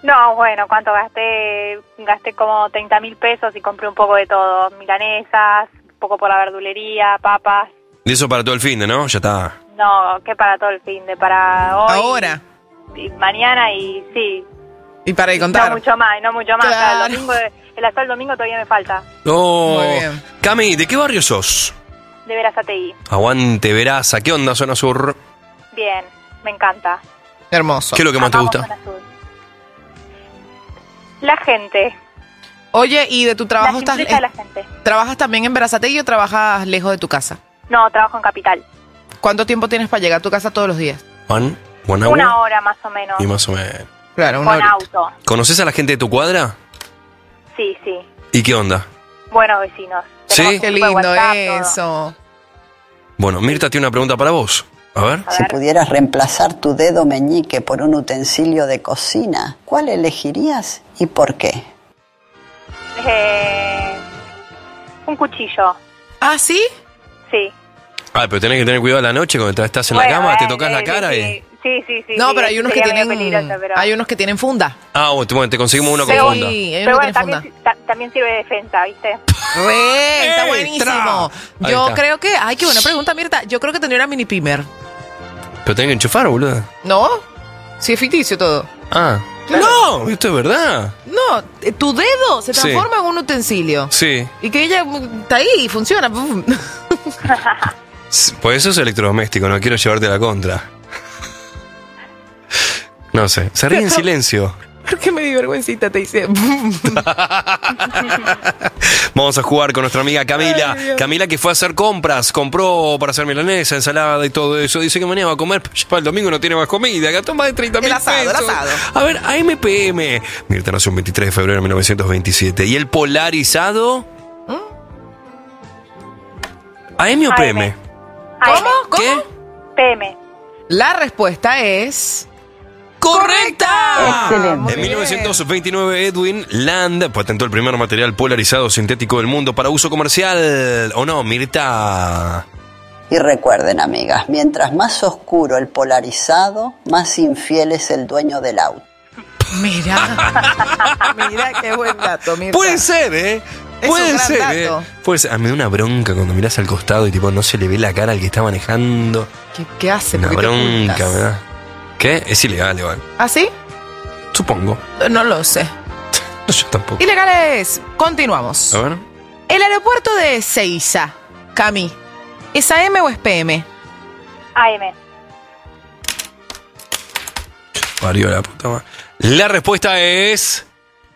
No, bueno, ¿cuánto gasté? Gasté como treinta mil pesos y compré un poco de todo. Milanesas, un poco por la verdulería, papas. Y eso para todo el fin de, ¿no? Ya está. No, que para todo el fin de, para hoy. Ahora. Y mañana y sí. Y para de contar. No mucho más, no mucho más. Claro. Claro, el domingo, el hasta el domingo todavía me falta. Oh. Muy bien. Cami, ¿de qué barrio sos? De Verazategui. Aguante, Veraza. ¿Qué onda, zona sur? Bien, me encanta. Hermoso. ¿Qué es lo que más te Amamos gusta? zona sur. La gente. Oye, ¿y de tu trabajo La estás, simpleza de eh, la gente. trabajas también en Verazategui o trabajas lejos de tu casa? No, trabajo en Capital. ¿Cuánto tiempo tienes para llegar a tu casa todos los días? One, one hour. Una hora más o menos. Y más o menos. Claro, una Con horita. auto. ¿Conoces a la gente de tu cuadra? Sí, sí. ¿Y qué onda? Buenos vecinos. ¿Sí? Tenemos Qué un grupo de lindo WhatsApp, todo. eso. Bueno, Mirta tiene una pregunta para vos. A ver. Si pudieras reemplazar tu dedo meñique por un utensilio de cocina, ¿cuál elegirías y por qué? Eh, un cuchillo. ¿Ah, sí? Sí. Ah, pero tenés que tener cuidado a la noche cuando estás en Bueno, la cama, te eh, tocas eh, la cara sí, y... Sí, sí, sí. No, sí, pero hay unos que sería medio tienen peligroso, pero... hay unos que tienen funda. Ah, bueno, te conseguimos uno con Pero- funda. Sí, hay Pero uno que bueno, tiene también, funda. ta- también sirve de defensa, ¿viste? Re, está ¡Ey, buenísimo. tra! Ahí Yo está. creo que, ay, qué buena pregunta, Mirta. Yo creo que tendría una mini pimer. Pero tenés que enchufar, boludo. ¿No? Sí, es ficticio todo. Ah. No, esto es verdad. No, eh, tu dedo se Sí. transforma en un utensilio. Sí. Y que ella mm, está ahí y funciona. Pum. Pues eso es electrodoméstico, no quiero llevarte a la contra. No sé, se ríe en silencio. ¿Por qué me di vergüencita? Te dice. Vamos a jugar con nuestra amiga Camila. Ay, Dios. Camila que fue a hacer compras, compró para hacer milanesa, ensalada y todo eso. Dice que mañana va a comer, pero ya para el domingo no tiene más comida. Gastó más de treinta mil El asado, el pesos. asado. A ver, A M P M. Mirta nació el veintitrés de febrero de mil novecientos veintisiete. ¿Y el polarizado? ¿A M o P M? ¿Cómo? ¿Cómo? ¿Qué? P M. La respuesta es. ¡Correcta! Excelente. En mil novecientos veintinueve, Edwin Land patentó el primer material polarizado sintético del mundo para uso comercial. ¿O no, Mirta? Y recuerden, amigas, mientras más oscuro el polarizado, más infiel es el dueño del auto. Mira. Mira qué buen dato, Mirta. Puede ser, ¿eh? Es Puede un gran ser, dato. ¿eh? Puede ser. Ah, me da una bronca cuando mirás al costado y tipo no se le ve la cara al que está manejando. ¿Qué, qué hace? Una ¿Por qué te bronca, ocultas? me da. ¿Qué? Es ilegal, igual. ¿Ah, sí? Supongo. No lo sé. Yo tampoco. Ilegal es. Continuamos. A ver. El aeropuerto de Ezeiza, Cami, ¿es A M o es P M? A M. Parió la puta madre. La respuesta es.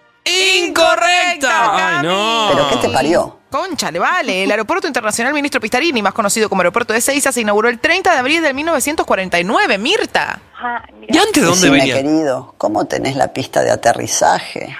¡Incorrecta! ¡Ay, no! ¿Pero qué te parió? Concha, le vale. El Aeropuerto Internacional Ministro Pistarini, más conocido como Aeropuerto de Ezeiza, se inauguró el treinta de abril de mil novecientos cuarenta y nueve. Mirta. Ah, mira. ¿Y antes de dónde Decime, venía? querido, ¿cómo tenés la pista de aterrizaje?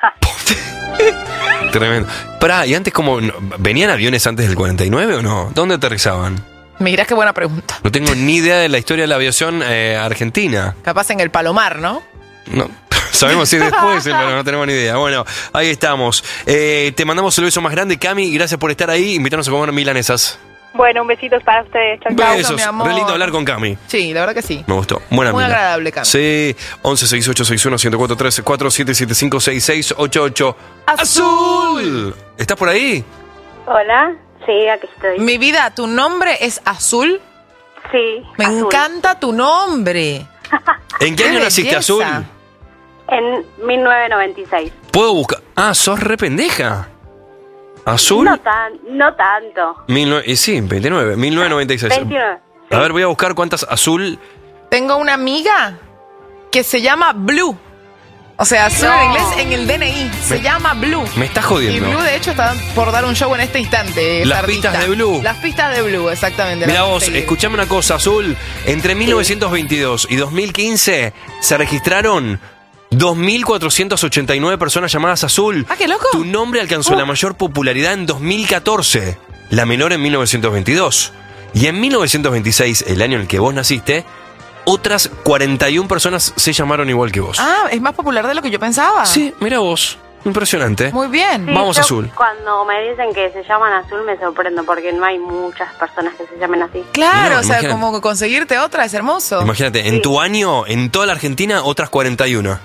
Tremendo. Pará, ¿y antes cómo? no, ¿Venían aviones antes del cuarenta y nueve o no? ¿Dónde aterrizaban? Mira qué buena pregunta. No tengo ni idea de la historia de la aviación eh, argentina. Capaz en el Palomar, ¿no? No. Sabemos si después, pero no tenemos ni idea. Bueno, ahí estamos. Eh, te mandamos el beso más grande, Cami. Gracias por estar ahí. Invítanos a comer milanesas. Bueno, un besito para ustedes. Chau, chau. Besos. mi amor. Re lindo hablar con Cami. Sí, la verdad que sí. Me gustó. Buena Muy mina. agradable, Cami. Sí. once sesenta y ocho sesenta y uno ciento cuarenta y tres cuatro siete siete cinco seis seis ocho ocho. ¡Azul! ¿Estás por ahí? Hola. Sí, aquí estoy. Mi vida, ¿tu nombre es Azul? Sí. Me azul. encanta tu nombre. ¿En qué ¡Qué año naciste, belleza! Azul? En mil novecientos noventa y seis. ¿Puedo buscar? Ah, sos re pendeja. ¿Azul? No, tan, no tanto. mil nueve- eh, sí, veintinueve. mil novecientos noventa y seis. veintinueve. A ver, voy a buscar cuántas Azul. Tengo una amiga que se llama Blue. O sea, azul en inglés en el D N I. Se Me- llama Blue. Me estás Y jodiendo. Blue, de hecho, está por dar un show en este instante. esa Las artista. pistas de Blue. Las pistas de Blue, exactamente. Mira las vos, seguí. escuchame una cosa, Azul. Entre mil novecientos veintidós y dos mil quince se registraron dos mil cuatrocientas ochenta y nueve personas llamadas Azul. Ah, qué loco. Tu nombre alcanzó Uh. la mayor popularidad en dos mil catorce, la menor en mil novecientos veintidós. Y en mil novecientos veintiséis, el año en el que vos naciste, otras cuarenta y una personas se llamaron igual que vos. Ah, es más popular de lo que yo pensaba. Sí, mira vos. Impresionante. Muy bien. Sí, Vamos, yo Azul. Cuando me dicen que se llaman azul me sorprendo porque no hay muchas personas que se llamen así. Claro, No, o sea, imagínate. como conseguirte otra es hermoso. Imagínate, en tu año, en toda la Argentina, otras cuarenta y una.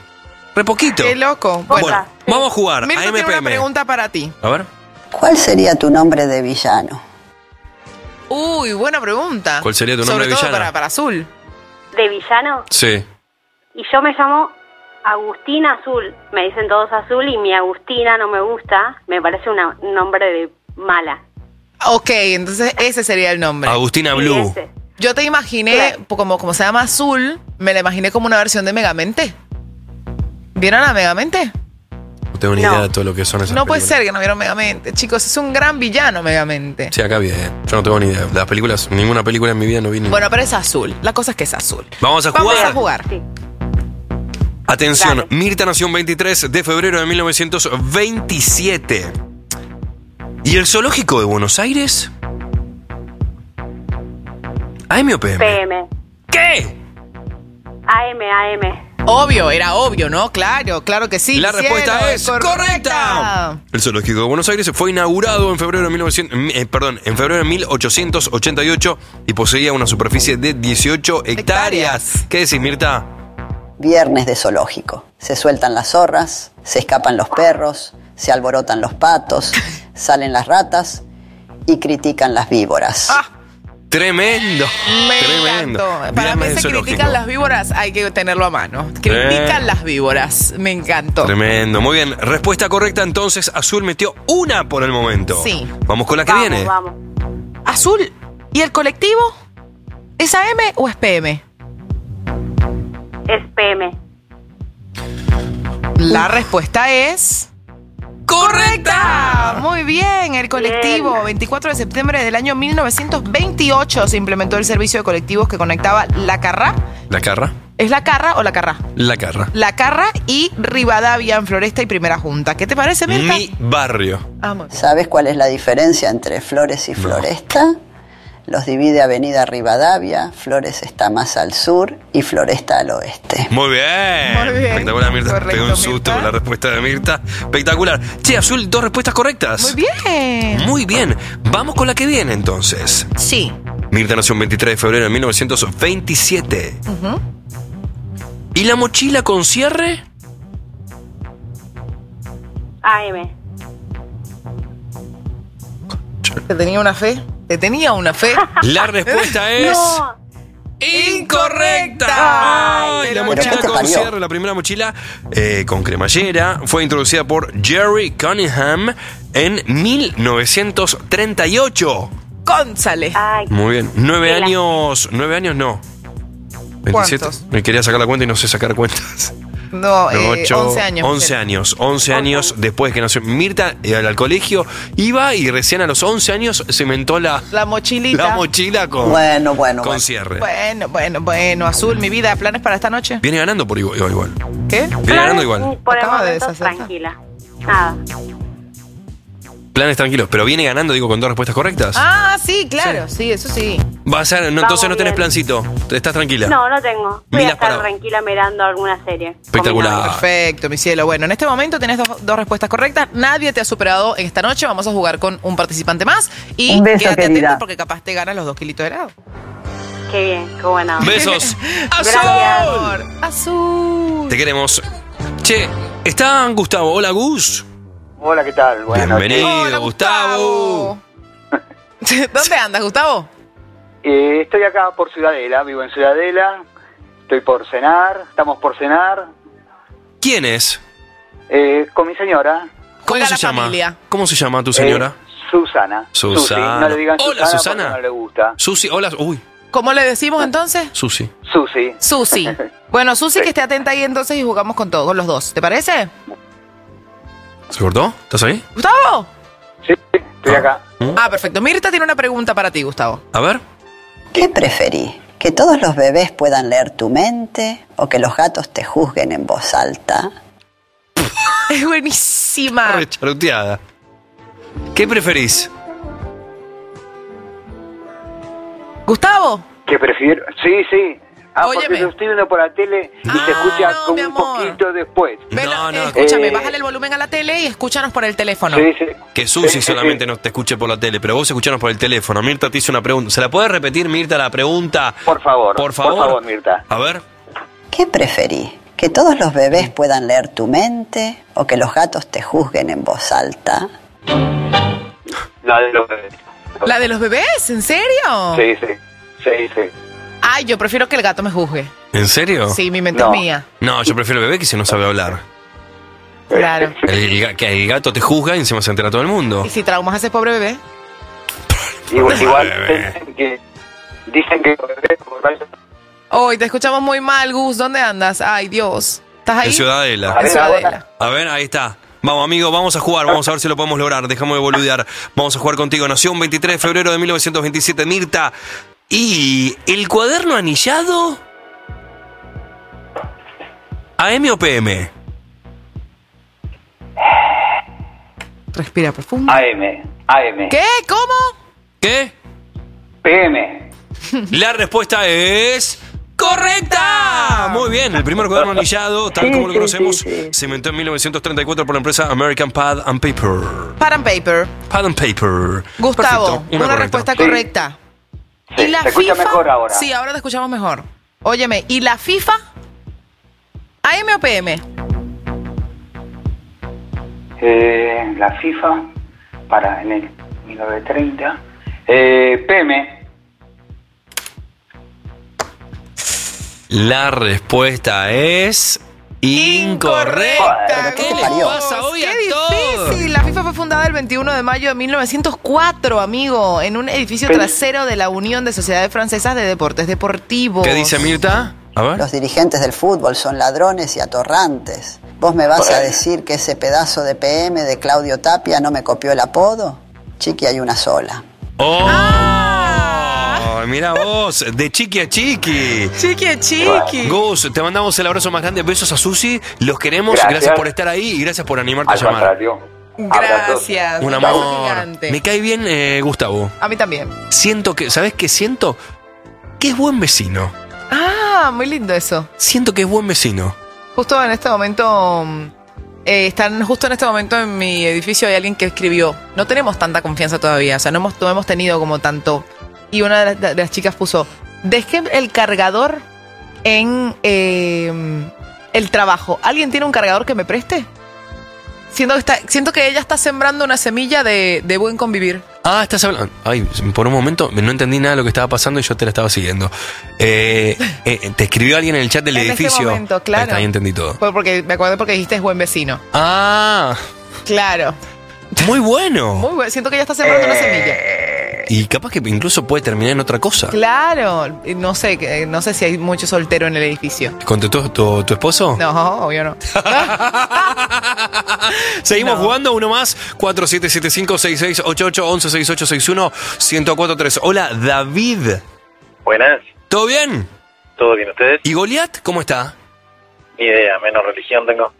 Re poquito. Qué loco. Bueno, Bueno, vamos a jugar Mirta a tiene M P una M. pregunta para ti. A ver, ¿Cuál sería tu nombre de villano? Uy, buena pregunta. ¿cuál sería tu nombre Sobre de todo villana? para, para Azul. ¿De villano? Sí. Y yo me llamo Agustina Azul. Me dicen todos Azul y mi Agustina no me gusta. Me parece una, un nombre de mala. Ok, entonces ese sería el nombre. Agustina Sí, Blue. ese. Yo te imaginé, como, como se llama Azul, me la imaginé como una versión de Megamente. ¿Vieron a Megamente? No tengo ni No. idea de todo lo que son esas No puede películas. ser que no vieron Megamente. Chicos, es un gran villano Megamente. Sí, acá bien. Yo no tengo ni idea. Las películas, ninguna película en mi vida no vi ninguna. Bueno, pero es azul. La cosa es que es azul. Vamos a jugar. Vamos a jugar. Atención, Mirta nació un veintitrés de febrero de mil novecientos veintisiete. ¿Y el zoológico de Buenos Aires? ¿A M o P M? P M. ¿Qué? A M, A M. Obvio, era obvio, ¿no? Claro, claro que sí. La cielo, respuesta es correcta. correcta. El zoológico de Buenos Aires fue inaugurado en febrero de mil novecientos, eh, perdón, en febrero de mil ochocientos ochenta y ocho y poseía una superficie de dieciocho hectáreas. ¿Qué decís, Mirta? Viernes de zoológico. Se sueltan las zorras, se escapan los perros, se alborotan los patos, salen las ratas y critican las víboras. Tremendo. Me Tremendo. encantó. Para Viernes mí de se zoológico. critican las víboras, hay que tenerlo a mano. Critican Eh. las víboras. Me encantó. Tremendo. Muy bien. Respuesta correcta, entonces Azul metió una por el momento. Sí. Vamos con la que Vamos, viene. vamos. Azul, ¿y el colectivo? ¿Es A M o es P M? Es P M. La respuesta es... ¡correcta! Muy bien, el colectivo. Bien. veinticuatro de septiembre del año mil novecientos veintiocho se implementó el servicio de colectivos que conectaba La Carrá. ¿La Carra? ¿Es La Carra o La Carrá? La Carra. La Carra y Rivadavia en Floresta y Primera Junta. ¿Qué te parece, Mirta? Mi barrio. ¿Sabes cuál es la diferencia entre Flores y Floresta? Los divide Avenida Rivadavia, Flores está más al sur y Floresta al oeste. Muy bien. Muy bien. Espectacular, Mirta. Correcto, Pegó un susto con la respuesta de Mirta. Espectacular. Che, Azul, dos respuestas correctas. Muy bien. Muy bien. Vamos con la que viene, entonces. Sí. Mirta nació el veintitrés de febrero de mil novecientos veintisiete. Ujú. ¿Y la mochila con cierre? A M. ¿Te tenía una fe? ¿Te tenía una fe? La respuesta es... No. ¡Incorrecta! Ay, la mochila ¿Pero qué te con parió? cierre, la primera mochila eh, con cremallera, fue introducida por Jerry Cunningham en mil novecientos treinta y ocho. ¡Cónsale! Muy bien. Nueve Qué años... Nueve años no. veintisiete. ¿Cuántos? Me quería sacar la cuenta y no sé sacar cuentas. No, eh, Ocho, once años. once años. once años después que nació. Mirta eh, al, al colegio iba y recién a los once años se inventó la, La mochilita. la mochila con, Bueno, bueno, con bueno. cierre. Bueno, bueno, bueno. Azul, mi vida. ¿Planes para esta noche? Viene ganando por igual. igual. ¿Qué? Viene ganando igual. Por el Acaba de momento, deshacerse. tranquila. Nada. Planes tranquilos. Pero viene ganando, digo, con dos respuestas correctas. Ah, sí, claro. Sí, eso sí. Va a ser, no, Vamos entonces no tenés bien. plancito. Estás tranquila. No, no tengo. Voy Milas a estar para- tranquila mirando alguna serie. Espectacular. Perfecto, mi cielo. Bueno, en este momento tenés dos, dos respuestas correctas. Nadie te ha superado en esta noche. Vamos a jugar con un participante más. Y Un beso, quédate querida. atento porque capaz te ganas los dos kilitos de helado. Qué bien, qué buena. Besos. ¡Azul! ¡Azul! Te queremos. Che, está Gustavo. Hola, Gus. Hola, ¿qué tal? Buenas Bienvenido, noches. Gustavo. ¿Dónde andas, Gustavo? Eh, estoy acá por Ciudadela, vivo en Ciudadela. Estoy por cenar, estamos por cenar. ¿Quién es? Eh, con mi señora. ¿Cómo se llama? ¿Cómo se llama tu señora? Eh, Susana. Susana. Susi. No le digan Hola, Susana, Susana. porque no le gusta. Susi, hola. Uy, ¿Cómo le decimos entonces? Susi. Susi. Susi. Bueno, Susi, que esté atenta ahí entonces y jugamos con todos, con los dos. ¿Te parece? ¿Se cortó? ¿Estás ahí? ¿Gustavo? Sí, estoy acá. Ah, perfecto. Mirta tiene una pregunta para ti, Gustavo. A ver. ¿Qué preferí? ¿Que todos los bebés puedan leer tu mente o que los gatos te juzguen en voz alta? Es buenísima. Re charuteada. ¿Qué preferís? Gustavo. ¿Qué prefiero? Sí, sí. Ah, Óyeme. porque lo estoy viendo por la tele y se escucha como un poquito después. No, no. Escúchame, Eh, bájale el volumen a la tele y escúchanos por el teléfono. Sí, sí. Que Susi solamente no te escuche por la tele, pero vos escuchanos por el teléfono. Mirta te hizo una pregunta. ¿Se la puede repetir, Mirta, la pregunta? Por favor. Por favor. Por favor, Mirta. A ver. ¿Qué preferí? ¿Que todos los bebés puedan leer tu mente o que los gatos te juzguen en voz alta? La de los bebés. ¿La de los bebés? ¿En serio? Sí, sí. Sí, sí. Ay, yo prefiero que el gato me juzgue. ¿En serio? Sí, mi mente No. es mía. No, yo prefiero el bebé que si no sabe hablar. Claro. El, ga- que el gato te juzga y encima se entera todo el mundo. ¿Y si traumas a ese pobre bebé? Igual, igual Bebé. dicen que, dicen que los bebés borrachos- Hoy te escuchamos muy mal, Gus. ¿Dónde andas? Ay, Dios. ¿Estás ahí? En Ciudadela. En Ciudadela. A ver, ahí está. Vamos, amigo, vamos a jugar. Vamos a ver si lo podemos lograr. Dejamos de boludear. Vamos a jugar contigo. Nació un veintitrés de febrero de mil novecientos veintisiete, Mirta. ¿Y el cuaderno anillado? ¿A M o P M? Respira profundo. A M. A M. ¿Qué? ¿Cómo? ¿Qué? P M. La respuesta es... ¡correcta! Muy bien, el primer cuaderno anillado, tal Sí, como lo sí, conocemos, sí, sí. se inventó en mil novecientos treinta y cuatro por la empresa American Pad and Paper. Pad and paper. Pad and Paper. Gustavo, Perfecto, una, correcta. respuesta Sí. correcta. Sí, ¿Y la se escucha FIFA? mejor ahora. Sí, ahora te escuchamos mejor. Óyeme, ¿y la FIFA? ¿A M o P M? Eh, la FIFA, para en el mil novecientos treinta. Eh, P M. La respuesta es... incorrecta. ¿Qué le parió. pasa hoy ¡Qué a todos? difícil! La FIFA fue fundada el veintiuno de mayo de mil novecientos cuatro, amigo, en un edificio Pero- trasero de la Unión de Sociedades Francesas de Deportes Deportivos. ¿Qué dice Mirta? A ver. Los dirigentes del fútbol son ladrones y atorrantes. ¿Vos me vas a decir que ese pedazo de P M de Claudio Tapia no me copió el apodo? Chiqui, hay una sola. ¡Oh! Ah. Mira vos, de chiqui a chiqui. Chiqui, chiqui. Gus, te mandamos el abrazo más grande. Besos a Susi. Los queremos. Gracias, Gracias. por estar ahí y gracias por animarte Al a llamar. contrario. Abrazos. Gracias. Un Un beso amor. gigante. Me cae bien eh, Gustavo. A mí también. Siento que, ¿sabes qué siento? Que es buen vecino. Ah, muy lindo eso. Siento que es buen vecino. Justo en este momento, mm, eh, están justo en este momento en mi edificio hay alguien que escribió, no tenemos tanta confianza todavía, o sea, no hemos, no hemos tenido como tanto. Y una de las, de las chicas puso, dejé el cargador en eh, el trabajo. ¿Alguien tiene un cargador que me preste? Siento que, está, siento que ella está sembrando una semilla de, de buen convivir. Ah, estás hablando. Ay, por un momento no entendí nada de lo que estaba pasando y yo te la estaba siguiendo. Eh, eh, te escribió alguien en el chat del En este edificio. momento, claro. Ahí está, ahí entendí todo. Fue porque me acordé porque dijiste es buen vecino. Ah, Claro. muy bueno. Muy bueno. Siento que ella está sembrando una semilla. Y capaz que incluso puede terminar en otra cosa. Claro. Y No sé, que- no sé si hay mucho soltero en el edificio. ¿Contestó tu, tu esposo? No, obvio no. Seguimos No. jugando uno más. cuatro siete siete cinco seis seis ocho ocho once seis ocho seis uno uno cero cuatro tres. Hola, David. Buenas, ¿Todo bien? ¿todo bien ustedes? ¿Y Goliat cómo está? Ni idea, menos religión tengo.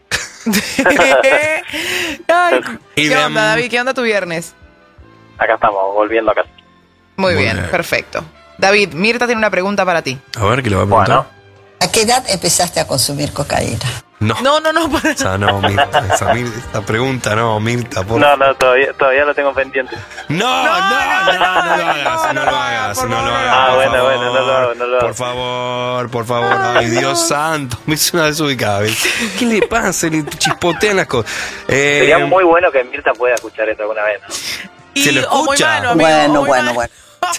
Ay, Y ¿Qué de- onda, David? ¿Qué onda tu viernes? Acá estamos, volviendo a casa. Muy Muy bien, bien. perfecto. David, Mirta tiene una pregunta para ti. A ver, ¿qué le va a preguntar? Bueno, ¿A qué edad empezaste a consumir cocaína? No. No, no, no, para. O sea, no, Mirta, esa, Mir- esa pregunta, no, Mirta, por no, no, todavía, todavía lo tengo pendiente. No, no, no, no, no lo hagas, no lo hagas, por no lo favor. hagas. Ah, por bueno, favor, bueno, no lo hago, no lo hago. Por favor, por favor, ay, Dios santo, me hizo una desubicada. ¿Ves? ¿Qué le pasa? Le chispotean las cosas. Eh, Sería muy bueno que Mirta pueda escuchar esto alguna vez. Y, ¿Se lo o muy escucha? malo, amigo, o Bueno, muy bueno, malo. bueno.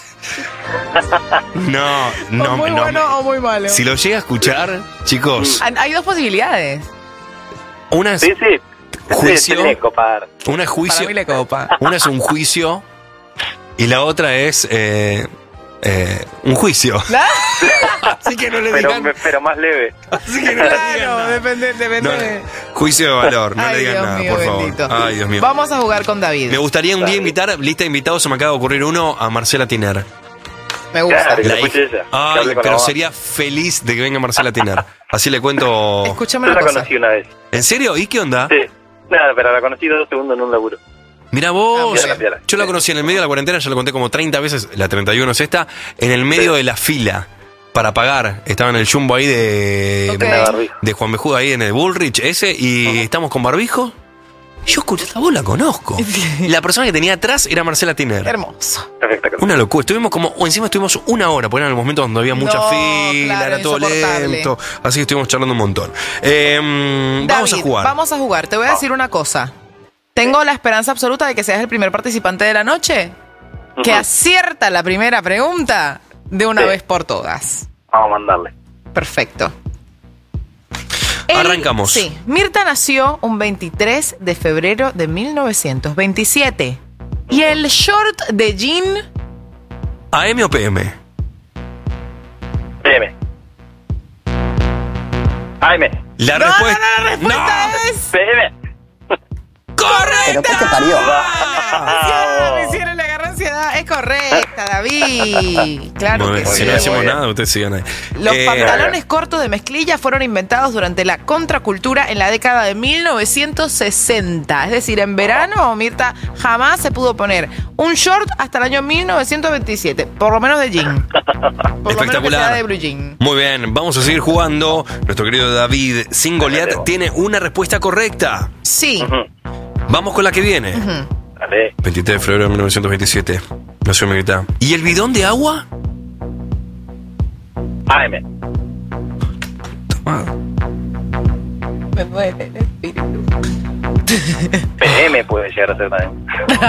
No, O no, muy no. bueno o muy malo. Si lo llega a escuchar, chicos, Han- Hay dos posibilidades. una es Sí, sí. juicio, Sí, tiene que copar. una es Para juicio, mí le copa. una es un juicio y la otra es eh, eh, un juicio. Así que no le Pero, digan. me- pero más leve. Así que no le digan Claro, nada. depende, depende. No, de- juicio de valor, no Ay, le digan Dios nada, mío, por bendito. favor. Ay, Dios mío. Vamos a jugar con David. Me gustaría un día invitar, lista de invitados, se me acaba de ocurrir uno, a Marcela Tiner. Me gusta. Claro, que La lo escuche hija- ella. que Ay, hable con pero la mamá. sería feliz de que venga Marcela Tiner. Así le cuento. Escúchame Yo una la cosa. conocí una vez. ¿En serio? ¿Y qué onda? Sí. Nada, pero la conocí dos segundos en un laburo. Mira Ah, vos, muy bien. yo la conocí en el medio de la cuarentena, ya lo conté como treinta veces, la treinta y uno es esta, en el medio de la fila para pagar. Estaba en el jumbo ahí de, Ok. de Juan Bejudo, ahí en el Bullrich ese, y estamos con barbijo, Yo escuché esta voz, la conozco. La persona que tenía atrás era Marcela Tiner. Hermoso. Una locura. Estuvimos como, o encima estuvimos una hora, porque eran los momentos donde había mucha No, fila, claro, era todo insoportable. lento. Así que estuvimos charlando un montón. Eh, vamos a David, jugar. Vamos a jugar. Te voy a decir una cosa. Tengo la esperanza absoluta de que seas el primer participante de la noche que Ujú. acierta la primera pregunta de una Sí. vez por todas. Vamos a mandarle. Perfecto. Arrancamos. Sí. Mirta nació un veintitrés de febrero de mil novecientos veintisiete. ¿Y el short de jean? ¿A M o P M? P M. A M. La No, respuesta. no, no, la respuesta es... P M. ¿Pero qué te parió? Ansiedad, me hicieron, le agarró ansiedad. Es correcta, David. Claro Muy que bien, sí. si no decimos nada, ustedes sigan ahí. Los Eh, pantalones cortos de mezclilla fueron inventados durante la contracultura en la década de mil novecientos sesenta. Es decir, en verano, Mirta, jamás se pudo poner un short hasta el año mil novecientos veintisiete. Por lo menos de jean. Por lo menos que Espectacular. sea de blue jean. Muy bien, vamos a seguir jugando. Nuestro querido David sin Goliat tiene una respuesta correcta. Sí. Vamos con la que viene. Ujú. Dale. veintitrés de febrero de mil novecientos veintisiete. Nació Mirta. ¿Y el bidón de agua? A M. Me duele el espíritu. P M puede llegar a ser también.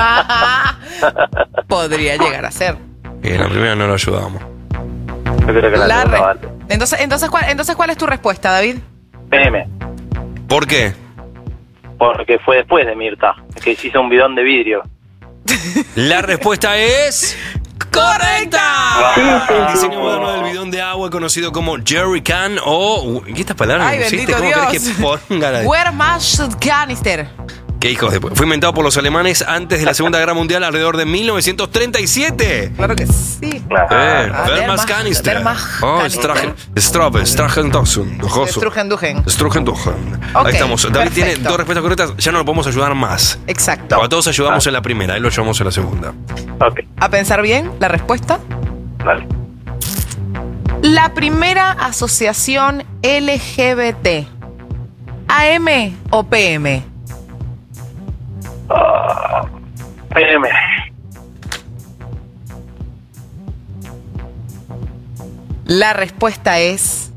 Podría llegar a ser. En la primera no lo ayudamos. Yo creo que la, La segunda re- vale. Entonces, entonces, ¿cuál, entonces, ¿cuál es tu respuesta, David? P M. ¿Por qué? Porque fue después de Mirta, que se hizo un bidón de vidrio. La respuesta es... ¡correcta! El diseño moderno del bidón de agua conocido como jerry can o... ¿Qué estas palabras Ay, no existen? bendito ¿Cómo Dios. querés que pongan ahí? Where much canister. ¿Qué hijos de... Fue inventado por los alemanes antes de la Segunda Guerra Mundial alrededor de mil novecientos treinta y siete. Claro que sí. Eh, Ah, Wehrmacht Wehrmacht- Canister. Wehrmacht Oh, Canister. Strache, Strabe, Strachendosen. Strugendugen. Strugendogen. Ok, Ahí estamos. David tiene perfecto. dos respuestas correctas. Ya no lo podemos ayudar más. Exacto. A todos ayudamos en la primera. Ahí lo ayudamos en la segunda. Ok, A pensar bien la respuesta. dale. La primera asociación L G B T. ¿A M o P M? Ah, P M. La respuesta es...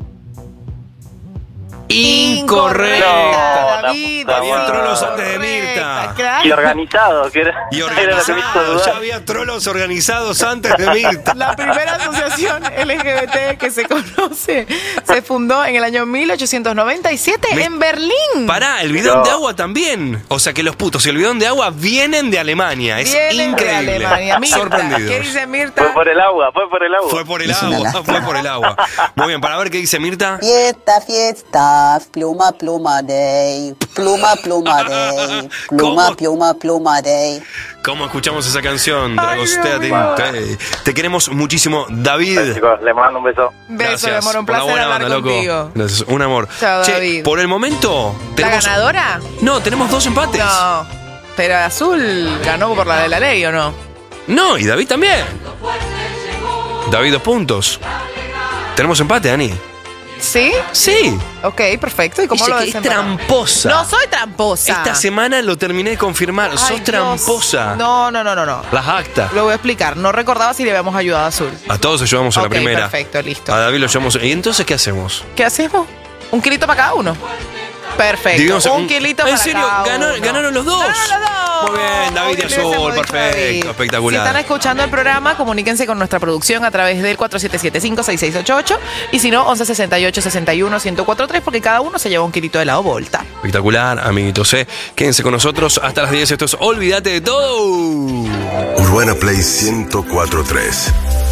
Incorrecta. No, David. la puta Había madre. trolos antes de Mirta. Claro. Y organizado, que era, Y era lo que me hizo organizados. dudar. Ya había trolos organizados antes de Mirta. La primera asociación L G B T que se conoce se fundó en el año mil ochocientos noventa y siete Me- en Berlín. Pará, el bidón No. de agua también. O sea que los putos y el bidón de agua vienen de Alemania. Es Vienen increíble. de Alemania. Mirta, Sorprendidos. ¿qué dice Mirta? Fue por el agua, fue por el agua. Fue por el Es una agua, lástima. fue por el agua. Muy bien, para ver qué dice Mirta. Fiesta, fiesta, pluma, pluma day, pluma, pluma day, pluma, ¿Cómo? pluma, pluma day. ¿Cómo escuchamos esa canción, Ay, Dragostea Dios mío. Tinte? Te queremos muchísimo, David. Chicos, les mando un beso. Beso, mi amor, un por la placer buena hablar onda, loco. contigo. Gracias, un amor. Chao, Che, David. por el momento ¿La tenemos... ganadora? No, tenemos dos empates. No. Pero Azul ganó por la de la ley, ¿o no? No, y David también. David, dos puntos. Tenemos empate, Ani. ¿Sí? Sí. Ok, perfecto. ¿Y cómo Dice lo que es desempatamos? tramposa. No soy tramposa. Esta semana lo terminé de confirmar. Ay, Sos Dios. tramposa. No, no, no, no, no. Las actas. Lo voy a explicar. No recordaba si le habíamos ayudado a Azul. A todos ayudamos en Ok, la primera. perfecto, listo. A David lo llevamos. ¿Y entonces qué hacemos? ¿Qué hacemos? ¿Un kilito para cada uno? Perfecto. Dividimos un en- kilito ¿En para serio? cada ¿Ganó- uno. ganaron los dos? ¡Ganaron los dos! Muy bien, David y Como Azul, hubiésemos dicho, perfecto, David. espectacular. Si están escuchando el programa, comuníquense con nuestra producción a través del cuatro siete siete, cinco seis seis ocho ocho y si no, once sesenta y ocho, sesenta y uno, ciento cuatro tres porque cada uno se lleva un kilito de helado Volta. Espectacular, amiguitos. ¿eh? Quédense con nosotros hasta las diez. Esto es Olvídate de todo. Urbana Play ciento cuatro punto tres.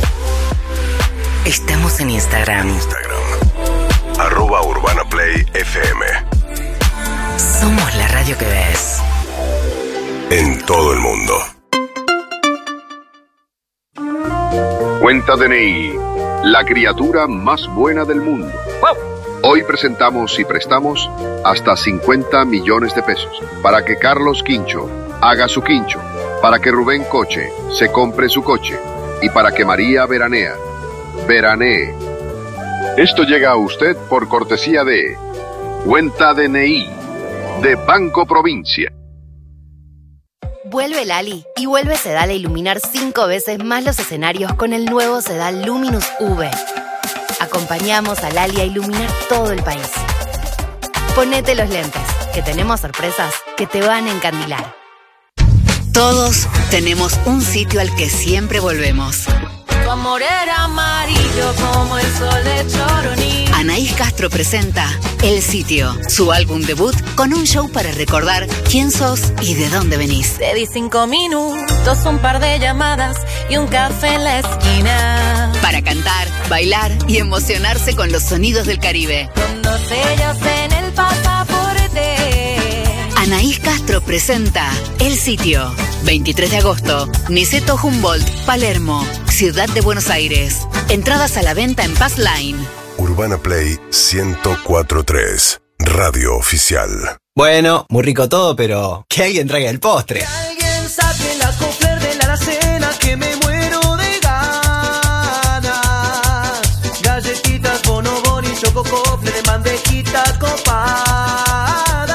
Estamos en Instagram. Instagram. Arroba Urbana Play F M. Somos la radio que ves. En todo el mundo. Cuenta D N I, la criatura más buena del mundo. Hoy presentamos y prestamos hasta cincuenta millones de pesos para que Carlos Quincho haga su quincho, para que Rubén Coche se compre su coche y para que María Veranea veranee. Esto llega a usted por cortesía de Cuenta D N I de Banco Provincia. Vuelve Lali y vuelve Sedal a iluminar cinco veces más los escenarios con el nuevo Sedal Luminous V. Acompañamos a Lali a iluminar todo el país. Ponete los lentes, que tenemos sorpresas que te van a encandilar. Todos tenemos un sitio al que siempre volvemos. Tu amor era amarillo como el sol de Choroní. Anaís Castro presenta El Sitio, su álbum debut con un show para recordar quién sos y de dónde venís. Te di cinco minutos, un par de llamadas y un café en la esquina. Para cantar, bailar y emocionarse con los sonidos del Caribe. Con dos sellos en el pasaporte. Anaís Castro presenta El Sitio. veintitrés de agosto, Niceto Humboldt, Palermo, Ciudad de Buenos Aires. Entradas a la venta en Pass Line. Urbana Play ciento cuatro punto tres, Radio Oficial. Bueno, muy rico todo, pero que alguien traiga el postre. Alguien saque la cofler de la alacena que me muero de ganas. Galletitas, bonobón y choco cofre de mandejita copada.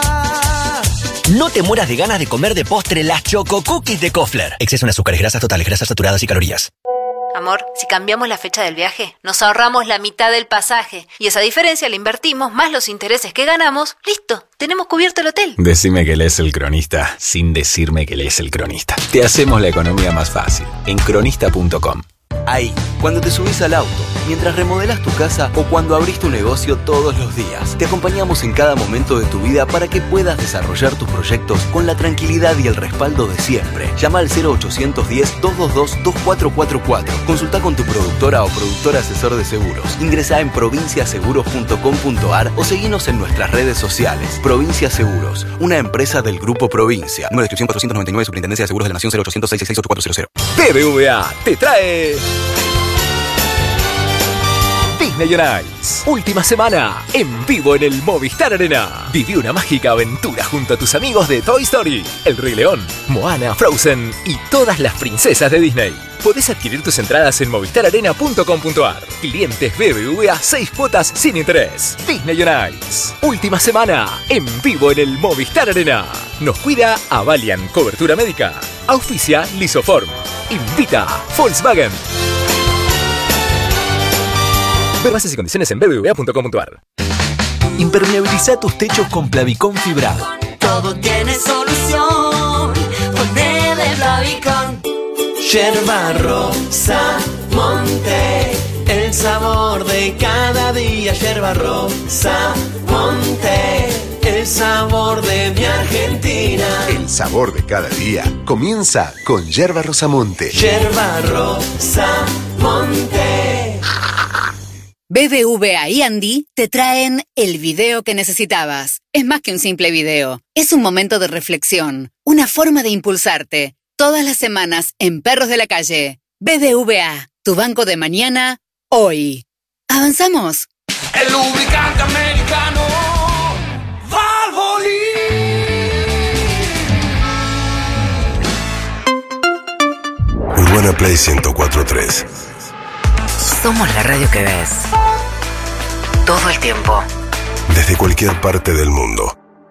No te mueras de ganas de comer de postre las Choco Cookies de Kofler. Exceso en azúcares, grasas totales, grasas saturadas y calorías. Amor, si cambiamos la fecha del viaje, nos ahorramos la mitad del pasaje. Y esa diferencia la invertimos, más los intereses que ganamos. ¡Listo! Tenemos cubierto el hotel. Decime que lees El Cronista, sin decirme que lees El Cronista. Te hacemos la economía más fácil, en cronista punto com. Ahí, cuando te subís al auto, mientras remodelás tu casa o cuando abrís tu negocio todos los días. Te acompañamos en cada momento de tu vida para que puedas desarrollar tus proyectos con la tranquilidad y el respaldo de siempre. Llama al cero ochocientos diez, doscientos veintidós, veinticuatro cuarenta y cuatro. Consulta con tu productora o productor asesor de seguros. Ingresá en provincia seguros punto com punto ar o seguinos en nuestras redes sociales. Provincia Seguros, una empresa del Grupo Provincia. Número de inscripción cuatrocientos noventa y nueve, Superintendencia de Seguros de la Nación, cero ochocientos, seiscientos sesenta y seis, ochenta y cuatro cero cero. B B V A te trae Disney on Ice. Última semana, en vivo en el Movistar Arena. Viví una mágica aventura junto a tus amigos de Toy Story, El Rey León, Moana, Frozen y todas las princesas de Disney. Podés adquirir tus entradas en movistar arena punto com punto ar. Clientes B B V A, seis cuotas sin interés. Disney on Ice. Última semana, en vivo en el Movistar Arena. Nos cuida Avalian Cobertura Médica. Auspicia Lisoform. Invita Volkswagen. Ver bases y condiciones en b b v a punto com punto ar. Impermeabiliza tus techos con Plavicón fibrado. Todo tiene solución. Ponele Plavicón. Yerba rosa, monte, el sabor de cada día. Yerba rosa, monte, el sabor de mi Argentina. El sabor de cada día comienza con Yerba Rosamonte. Yerba rosa, monte. B B V A y Andy te traen el video que necesitabas. Es más que un simple video. Es un momento de reflexión, una forma de impulsarte. Todas las semanas en Perros de la Calle. B B V A, tu banco de mañana, hoy. ¿Avanzamos? El lubricante americano Valvoline. Urbana Play ciento cuatro punto tres. Somos la radio que ves. Todo el tiempo. Desde cualquier parte del mundo.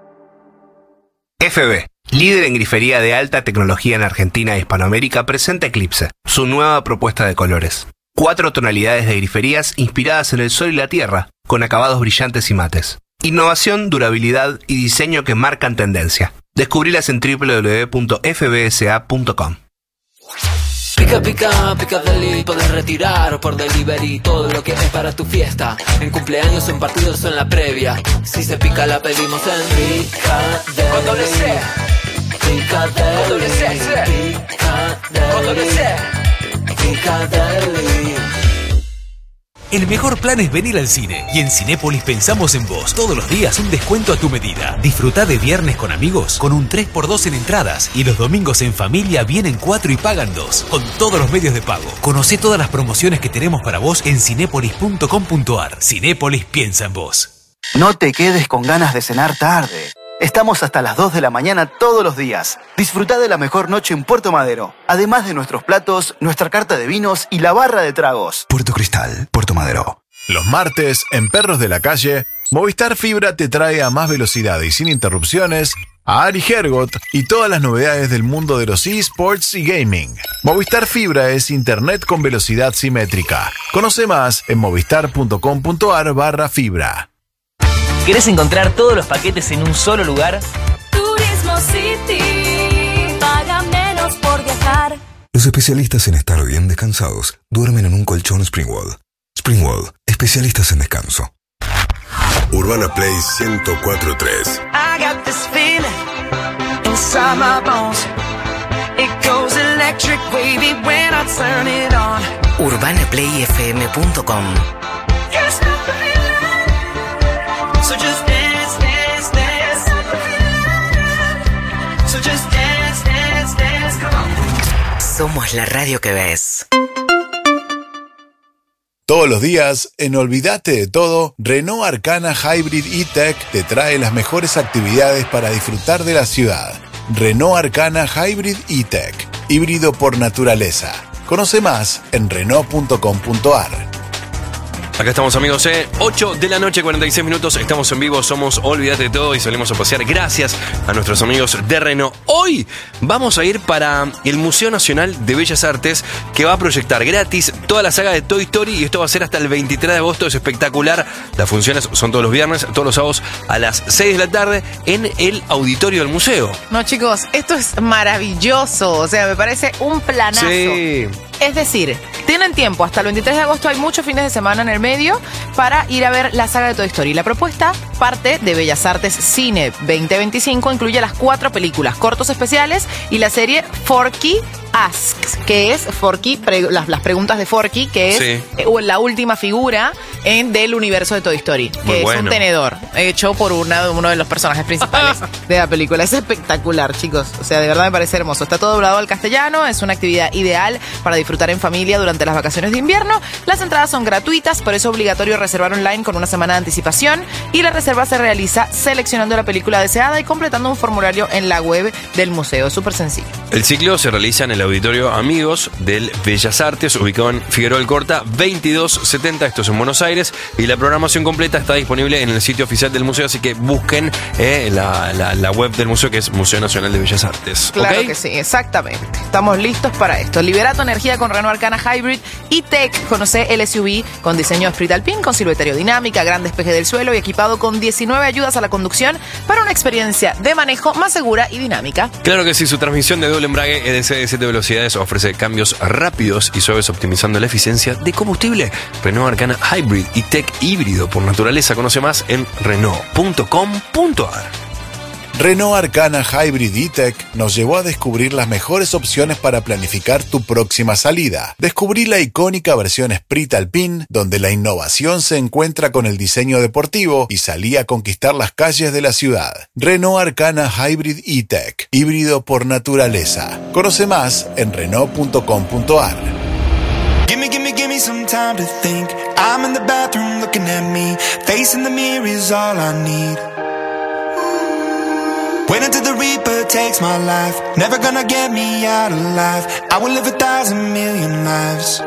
F B, líder en grifería de alta tecnología en Argentina e Hispanoamérica, presenta Eclipse, su nueva propuesta de colores. Cuatro tonalidades de griferías inspiradas en el sol y la tierra, con acabados brillantes y mates. Innovación, durabilidad y diseño que marcan tendencia. Descubrilas en doble u doble u doble u punto f b s a punto com. Pica, pica, pica deli, podés retirar o por delivery todo lo que es para tu fiesta. En cumpleaños, en partidos o en la previa. Si se pica la pedimos en Pica Deli. Con doble C. Pica Deli. Con doble C, C. Pica Deli. Con doble C. Pica Deli. El mejor plan es venir al cine, y en Cinépolis pensamos en vos. Todos los días un descuento a tu medida. Disfrutá de viernes con amigos con un tres por dos en entradas, y los domingos en familia vienen cuatro y pagan dos, con todos los medios de pago. Conocé todas las promociones que tenemos para vos en cinépolis punto com punto ar. Cinépolis piensa en vos. No te quedes con ganas de cenar tarde. Estamos hasta las dos de la mañana todos los días. Disfrutá de la mejor noche en Puerto Madero. Además de nuestros platos, nuestra carta de vinos y la barra de tragos. Puerto Cristal, Puerto Madero. Los martes, en Perros de la Calle, Movistar Fibra te trae a más velocidad y sin interrupciones a Ari Hergot y todas las novedades del mundo de los eSports y gaming. Movistar Fibra es internet con velocidad simétrica. Conoce más en movistar.com.ar barra fibra. ¿Querés encontrar todos los paquetes en un solo lugar? Turismo City, paga menos por viajar. Los especialistas en estar bien descansados duermen en un colchón Springwall. Springwall, especialistas en descanso. Urbana Play ciento cuatro punto tres. I got this feeling inside my bones. It goes electric wavy when I turn it on. urbana play f m punto com. Can't stop the feeling. So just dance, dance, dance. So just dance, dance, dance. Come on. Somos la radio que ves. Todos los días, en Olvídate de Todo, Renault Arcana Hybrid E-Tech te trae las mejores actividades para disfrutar de la ciudad. Renault Arcana Hybrid E-Tech, híbrido por naturaleza. Conoce más en renault punto com punto a r. Acá estamos, amigos, eh. ocho de la noche, cuarenta y seis minutos. Estamos en vivo, somos Olvídate de Todo y salimos a pasear gracias a nuestros amigos de Renault. Hoy vamos a ir para el Museo Nacional de Bellas Artes, que va a proyectar gratis toda la saga de Toy Story, y esto va a ser hasta el veintitrés de agosto. Es espectacular. Las funciones son todos los viernes, todos los sábados a las seis de la tarde en el auditorio del museo. No, chicos, esto es maravilloso. O sea, me parece un planazo. Sí. Es decir, tienen tiempo hasta el veintitrés de agosto, hay muchos fines de semana en el medio para ir a ver la saga de Toy Story. La propuesta parte de Bellas Artes Cine veinte veinticinco, incluye las cuatro películas, cortos especiales y la serie Forky Asks, que es Forky, pre- las, las preguntas de Forky, que es Sí. eh, la última figura en, del universo de Toy Story, que Muy es bueno. un tenedor hecho por una, uno de los personajes principales de la película. Es espectacular, chicos. O sea, de verdad me parece hermoso. Está todo doblado al castellano, es una actividad ideal para disfrutar en familia durante las vacaciones de invierno. Las entradas son gratuitas, por eso es obligatorio reservar online con una semana de anticipación, y la reserva se realiza seleccionando la película deseada y completando un formulario en la web del museo. Es súper sencillo. El ciclo se realiza en el auditorio Amigos del Bellas Artes, ubicado en Figueroa Alcorta veintidós setenta, esto es en Buenos Aires, y la programación completa está disponible en el sitio oficial del museo, así que busquen eh, la, la, la web del museo, que es Museo Nacional de Bellas Artes. Claro ¿Ok? que sí, exactamente. Estamos listos para esto. Libera tu energía con Renault Arcana Hybrid E-Tech. Conoce el S U V con diseño Esprit Alpine, con silueta aerodinámica, gran despeje del suelo y equipado con diecinueve ayudas a la conducción para una experiencia de manejo más segura y dinámica. Claro que sí, su transmisión de doble embrague E D C de siete velocidades ofrece cambios rápidos y suaves, optimizando la eficiencia de combustible. Renault Arcana Hybrid E-Tech híbrido por naturaleza. Conoce más en renault punto com punto a r. Renault Arcana Hybrid E-Tech nos llevó a descubrir las mejores opciones para planificar tu próxima salida. Descubrí la icónica versión Esprit Alpine, donde la innovación se encuentra con el diseño deportivo, y salí a conquistar las calles de la ciudad. Renault Arcana Hybrid E-Tech, híbrido por naturaleza. Conoce más en renault punto com punto a r. Gimme, gimme, gimme some time to think. I'm in the bathroom looking at me. Facing the mirror is all I need. Wait until the Reaper takes my life. Never gonna get me out alive. I will live a thousand million lives.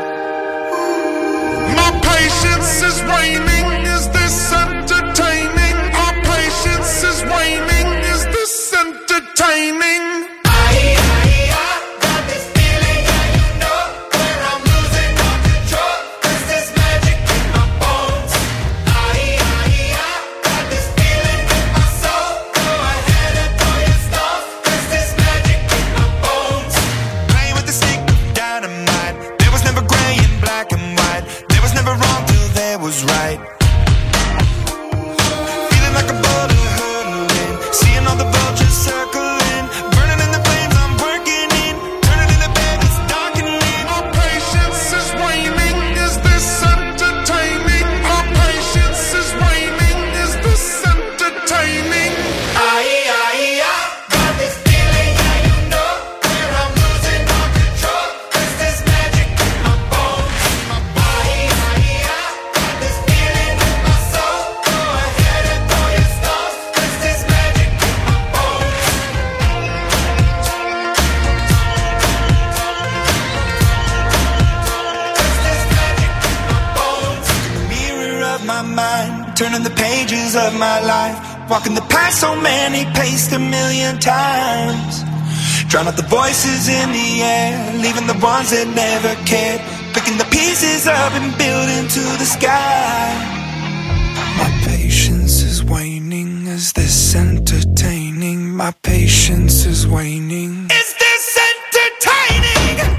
My patience is waning. Is this entertaining? Our patience is waning. Is this entertaining? Right. Feeling like a bullet hurtling, seeing all the vultures circling, burning in the flames I'm working in, turning in the bed it's darkening. Our patience is waning. Is this entertaining? Our patience is waning. Is this entertaining? Aye, aye, I got this feeling, yeah, you know, where I'm losing all control. There's this magic in my bones, my body. Aye, aye, I got this feeling in my soul. Go ahead and throw your stones. There's this magic in my bones. There's this magic in my bones. In the mirror of my mind, turning the pages of my life. Walking the path so many paced a million times. Drown out the voices in the air, leaving the ones that never cared. Picking the pieces up and building to the sky. My patience is waning. Is this entertaining? My patience is waning. Is this entertaining?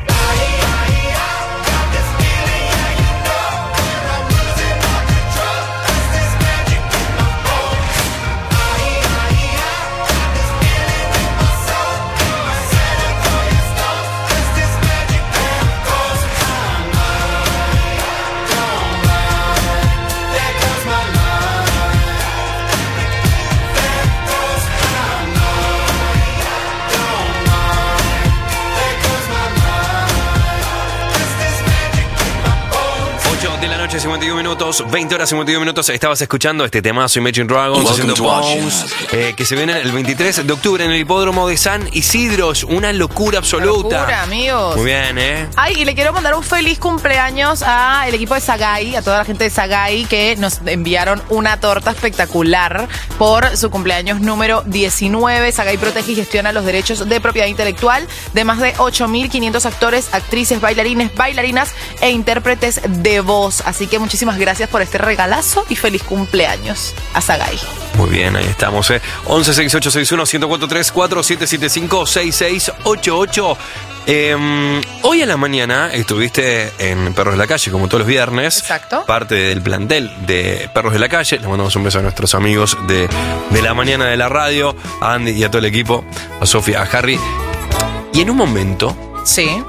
cincuenta y uno minutos, veinte horas cincuenta y uno minutos. Estabas escuchando este temazo Imagine Dragons haciendo Bones, eh, que se viene el veintitrés de octubre en el hipódromo de San Isidro. Una locura absoluta. Locura, amigos. Muy bien, ¿eh? Ay, y le quiero mandar un feliz cumpleaños al equipo de Sagay, a toda la gente de Sagay que nos enviaron una torta espectacular por su cumpleaños número diecinueve. Sagay protege y gestiona los derechos de propiedad intelectual de más de ocho mil quinientos actores, actrices, bailarines, bailarinas e intérpretes de voz. Así que muchísimas gracias por este regalazo y feliz cumpleaños a Sagay. Muy bien, ahí estamos, ¿eh? once sesenta y ocho sesenta y uno uno cuatro tres cuatro siete siete cinco seis seis ocho ocho. Eh, hoy a la mañana estuviste en Perros de la Calle, como todos los viernes. Exacto. Parte del plantel de Perros de la Calle. Les mandamos un beso a nuestros amigos de, de la mañana de la radio, a Andy y a todo el equipo, a Sofía, a Harry. Y en un momento... Sí.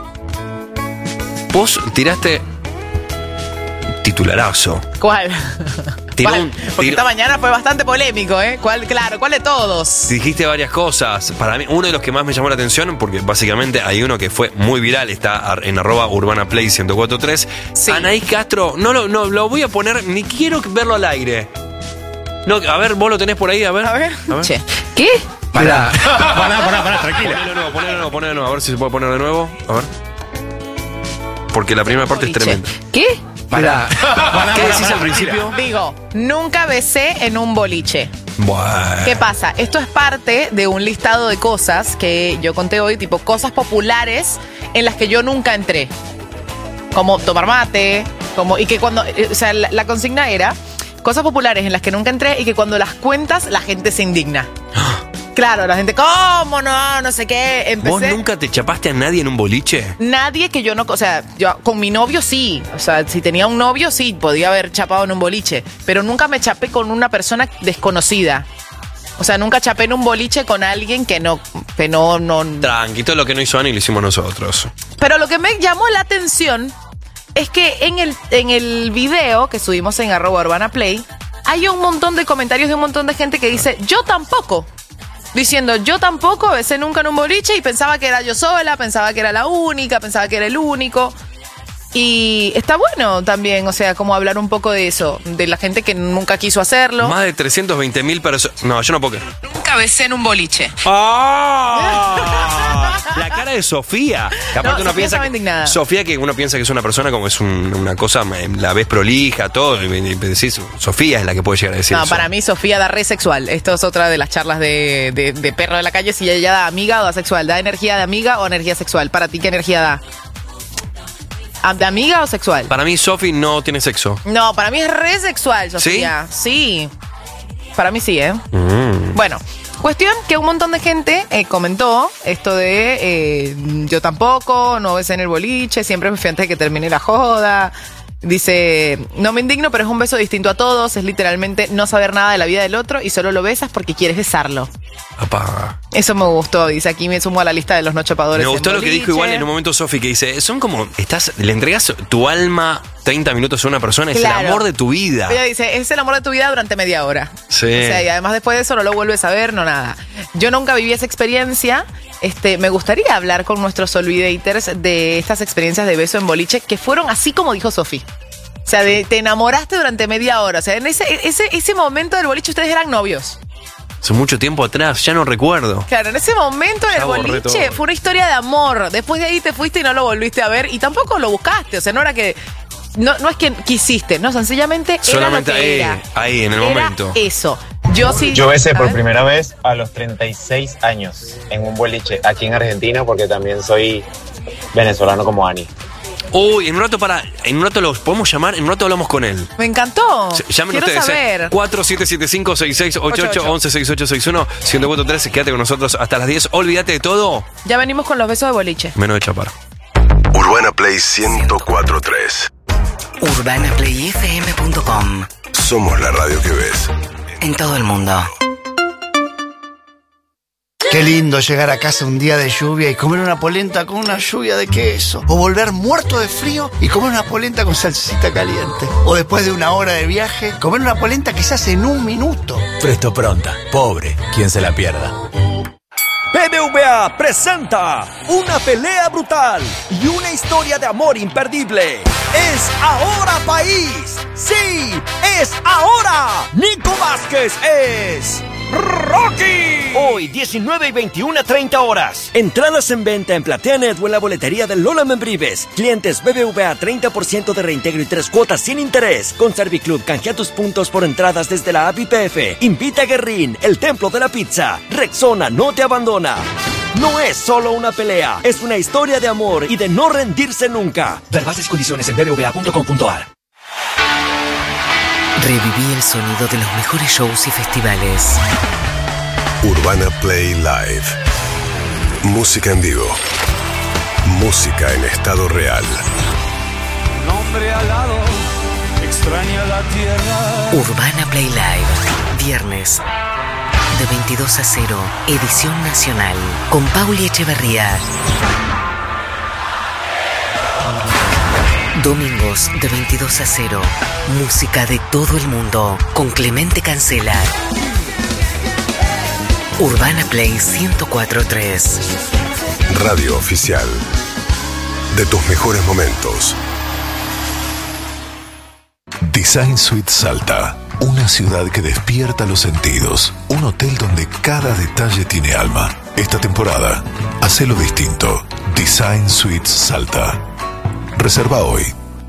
Vos tiraste titularazo. ¿Cuál? Tiró ¿Cuál? un- Porque tiró- esta mañana fue bastante polémico, ¿eh? ¿Cuál, claro, ¿cuál de todos? Dijiste varias cosas. Para mí, uno de los que más me llamó la atención, porque básicamente hay uno que fue muy viral, está en arroba Urbana Play ciento cuatro tres. Anaís Castro, no lo, no lo voy a poner, ni quiero verlo al aire. No, a ver, vos lo tenés por ahí, a ver. A ver. Che. ¿Qué? Pará. Pará, pará, pará, tranquila. Ponelo de nuevo, ponelo de nuevo, ponelo de nuevo, a ver si se puede poner de nuevo. A ver. Porque la primera parte es tremenda. ¿Qué? Pará. ¿Qué decís al principio? Digo, nunca besé en un boliche. Bueno. ¿Qué pasa? Esto es parte de un listado de cosas que yo conté hoy, tipo cosas populares en las que yo nunca entré. Como tomar mate, como y que cuando, eh, o sea, la, la consigna era cosas populares en las que nunca entré y que cuando las cuentas la gente se indigna. Claro, la gente, ¿cómo no? No sé qué. Empecé. ¿Vos nunca te chapaste a nadie en un boliche? Nadie que yo no, o sea, yo con mi novio sí, o sea, si tenía un novio sí, podía haber chapado en un boliche, pero nunca me chapé con una persona desconocida. O sea, nunca chapé en un boliche con alguien que no, que no, no. Tranqui, todo lo que no hizo Ani lo hicimos nosotros. Pero lo que me llamó la atención es que en el, en el video que subimos en arroba Urbana Play, hay un montón de comentarios de un montón de gente que dice, yo tampoco. Diciendo, yo tampoco besé nunca en un boliche y pensaba que era yo sola, pensaba que era la única, pensaba que era el único. Y está bueno también, o sea, como hablar un poco de eso, de la gente que nunca quiso hacerlo. Más de trescientos veinte mil personas. No, yo no puedo creer. Nunca besé en un boliche. ¡Ah! La cara de Sofía. Capaz No, que uno Sofía piensa estaba que, indignada. Sofía, que uno piensa que es una persona como es un- una cosa, la ves prolija, todo. Y, y decís, Sofía es la que puede llegar a decir No, eso. para mí Sofía da re sexual. Esto es otra de las charlas de, de, de perro de la calle. Si ella da amiga o da sexual. ¿Da energía de amiga o energía sexual? ¿Para ti qué energía da? ¿Ah, ¿De amiga o sexual? Para mí, Sofi no tiene sexo. No, para mí es re sexual, Sofía. Sí. Para mí sí, ¿eh? Mm. Bueno, cuestión que un montón de gente eh, comentó esto de eh, yo tampoco, no besé en el boliche, siempre me fui antes de que termine la joda. Dice, no me indigno, pero es un beso distinto a todos, es literalmente no saber nada de la vida del otro y solo lo besas porque quieres besarlo. Apá. Eso me gustó, dice, aquí me sumo a la lista de los no chapadores. Me gustó en lo que boliche. dijo igual en un momento Sofi, que dice, son como, estás, le entregas tu alma treinta minutos a una persona, es Claro. el amor de tu vida. Ella dice, es el amor de tu vida durante media hora. Sí. O sea, y además después de eso no lo vuelves a ver, no nada. Yo nunca viví esa experiencia. Este, me gustaría hablar con nuestros Solvidators de estas experiencias de beso en boliche que fueron así como dijo Sofi. O sea, de- te enamoraste durante media hora. O sea, en ese, ese, ese momento del boliche ustedes eran novios. Hace mucho tiempo atrás, ya no recuerdo. Claro, en ese momento en Ya el borré boliche todo. fue una historia de amor. Después de ahí te fuiste y no lo volviste a ver y tampoco lo buscaste. O sea, no era que... No, no es que quisiste, no, sencillamente Solamente era lo que ahí, era. ahí, en el Era momento. eso. Yo sí. Yo besé a por ver. primera vez a los treinta y seis años en un boliche aquí en Argentina porque también soy venezolano como Ani. Uy, en un rato para, en un rato los podemos llamar, en un rato hablamos con él. Me encantó. Llamen Quiero ustedes, saber. eh. cuatro siete siete cinco seis seis ocho ocho once seis ocho seis uno ciento cuatro tres. Quédate con nosotros hasta las diez. Olvídate de todo, Ya venimos con los besos de boliche. menos de chapar. Urbana Play ciento cuatro punto tres. urbana play f m punto com. Somos la radio que ves. En todo el mundo. Qué lindo llegar a casa un día de lluvia y comer una polenta con una lluvia de queso. O volver muerto de frío y comer una polenta con salsita caliente. O después de una hora de viaje, comer una polenta que se hace en un minuto. Presto Pronta. Pobre, quien se la pierda. B B V A presenta una pelea brutal y una historia de amor imperdible. ¡Es ahora, país! ¡Sí! ¡Es ahora! Nico Vázquez es Rocky. Hoy, diecinueve y veintiuna, treinta horas. Entradas en venta en Plateanet o en la boletería de Lola Membrives. Clientes B B V A, treinta por ciento de reintegro y tres cuotas sin interés. Con Serviclub, canjea tus puntos por entradas desde la app I P F. Invita a Guerrín, el templo de la pizza. Rexona no te abandona. No es solo una pelea, es una historia de amor y de no rendirse nunca. Ver bases y condiciones en b b v a punto com punto a r. Reviví el sonido de los mejores shows y festivales. Urbana Play Live. Música en vivo. Música en estado real. Un hombre alado extraña la tierra. Urbana Play Live. Viernes. De veintidós a cero. Edición nacional. Con Pauli Echeverría. Domingos de veintidós a cero. Música de todo el mundo. Con Clemente Cancela. Urbana Play ciento cuatro punto tres. Radio oficial. De tus mejores momentos. Design Suite Salta. Una ciudad que despierta los sentidos. Un hotel donde cada detalle tiene alma. Esta temporada, hacelo distinto. Design Suite Salta. Reserva hoy.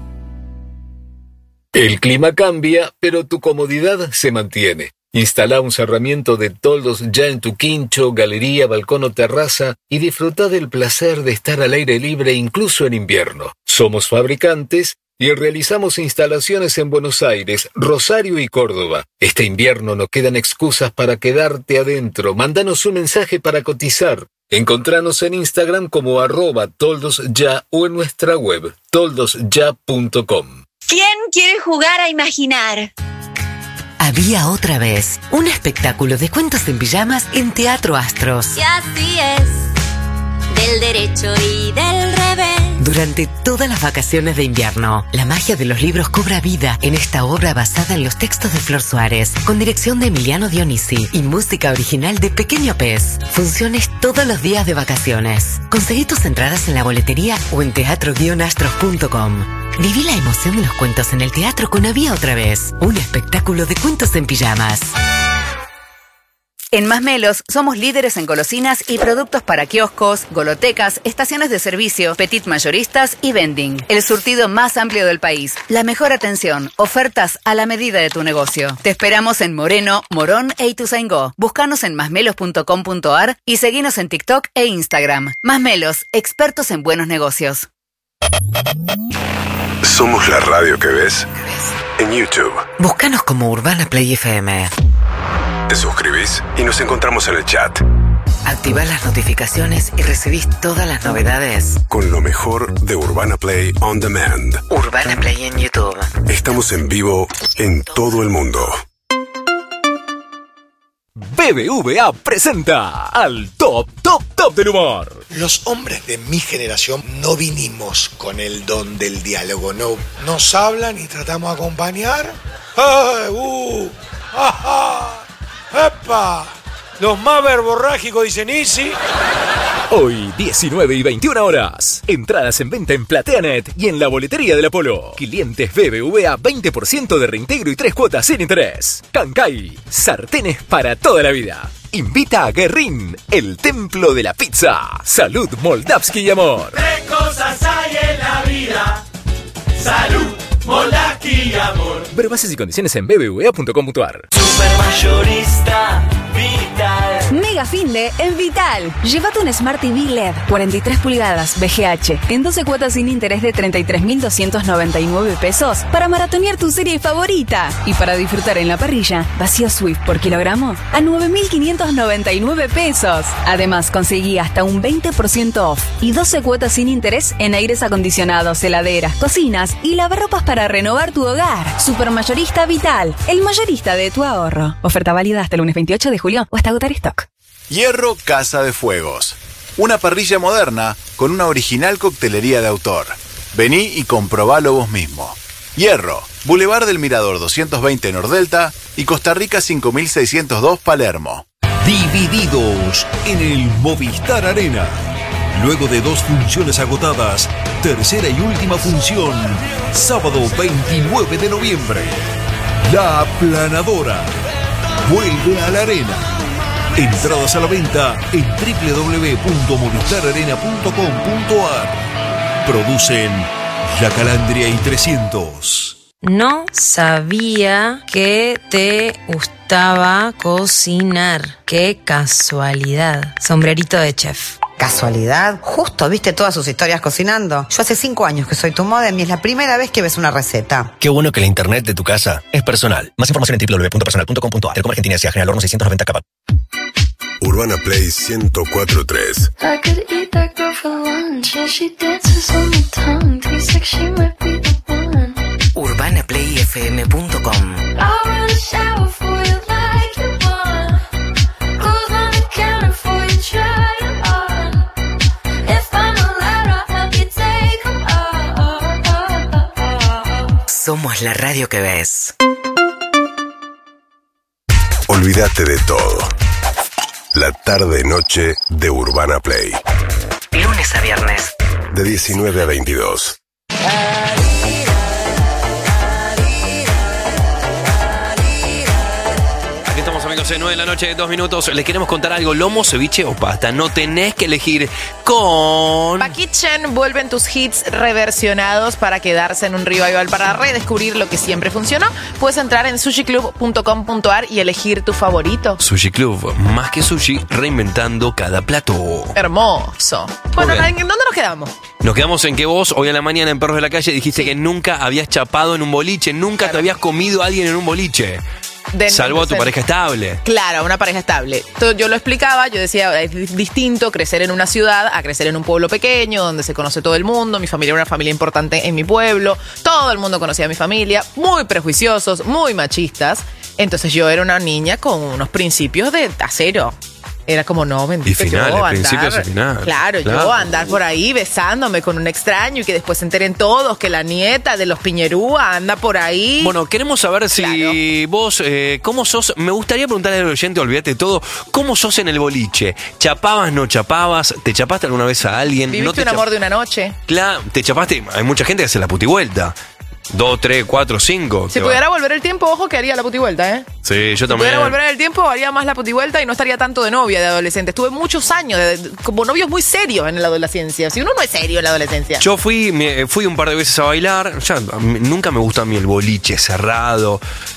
El clima cambia, pero tu comodidad se mantiene. Instala un cerramiento de toldos ya en tu quincho, galería, balcón o terraza y disfruta del placer de estar al aire libre incluso en invierno. Somos fabricantes y realizamos instalaciones en Buenos Aires, Rosario y Córdoba. Este invierno no quedan excusas para quedarte adentro. Mándanos un mensaje para cotizar. Encontranos en Instagram como arroba toldosya o en nuestra web toldosya punto com. ¿Quién quiere jugar a imaginar? Había otra vez un espectáculo de cuentos en pijamas en Teatro Astros. Y así es, del derecho y del revés. Durante todas las vacaciones de invierno, la magia de los libros cobra vida en esta obra basada en los textos de Flor Suárez, con dirección de Emiliano Dionisi y música original de Pequeño Pez. Funciones todos los días de vacaciones. Conseguí tus entradas en la boletería o en teatro guion astros punto com. Viví la emoción de los cuentos en el teatro con Había otra vez, un espectáculo de cuentos en pijamas. En Más Melos somos líderes en golosinas y productos para kioscos, golotecas, estaciones de servicio, petit mayoristas y vending. El surtido más amplio del país. La mejor atención. Ofertas a la medida de tu negocio. Te esperamos en Moreno, Morón e Ituzaingó. Búscanos en masmelos punto com punto a r y seguinos en TikTok e Instagram. Más Melos, expertos en buenos negocios. Somos la radio que ves en YouTube. Búscanos como Urbana Play F M. Te suscribís y nos encontramos en el chat. Activá las notificaciones y recibís todas las novedades. Con lo mejor de Urbana Play On Demand. Urbana Play en YouTube. Estamos en vivo en todo el mundo. B B V A presenta al top, top, top del humor. Los hombres de mi generación no vinimos con el don del diálogo, no. Nos hablan y tratamos de acompañar. ¡Ay, uh! ¡Ajá! ¡Epa! Los más verborrágicos dicen Easy. Hoy, diecinueve y veintiuna horas. Entradas en venta en Plateanet y en la boletería del Apolo. Clientes B B V A, veinte por ciento de reintegro y tres cuotas sin interés. Cancay, sartenes para toda la vida. Invita a Guerrín, el templo de la pizza. Salud, Moldavsky y amor. Tres cosas hay en la vida: salud, Molaki Amor. Ver bases y condiciones en b b v a punto com punto a r. Supermayorista Vital. Mega Finde en Vital. Llévate un Smart T V L E D cuarenta y tres pulgadas V G H en doce cuotas sin interés de treinta y tres mil doscientos noventa y nueve pesos para maratonear tu serie favorita. Y para disfrutar en la parrilla, vacío Swift por kilogramo a nueve mil quinientos noventa y nueve pesos. Además, conseguí hasta un veinte por ciento off y doce cuotas sin interés en aires acondicionados, heladeras, cocinas y lavarropas para renovar tu hogar. Supermayorista Vital, el mayorista de tu ahorro. Oferta válida hasta el lunes veintiocho de julio o hasta agotar stock. Hierro Casa de Fuegos. Una parrilla moderna con una original coctelería de autor. Vení y comprobalo vos mismo. Hierro, Boulevard del Mirador doscientos veinte Nordelta y Costa Rica cinco mil seiscientos dos Palermo. Divididos en el Movistar Arena. Luego de dos funciones agotadas, tercera y última función, sábado veintinueve de noviembre. La Aplanadora vuelve a la arena. Entradas a la venta en doble u doble u doble u punto movistar arena punto com punto a r. Producen La Calandria y trescientos. No sabía que te gustaba cocinar. Qué casualidad. Sombrerito de chef. ¿Casualidad? Justo viste todas sus historias cocinando. Yo hace cinco años que soy tu modem y es la primera vez que ves una receta. Qué bueno que la internet de tu casa es personal. Más información en doble u doble u doble u punto personal punto com punto a r. Telecom Argentina S A General Horno seiscientos noventa K. Urbana Play ciento cuatro punto tres. I could eat that girl for lunch and she dances on my tongue. Tastes like she might be the one. urbana play f m punto com. I'll run a shower for you like you want. Goes on the counter for you, try it on. If I'm allowed, I'll help you take 'em off. Somos la radio que ves. Olvídate de todo. La tarde-noche de Urbana Play. Lunes a viernes. De diecinueve a veintidós. Aquí estamos, amigos, en nueve de la noche, dos minutos. Les queremos contar algo: lomo, ceviche o pasta. No tenés que elegir con... Pakitchen vuelven tus hits reversionados para quedarse en un revival. Para redescubrir lo que siempre funcionó, puedes entrar en sushi club punto com punto a r y elegir tu favorito. Sushi Club, más que sushi, reinventando cada plato. Hermoso. Bueno, Muy ¿en bien. dónde nos quedamos? Nos quedamos en que vos, hoy a la mañana en Perros de la Calle, dijiste que nunca habías chapado en un boliche, nunca te habías comido a alguien en un boliche. De- Salvo a tu de- pareja estable. Claro, una pareja estable. Todo- Yo lo explicaba, yo decía, es distinto crecer en una ciudad a crecer en un pueblo pequeño, donde se conoce todo el mundo. Mi familia era una familia importante en mi pueblo. Todo el mundo conocía a mi familia. Muy prejuiciosos, muy machistas. Entonces yo era una niña con unos principios de acero. Era como, no, bendito, Y finales, yo andar, principios y finales. Claro, Claro. yo andar por ahí besándome con un extraño y que después se enteren todos que la nieta de los Piñerúa anda por ahí. Bueno, queremos saber si vos, eh, ¿cómo sos? Me gustaría preguntarle al oyente, olvídate de todo, ¿cómo sos en el boliche? ¿Chapabas, no chapabas? ¿Te chapaste alguna vez a alguien? ¿Viviste ¿No te un amor chap- de una noche? Claro, ¿te chapaste? Hay mucha gente que hace la putivuelta. Dos, tres, cuatro, cinco. Si Te va. pudiera volver el tiempo, ojo que haría la putivuelta, ¿eh? Sí, yo Si también. pudiera volver el tiempo, haría más la putivuelta y no estaría tanto de novia de adolescente. Estuve muchos años de- de- como novios muy serios en la adolescencia. Si uno no es serio en la adolescencia. Yo fui, me- fui un par de veces a bailar. Ya, a mí- nunca me gusta a mí el boliche cerrado.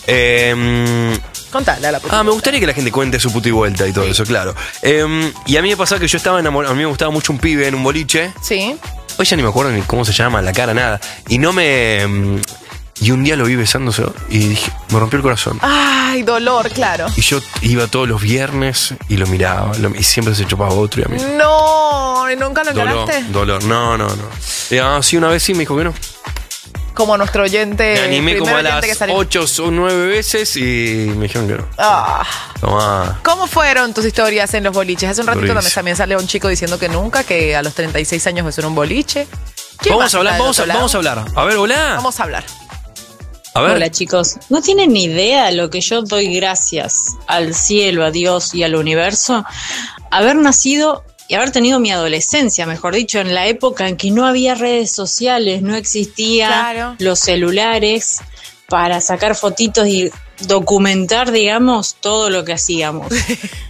Eh, Contale a la Ah, me gustaría que la gente cuente su puti vuelta y todo eso, claro. Eh, y a mí me pasaba que yo estaba enamorado, a mí me gustaba mucho un pibe en un boliche. Sí. Hoy ya ni me acuerdo ni cómo se llama, la cara, nada. Y no me... mm, Y un día lo vi besándose y dije, me rompió el corazón. Ay, dolor, claro. Y yo iba todos los viernes y lo miraba, lo- y siempre se chupaba otro y a mí. No, ¿y nunca lo Dolor, encaraste? dolor, no, no, no. Y, ah, sí, una vez sí me dijo que no. Como nuestro oyente. Me animé primer como a oyente las que salió. ocho o nueve veces y me dijeron que no. Ah. Tomá. ¿Cómo fueron tus historias en los boliches? Hace un ratito Durísimo. también, también salió un chico diciendo que nunca, que a los treinta y seis años besó en un boliche. ¿Quién Vamos más a hablar, está del vamos a, otro lado? vamos a hablar. A ver, hola. Vamos a hablar. A ver. Hola chicos, no tienen ni idea de lo que yo doy gracias al cielo, a Dios y al universo, haber nacido y haber tenido mi adolescencia, mejor dicho, en la época en que no había redes sociales, no existían Claro. los celulares para sacar fotitos y documentar, digamos, todo lo que hacíamos.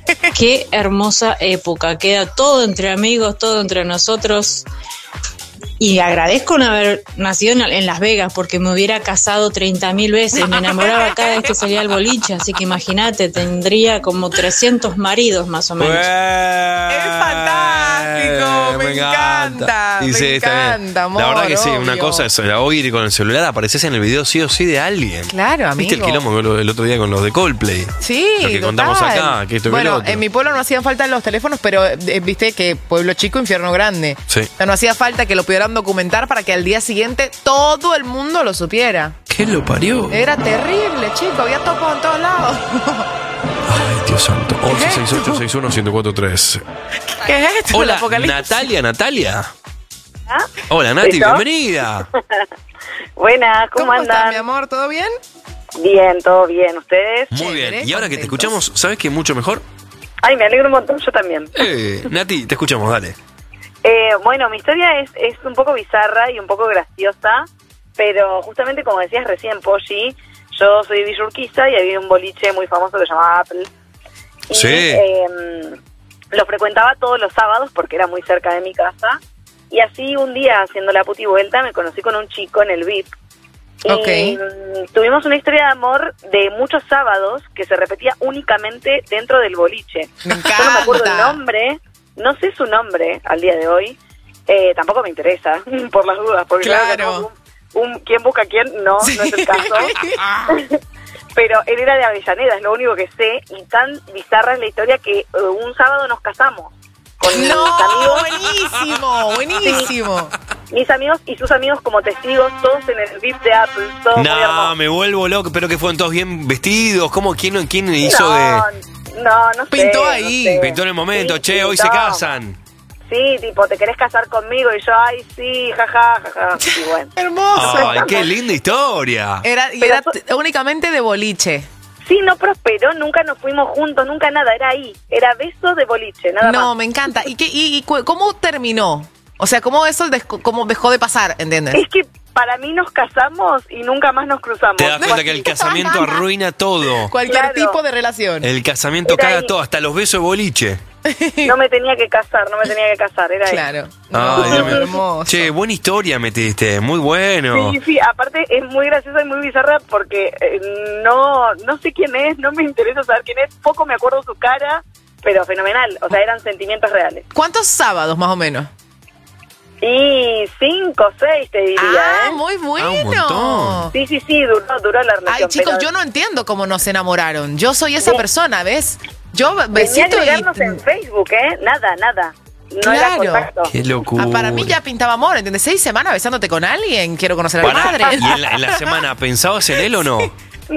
Qué hermosa época, queda todo entre amigos, todo entre nosotros. Y agradezco no haber nacido en, en Las Vegas porque me hubiera casado treinta mil veces. Me enamoraba cada vez que salía al boliche. Así que imagínate, tendría como trescientos maridos más o menos. Es fantástico, me, me encanta. encanta y me sí, encanta, amor. La verdad que sí, obvio. una cosa es oír con el celular, apareces en el video sí o sí de alguien. Claro, amigo. ¿Viste el quilombo el otro día con los de Coldplay? Sí, lo que total. contamos acá, que esto bueno, que lo otro. en mi pueblo no hacían falta los teléfonos, pero eh, viste que pueblo chico, infierno grande. Sí. O sea, no hacía falta que lo pudieran documentar para que al día siguiente todo el mundo lo supiera. ¿Qué lo parió? Era terrible, chico, había topos en todos lados. Ay, Dios santo. once sesenta y ocho sesenta y uno uno cero cuatro tres. ¿Qué es esto? Hola, ¿El apocalipsis? Natalia, Natalia. ¿Ah? Hola, Nati, ¿Eso? bienvenida. Buenas, ¿cómo, ¿Cómo andan? estás, mi amor? ¿Todo bien? Bien, todo bien. ¿Ustedes? Muy bien. Y ahora que te escuchamos, ¿sabes qué? Mucho mejor. Ay, me alegro un montón, yo también. Eh, Nati, te escuchamos, dale. Eh, bueno, mi historia es, es un poco bizarra y un poco graciosa, pero justamente como decías recién, Polly, yo soy villurquiza y había un boliche muy famoso que se llamaba Apple. Y, Sí. eh, lo frecuentaba todos los sábados porque era muy cerca de mi casa. Y así un día, haciendo la puti vuelta, me conocí con un chico en el V I P. Y Ok. mm, tuvimos una historia de amor de muchos sábados que se repetía únicamente dentro del boliche. Me Yo no me acuerdo el nombre, no sé su nombre al día de hoy. Eh, tampoco me interesa, por las dudas, porque claro, que Claro. no, un, un quién busca a quién, no, no es el caso. Pero él era de Avellaneda, es lo único que sé, y tan bizarra es la historia que eh, un sábado nos casamos con mis No, amigos. buenísimo, buenísimo. Sí, mis amigos y sus amigos como testigos, todos en el V I P de Apple, todo muy No, hermoso. me vuelvo loco, pero que fueron todos bien vestidos. ¿Cómo? ¿Quién, quién hizo no, de...? No, no sé. Pintó no ahí. sé. Pintó en el momento, Sí, che, hoy pintó. se casan. Sí, tipo, ¿te querés casar conmigo? Y yo, ay, sí, jaja, jaja. Y bueno. Hermoso. Ay, qué linda historia. Era, y Pero era fue- t- únicamente de boliche. Sí, no prosperó, nunca nos fuimos juntos, nunca nada, era ahí. Era besos de boliche, nada No, más. me encanta. ¿Y, qué, y, y cu- cómo terminó? O sea, ¿cómo eso des- cómo dejó de pasar? ¿Entiendes? Es que para mí nos casamos y nunca más nos cruzamos. Te das cuenta que el casamiento arruina todo. Cualquier Claro. tipo de relación. El casamiento Era caga ahí. todo, hasta los besos de boliche. No me tenía que casar, no me tenía que casar, era ahí. Claro. Ay, Dios mío. hermoso. Che, buena historia metiste, muy bueno. Sí, sí, aparte es muy graciosa y muy bizarra porque eh, no no sé quién es, no me interesa saber quién es, poco me acuerdo su cara, pero fenomenal, o sea, eran sentimientos reales. ¿Cuántos sábados más o menos? Y cinco, seis te diría, Ah, ¿eh? muy bueno. Ah, un montón. Sí, sí, sí, duró, duró la relación. Ay, chicos, pero yo no entiendo cómo nos enamoraron. Yo soy esa Sí. persona, ¿ves? Yo venía a besito y... agregarnos en Facebook, ¿eh? Nada, nada. No era Claro. contacto. Qué locura. Ah, para mí ya pintaba amor, ¿entiendes? Seis semanas besándote con alguien, quiero conocer a mi Pará, madre. ¿y en la, en la semana pensabas en él o no?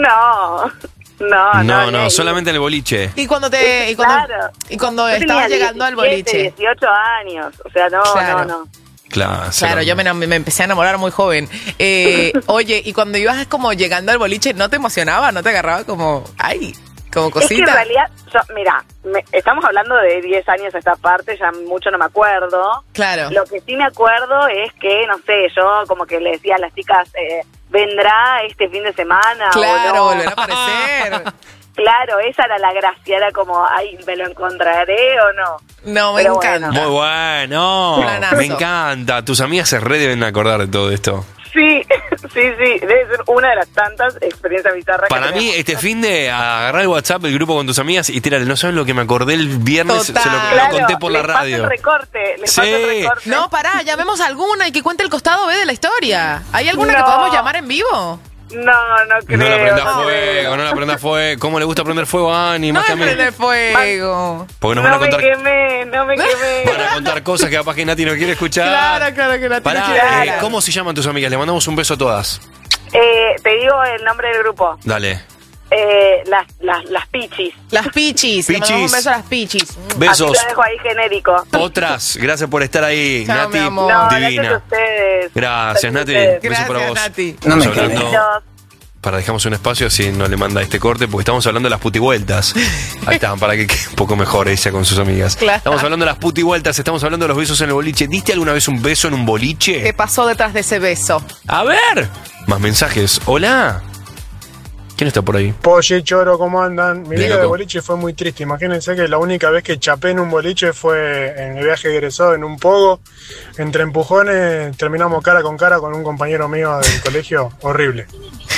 No, no, no. No, no, ni- solamente en el boliche. Y cuando te... Y cuando, Claro. y cuando Yo estabas tenía llegando al diecisiete, boliche. dieciocho años, o sea, no, Claro. no, no. Claro, Claro, yo me, enam- me empecé a enamorar muy joven. Eh, oye, y cuando ibas como llegando al boliche, ¿no te emocionaba? ¿No te agarraba como, ay, como Es que en cosita? realidad, yo, mira, me- estamos hablando de diez años a esta parte, ya mucho no me acuerdo. Claro. Lo que sí me acuerdo es que, no sé, yo como que le decía a las chicas, eh, ¿vendrá este fin de semana Claro, o no? volverá a aparecer. Claro, esa era la gracia, era como, ay, ¿me lo encontraré o no? No, me Pero encanta. bueno. Muy bueno. Planazo. Me encanta. Tus amigas se re deben acordar de todo esto. Sí, sí, sí, debe ser una de las tantas experiencias bizarras Para que mí, tenemos. este fin de agarrar el WhatsApp, el grupo con tus amigas y tirarle. No saben lo que me acordé el viernes, Total. se lo, lo Claro, conté por la les paso radio. el recorte, les Sí. paso el recorte. No, pará, llamemos a alguna y que cuente el costado B de la historia. ¿Hay alguna que No. podamos llamar en vivo? No, no creo. No la prendas no fuego, creo. no la prendas fuego. ¿Cómo le gusta prender fuego a Ani? No Más que a me mí. prende fuego. Porque nos No van a me contar, quemé, no me quemé. van a contar cosas que capaz que Nati no quiere escuchar. Claro, claro que la Pará, tiene que eh, dar. ¿cómo se llaman tus amigas? Le mandamos un beso a todas. Eh, te digo el nombre del grupo. Dale. Eh, las, las, las pichis. Las pichis. Le Pichis. mandamos un beso a las pichis. Besos. Así lo dejo ahí genérico. Otras, gracias por estar ahí, Chao, Nati. mi amor. No, gracias a Divina. ustedes. Gracias, Nati. Gracias, Beso para vos. Nati. No Estamos me hablando- Besitos. Para dejamos un espacio así no le manda este corte, porque estamos hablando de las putivueltas. Ahí está, para que quede un poco mejor ella con sus amigas. Claro. Estamos hablando de las putivueltas, estamos hablando de los besos en el boliche. ¿Diste alguna vez un beso en un boliche? ¿Qué pasó detrás de ese beso? A ver. Más mensajes. Hola. ¿Quién está por ahí? Pollo y Choro, ¿cómo andan? Mi Bien, vida de loco. boliche fue muy triste. Imagínense que la única vez que chapé en un boliche fue en el viaje egresado en un pogo. Entre empujones terminamos cara con cara con un compañero mío del colegio. Horrible.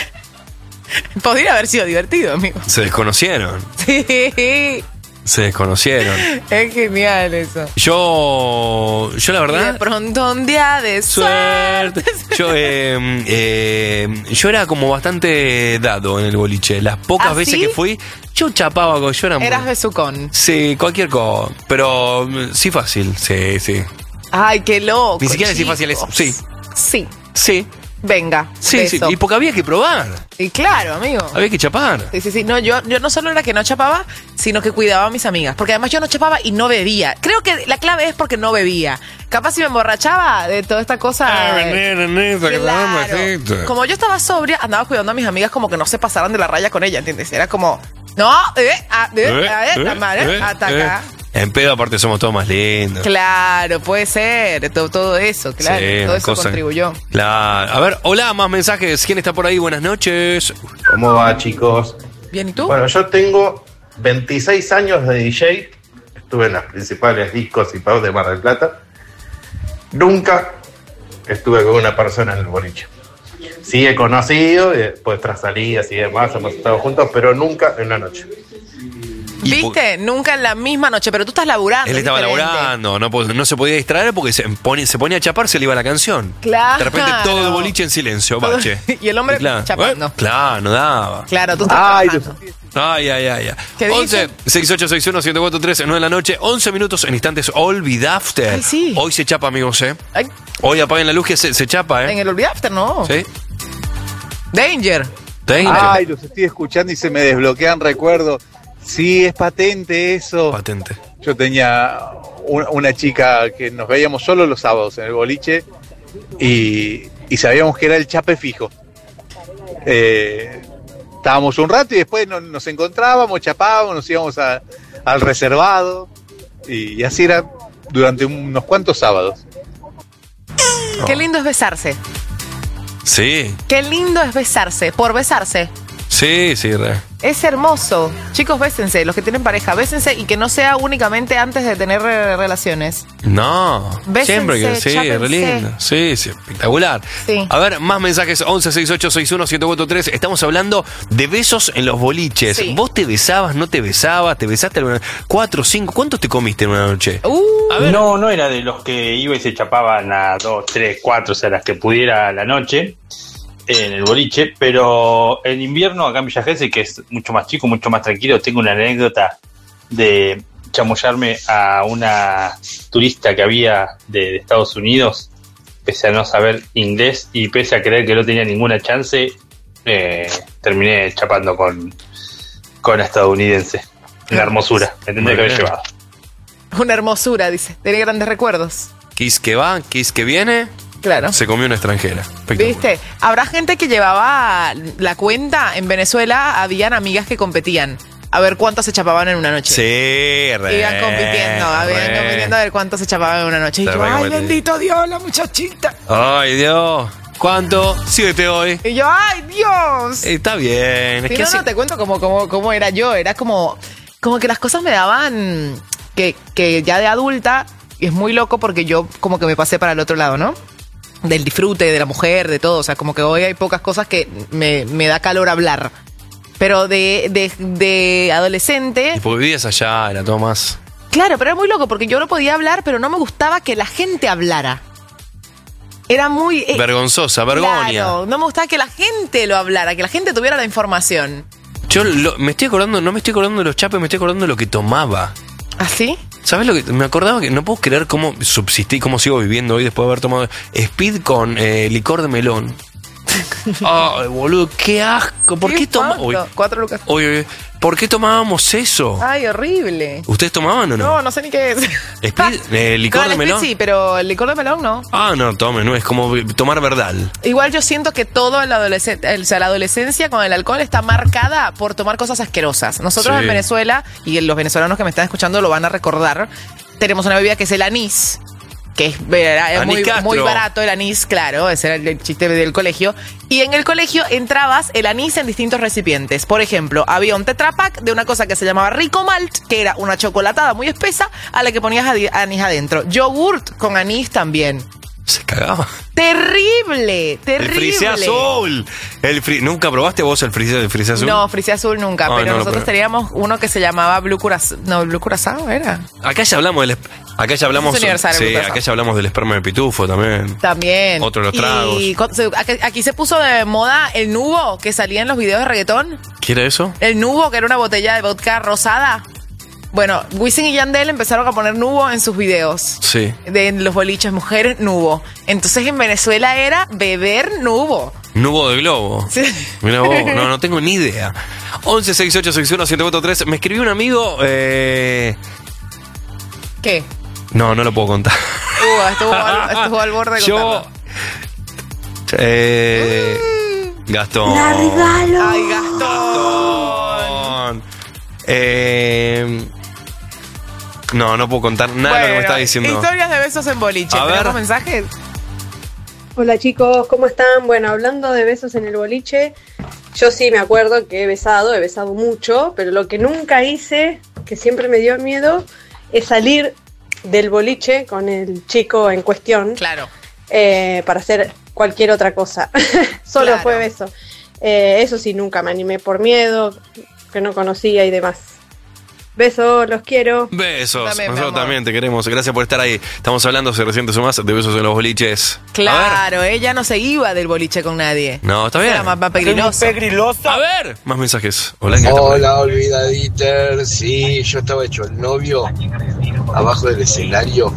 Podría haber sido divertido, amigo. Se desconocieron. Sí. Se desconocieron. Es genial eso. Yo, yo la Y verdad... de pronto un día de suerte. Yo, eh, eh, yo era como bastante dado en el boliche. Las pocas ¿Ah, veces sí? que fui, yo chapaba con yo era muy- Eras besucón. Sí, cualquier cosa. Pero mm, sí fácil, sí, sí. Ay, qué loco. Ni siquiera decir chicos. fácil es. Sí. Sí. Sí. Venga. Sí, sí. beso. Y porque había que probar. Y claro, amigo. Había que chapar. Sí, sí, sí. No, yo, yo no solo era que no chapaba, sino que cuidaba a mis amigas. Porque además yo no chapaba y no bebía. Creo que la clave es porque no bebía. Capaz si me emborrachaba de toda esta cosa. Ah, venir, venir, que te daba un besito. Como yo estaba sobria, andaba cuidando a mis amigas como que no se pasaran de la raya con ella, ¿entiendes? Era como, no, eh, ah, eh, Eh, ah, eh, eh, la madre, eh, hasta eh. acá. En pedo aparte somos todos más lindos. Claro, puede ser, todo, todo eso, claro, Sí, todo eso cosa- contribuyó. Claro. A ver, hola, más mensajes. ¿Quién está por ahí? Buenas noches. ¿Cómo va, chicos? Bien, ¿y tú? Bueno, yo tengo veintiséis años de D J. Estuve en las principales discos y pubs de Mar del Plata. Nunca estuve con una persona en el boliche. Sí he conocido, y después tras salidas y demás hemos estado juntos, pero nunca en una noche. ¿Viste? Nunca en la misma noche, pero tú estás laburando. Él es estaba diferente. laburando, no, po- no se podía distraer porque se, pone, se ponía a chapar, se le iba la canción. Claro. De repente todo el boliche en silencio, Todo- bache. y el hombre claro, chapando. eh, Claro, no daba. Claro, tú estás Ay, trabajando. Ay, ay, ay. ay. ¿Qué once, sesenta y ocho sesenta y uno, siete cuatro tres, nueve de la noche, once minutos en instantes. Olvidaste. Ay, sí. Hoy se chapa, amigos, ¿eh? Ay. Hoy apaguen la luz que se, se chapa, ¿eh? En el Olvidafter, no. Sí. Danger. Danger. Ay, los estoy escuchando y se me desbloquean recuerdos. Sí, es patente eso. Patente. Yo tenía un- una chica que nos veíamos solo los sábados en el boliche y, y sabíamos que era el chape fijo. Eh, estábamos un rato y después no- nos encontrábamos, chapábamos, nos íbamos a- al reservado y, y así era durante unos cuantos sábados. Qué lindo es besarse. Sí, Qué lindo es besarse. Por besarse. sí, sí, re. Es hermoso. Chicos, bésense. Los que tienen pareja, bésense y que no sea únicamente antes de tener eh, relaciones. No, Bésense, siempre que sí, chápense. re lindo. Sí, sí, espectacular. Sí. A ver, más mensajes, once sesenta y ocho sesenta y uno, siete cuatro tres. Estamos hablando de besos en los boliches. Sí. ¿Vos te besabas, no te besabas? ¿Te besaste alguna cuatro, cinco? ¿Cuántos te comiste en una noche? Uh, No, no era de los que iba y se chapaban a dos, tres, cuatro, o sea, las que pudiera a la noche en el boliche, pero en invierno acá en Villa Gesell, que es mucho más chico, mucho más tranquilo, tengo una anécdota de chamullarme a una turista que había de, de Estados Unidos, pese a no saber inglés y pese a creer que no tenía ninguna chance, eh, terminé chapando con, con la estadounidense. Una hermosura, me tendría que haber Muy bien. llevado. Una hermosura, dice. Tiene grandes recuerdos. Kiss que va, kiss que viene. Claro. Se comió una extranjera. ¿Viste? Habrá gente que llevaba la cuenta. En Venezuela habían amigas que competían. A ver cuántos se chapaban en una noche. Sí, re. Iban compitiendo, habían re. compitiendo a ver cuántos se chapaban en una noche. Y Se yo, re ay, competido. bendito Dios, la muchachita. Ay, Dios. ¿Cuánto? Siete hoy. Y yo, ay, Dios. Está bien. Es Sí, que no, así- no, te cuento cómo, cómo, cómo era yo. Era como, como que las cosas me daban que, que ya de adulta, y es muy loco porque yo como que me pasé para el otro lado, ¿no? Del disfrute, de la mujer, de todo. O sea, como que hoy hay pocas cosas que me, me da calor hablar. Pero de, de, de adolescente, Y porque vivías allá, era todo más. claro, pero era muy loco porque yo no podía hablar, pero no me gustaba que la gente hablara. Era muy... eh, Vergonzosa, vergonia. Claro, no me gustaba que la gente lo hablara, que la gente tuviera la información. Yo lo- me estoy acordando, no me estoy acordando de los chapes, me estoy acordando de lo que tomaba. ¿Ah, sí? ¿Sabes lo que? Me acordaba que no puedo creer cómo subsistí, cómo sigo viviendo hoy después de haber tomado Speed con eh, licor de melón. Ay, boludo, qué asco. ¿Por qué, tomábamos? ¿Cuánto? Cuatro lucas. Oye, ¿por qué tomábamos eso? Ay, horrible. ¿Ustedes tomaban o no? No, no sé ni qué es. Speed, eh, licor No, de el melón. Speed sí, pero el licor de melón no. Ah, no, tome, no, es como tomar verdal. Igual yo siento que todo en la, adolescen- o sea, la adolescencia con el alcohol está marcada por tomar cosas asquerosas. Nosotros Sí. en Venezuela, y los venezolanos que me están escuchando lo van a recordar, tenemos una bebida que es el anís. que es, era, era Anís muy, Castro. muy barato el anís, claro, ese era el, el chiste del colegio. Y en el colegio entrabas el anís en distintos recipientes. Por ejemplo, había un tetrapack de una cosa que se llamaba Rico Malt, que era una chocolatada muy espesa a la que ponías adi- anís adentro. Yogurt con anís también. Se cagaba. Terrible, terrible. El frisé azul. El fri- ¿Nunca probaste vos el frisé, el frisé azul? No, frisé azul nunca, Ay, pero no lo nosotros probé. teníamos uno que se llamaba Blue Curazao. No, Blue Curazao era. Acá ya hablamos del... Acá ya hablamos... Es universal, sí, Blue Curazao. acá ya hablamos del esperma de pitufo también. También. Otro de los tragos. Y co- se- aquí, aquí se puso de moda el nubo que salía en los videos de reggaetón. ¿Qué era eso? El nubo, que era una botella de vodka rosada. Bueno, Wisin y Yandel empezaron a poner nubo en sus videos. Sí. De los boliches, mujeres, nubo. Entonces en Venezuela era beber nubo. Nubo de globo. Sí. Mira vos, no, no tengo ni idea. once sesenta y ocho sesenta y uno siete cuatro tres. Me escribió un amigo... Eh... ¿Qué? No, no lo puedo contar. Uh, estuvo, al, estuvo al borde de Yo... contarlo. Eh... Gastón. La regalo. Ay, Gastón. Eh... No, no puedo contar nada de lo que me Bueno, está diciendo. historias de besos en boliche. A ver. ¿Tenemos mensajes? Hola chicos, ¿cómo están? Bueno, hablando de besos en el boliche, yo sí me acuerdo que he besado, he besado mucho, pero lo que nunca hice, que siempre me dio miedo, es salir del boliche con el chico en cuestión. Claro. eh, para hacer cualquier otra cosa. Solo Claro. fue beso. Eh, eso sí, nunca me animé por miedo, que no conocía y demás. Besos, los quiero. Besos. También, mi Nosotros amor. también te queremos. Gracias por estar ahí. Estamos hablando, si recién te sumás, de besos en los boliches. A ver. Claro, ella no se iba del boliche con nadie. No, está bien. Era más, más pegriloso. A ver. Más mensajes. Hola, ¿qué tal? Hola, olvidaditer. Sí, yo estaba hecho el novio abajo del escenario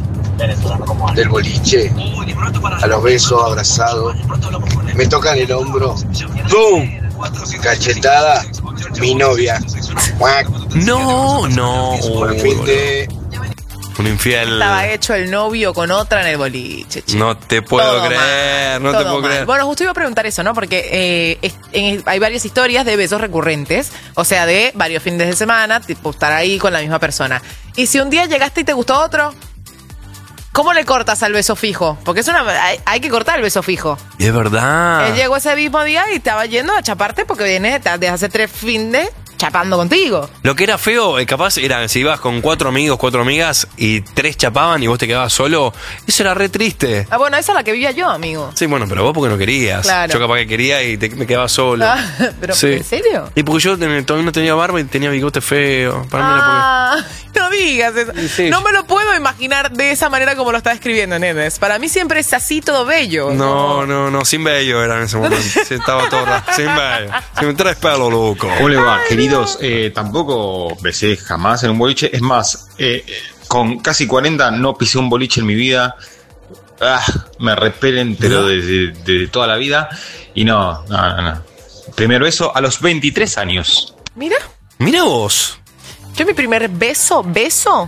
del boliche, a los besos, abrazado. Me tocan el hombro. ¡Bum! Cachetada. Mi novia. ¡Cuac! No, no. Por fin de... Un infiel. Estaba hecho el novio con otra en el boliche, chico. No te puedo Todo creer. mal, no te todo puedo mal. creer. Bueno, justo iba a preguntar eso, ¿no? Porque eh, es- en- hay varias historias de besos recurrentes, o sea, de varios fines de semana, tipo estar ahí con la misma persona. Y si un día llegaste y te gustó otro, ¿cómo le cortas al beso fijo? Porque es una hay, hay que cortar el beso fijo. Y es verdad. Él llegó ese mismo día y estaba yendo a chaparte porque viene desde hace tres fines chapando contigo. Lo que era feo, eh, capaz, era si ibas con cuatro amigos, cuatro amigas y tres chapaban y vos te quedabas solo. Eso era re triste. Ah, bueno, esa es la que vivía yo, amigo. Sí, bueno, pero vos porque no querías. Claro. Yo capaz que quería y te- me quedaba solo. Ah, pero, Sí. ¿en serio? Y porque yo ten- todavía no tenía barba y tenía bigote feo. Para mí era Ah, no digas eso. Sí. No me lo puedo imaginar de esa manera como lo está describiendo, nenes. Para mí siempre es así todo bello. porque... No, no, no, sin vello era en ese momento. Sí, estaba todo ra- sin vello. Sin tres pelos, loco. ¿Cómo le va, queridos? Eh, tampoco besé jamás en un boliche. Es más, eh, eh, con casi cuarenta no pisé un boliche en mi vida. Ah, me repelen, pero desde de toda la vida. Y no, no, no, no. Primer beso a los veintitrés años. Mira. Mira vos. Yo mi primer beso, beso,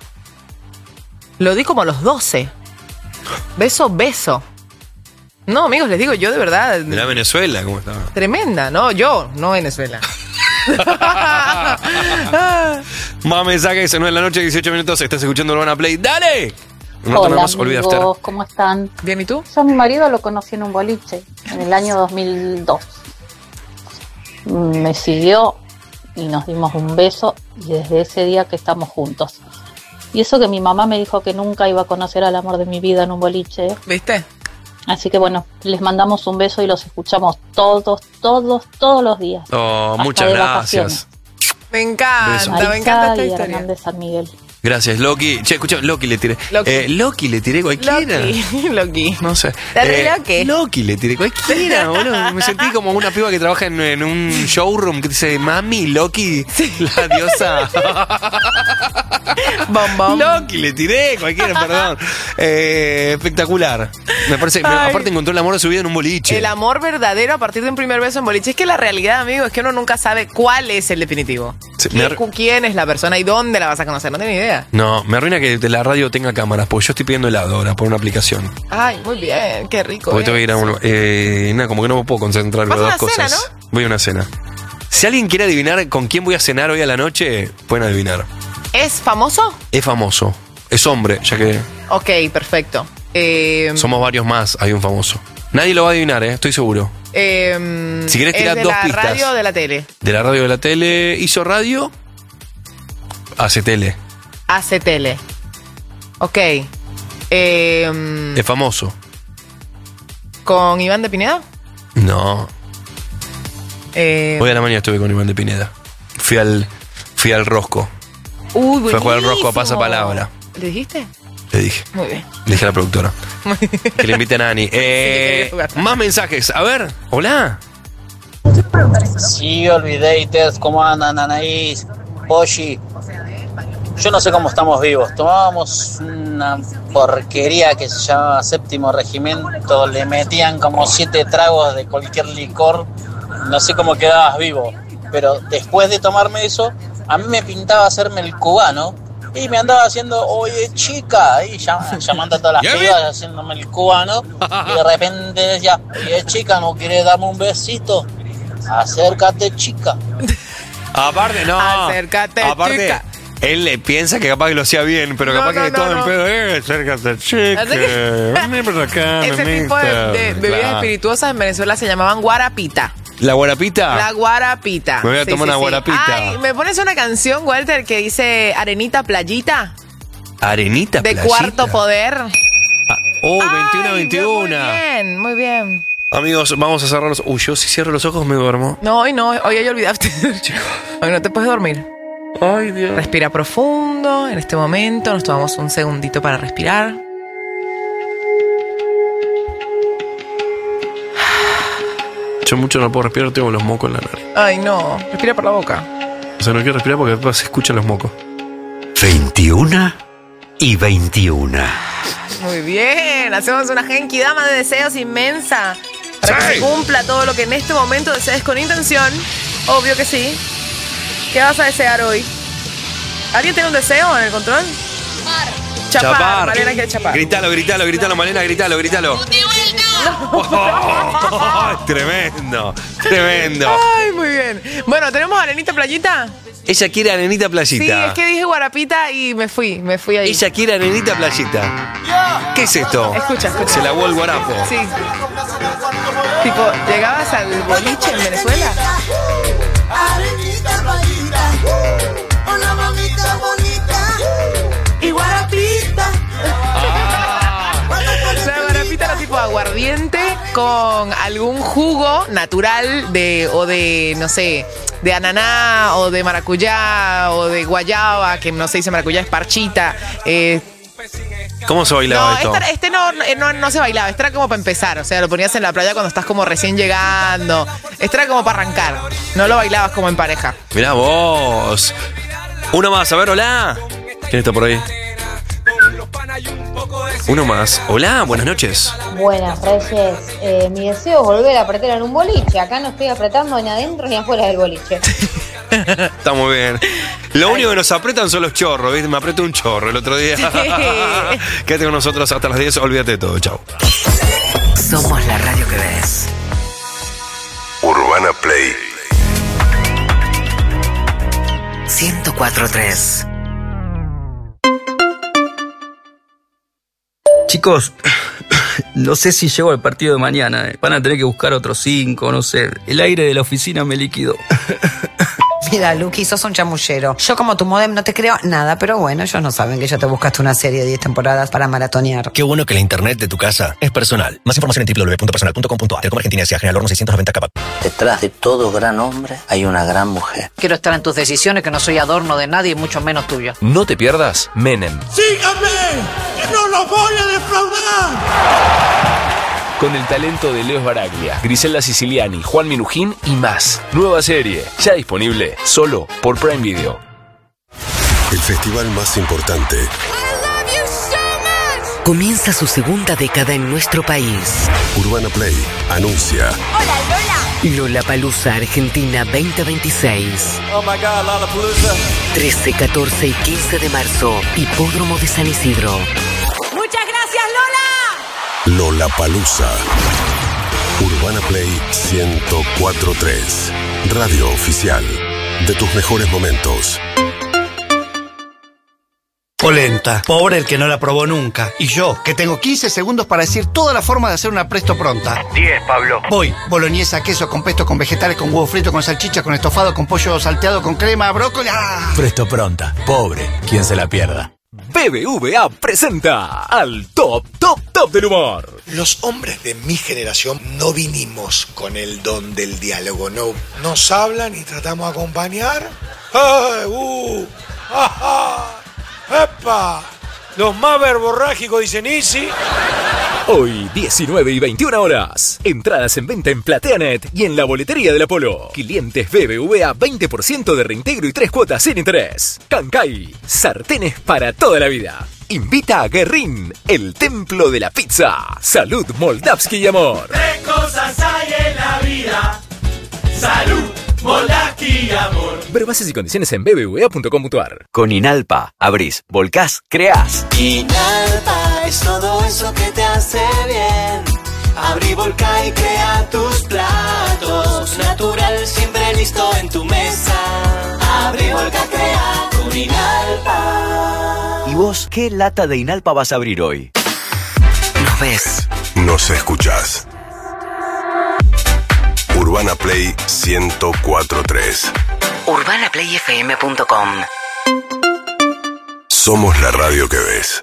lo di como a los doce. Beso, beso. No, amigos, les digo, yo de verdad, De la Venezuela, ¿cómo estaba? tremenda. No, yo, no Venezuela. Más mensajes, nueve de la noche, dieciocho minutos. Estás escuchando Urbana Play. ¡Dale! No Hola más, olvida after. amigos, ¿cómo están? Bien, ¿y tú? Yo a mi marido lo conocí en un boliche en el año dos mil dos. Me siguió y nos dimos un beso y desde ese día que estamos juntos. Y eso que mi mamá me dijo que nunca iba a conocer al amor de mi vida en un boliche. ¿Viste? Así que bueno, les mandamos un beso y los escuchamos todos, todos, todos los días. Oh, Hasta muchas de gracias. Me encanta, Beso. me Marisa encanta esta y historia. Hernández San Miguel. Gracias, Loki. Che, escucha, Loki le tiré. Loki. Eh, Loki le tiré cualquiera. Loki, Loki. No sé. Dale, Eh, Loki. Loki le tiré cualquiera, boludo. Me sentí como una piba que trabaja en, en un showroom que dice, mami, Loki, la diosa. Bom, bom. Loki le tiré cualquiera, perdón. Eh, espectacular. Me parece, me- Ay. aparte encontró el amor de su vida en un boliche. El amor verdadero a partir de un primer beso en boliche. Es que la realidad, amigo, es que uno nunca sabe cuál es el definitivo. Sí, me ¿Quién, ar- quién es la persona y dónde la vas a conocer? No tengo ni idea. No, me arruina que la radio tenga cámaras, porque yo estoy pidiendo helado ahora por una aplicación. Ay, muy bien, qué rico. Porque eh. tengo que ir a un... Eh, nada, como que no me puedo concentrar Vas con a dos una cena, cosas. Voy a una cena. Si alguien quiere adivinar con quién voy a cenar hoy a la noche, pueden adivinar. ¿Es famoso? Es famoso. Es hombre, ya que Ok, perfecto. Eh, somos varios más, hay un famoso. Nadie lo va a adivinar, ¿eh? Estoy seguro. eh, Si querés tirar ¿es dos de la pistas. radio o de la tele? De la radio de la tele, hizo radio, hace tele. Hace tele. Ok. Eh, Es famoso. ¿Con Iván de Pineda? No. Eh, Hoy a la mañana estuve con Iván de Pineda. Fui al, fui al Rosco. Uy, Fui a jugar al Rosco a buenísimo. pasapalabra. ¿Le dijiste? Le dije. Muy bien. Le dije a la productora. Que le inviten a Ani. Eh, más mensajes. A ver. Hola. Sí, olvidéis, ¿cómo andan Anaís? Poshi. Yo no sé cómo estamos vivos. Tomábamos una porquería que se llamaba Séptimo Regimiento, le metían como siete tragos de cualquier licor, no sé cómo quedabas vivo. Pero después de tomarme eso, a mí me pintaba hacerme el cubano y me andaba haciendo, oye chica, ahí llam- llamando a todas las ¿Ya ves? pibas, haciéndome el cubano, y de repente decía, oye chica, ¿no quieres darme un besito? Acércate chica. Aparte, no. Acércate, Aparte, chica. él le piensa que capaz que lo hacía bien, pero No, capaz no, que no, todo no. en pedo. Eh, acércate, chica. Así que- Vení por acá, Ese nenita. tipo de, de bebidas Claro. espirituosas en Venezuela se llamaban guarapita. ¿La guarapita? La guarapita. Me voy a tomar una guarapita. Ay, ¿me pones una canción, Walter, que dice Arenita Playita? Arenita, De playita. Cuarto Poder. Oh, veintiuno a Ay, veintiuno. Muy bien, muy bien. Amigos, vamos a cerrar los. Uy, yo si cierro los ojos me duermo. No, hoy no, hoy ya olvidaste. Hoy no te puedes dormir. Ay, Dios. Respira profundo. En este momento nos tomamos un segundito para respirar. Yo mucho no puedo respirar, tengo los mocos en la nariz. Ay, no. Respira por la boca. O sea, no quiero respirar porque después se escuchan los mocos. veintiuno y veintiuno. Muy bien. Hacemos una genki dama de deseos inmensa. Para que se cumpla todo lo que en este momento desees con intención. Obvio que sí. ¿Qué vas a desear hoy? ¿Alguien tiene un deseo en el control? Chapar. Malena quiere chapar. Gritalo, gritalo, gritalo, Malena, gritalo, gritalo. Oh, tremendo, tremendo. Ay, muy bien. Bueno, ¿tenemos Arenita Playita? Ella quiere arenita playita. Sí, es que dije guarapita y me fui, me fui ahí. Ella quiere arenita playita. ¿Qué es esto? Escucha, escucha. Se lavó el guarapo. Sí. Tipo, ¿llegabas al boliche en Venezuela? Arenita playita, una mamita bonita y guarapita. La guarapita era tipo aguardiente con algún jugo natural de, o de, no sé, de ananá o de maracuyá o de guayaba, que no se dice maracuyá, es parchita. Eh, ¿Cómo se bailaba no, esto? esta- este no, no, no se bailaba, este era como para empezar, o sea, lo ponías en la playa cuando estás como recién llegando. Este era como para arrancar, no lo bailabas como en pareja. Mirá vos. Uno más, a ver, hola. ¿Quién está por ahí? Uno más. Hola, buenas noches. Buenas, Reyes. Eh, mi deseo es volver a apretar en un boliche. Acá no estoy apretando ni adentro ni afuera del boliche. Está muy bien. Lo único que nos apretan son los chorros, ¿viste? Me apretó un chorro el otro día. Quédate con nosotros hasta las diez, olvídate de todo, chao. Somos la radio que ves. Urbana Play ciento cuatro punto tres. Chicos, no sé si llego al partido de mañana. eh. Van a tener que buscar otros cinco, no sé. El aire de la oficina me liquidó. Mira, Luqui, sos un chamullero. Yo como tu modem no te creo nada, pero bueno, ellos no saben que ya te buscaste una serie de diez temporadas para maratonear. Qué bueno que la internet de tu casa es personal. Más información en w w w punto personal punto com punto a r. Telecom Argentina S A General Horno seiscientos noventa K. Detrás de todo gran hombre hay una gran mujer. Quiero estar en tus decisiones, que no soy adorno de nadie, mucho menos tuyo. No te pierdas Menem. ¡Síganme! ¡Que no los voy a defraudar! Con el talento de Leo Baraglia, Griselda Siciliani, Juan Minujín y más. Nueva serie, ya disponible, solo por Prime Video. El festival más importante. Comienza su segunda década en nuestro país. Urbana Play anuncia. Hola, Lola. Lollapalooza Argentina veinte veintiséis. Oh my God, Lollapalooza. trece, catorce y quince de marzo. Hipódromo de San Isidro. Muchas gracias, Lola. Lollapalooza. Urbana Play ciento cuatro punto tres. Radio oficial de tus mejores momentos. Polenta. Pobre el que no la probó nunca. Y yo, que tengo quince segundos para decir toda la forma de hacer una presto pronta. diez, Pablo. Voy. Boloñesa, queso, con pesto, con vegetales, con huevo frito, con salchicha, con estofado, con pollo salteado, con crema, brócoli. ¡Ah! Presto pronta. Pobre, quien se la pierda. B B V A presenta al top, top, top del humor. Los hombres de mi generación no vinimos con el don del diálogo, no. Nos hablan y tratamos de acompañar. ¡Ay, uh! ¡Ajá! ¡Epa! Los más verborrágicos dicen easy. Hoy, diecinueve y veintiuna horas. Entradas en venta en PlateaNet y en la boletería del Apolo. Clientes B B V A, veinte por ciento de reintegro y tres cuotas sin interés. Cancay, sartenes para toda la vida. Invita a Guerrín, el templo de la pizza. Salud, Moldavsky y amor. Tres cosas hay en la vida: salud, Moldavsky y amor. Ver bases y condiciones en b b v a punto com punto a r. Con Inalpa, abrís, volcás, creás. Inalpa es todo eso que te hace bien. Abrí, volca y crea tus platos. Natural, siempre listo en tu mesa. Abrí, volca, crea con Inalpa. ¿Y vos qué lata de Inalpa vas a abrir hoy? Nos ves. Nos escuchás. Urbana Play ciento cuatro punto tres. urbana play f m punto com. Somos la radio que ves.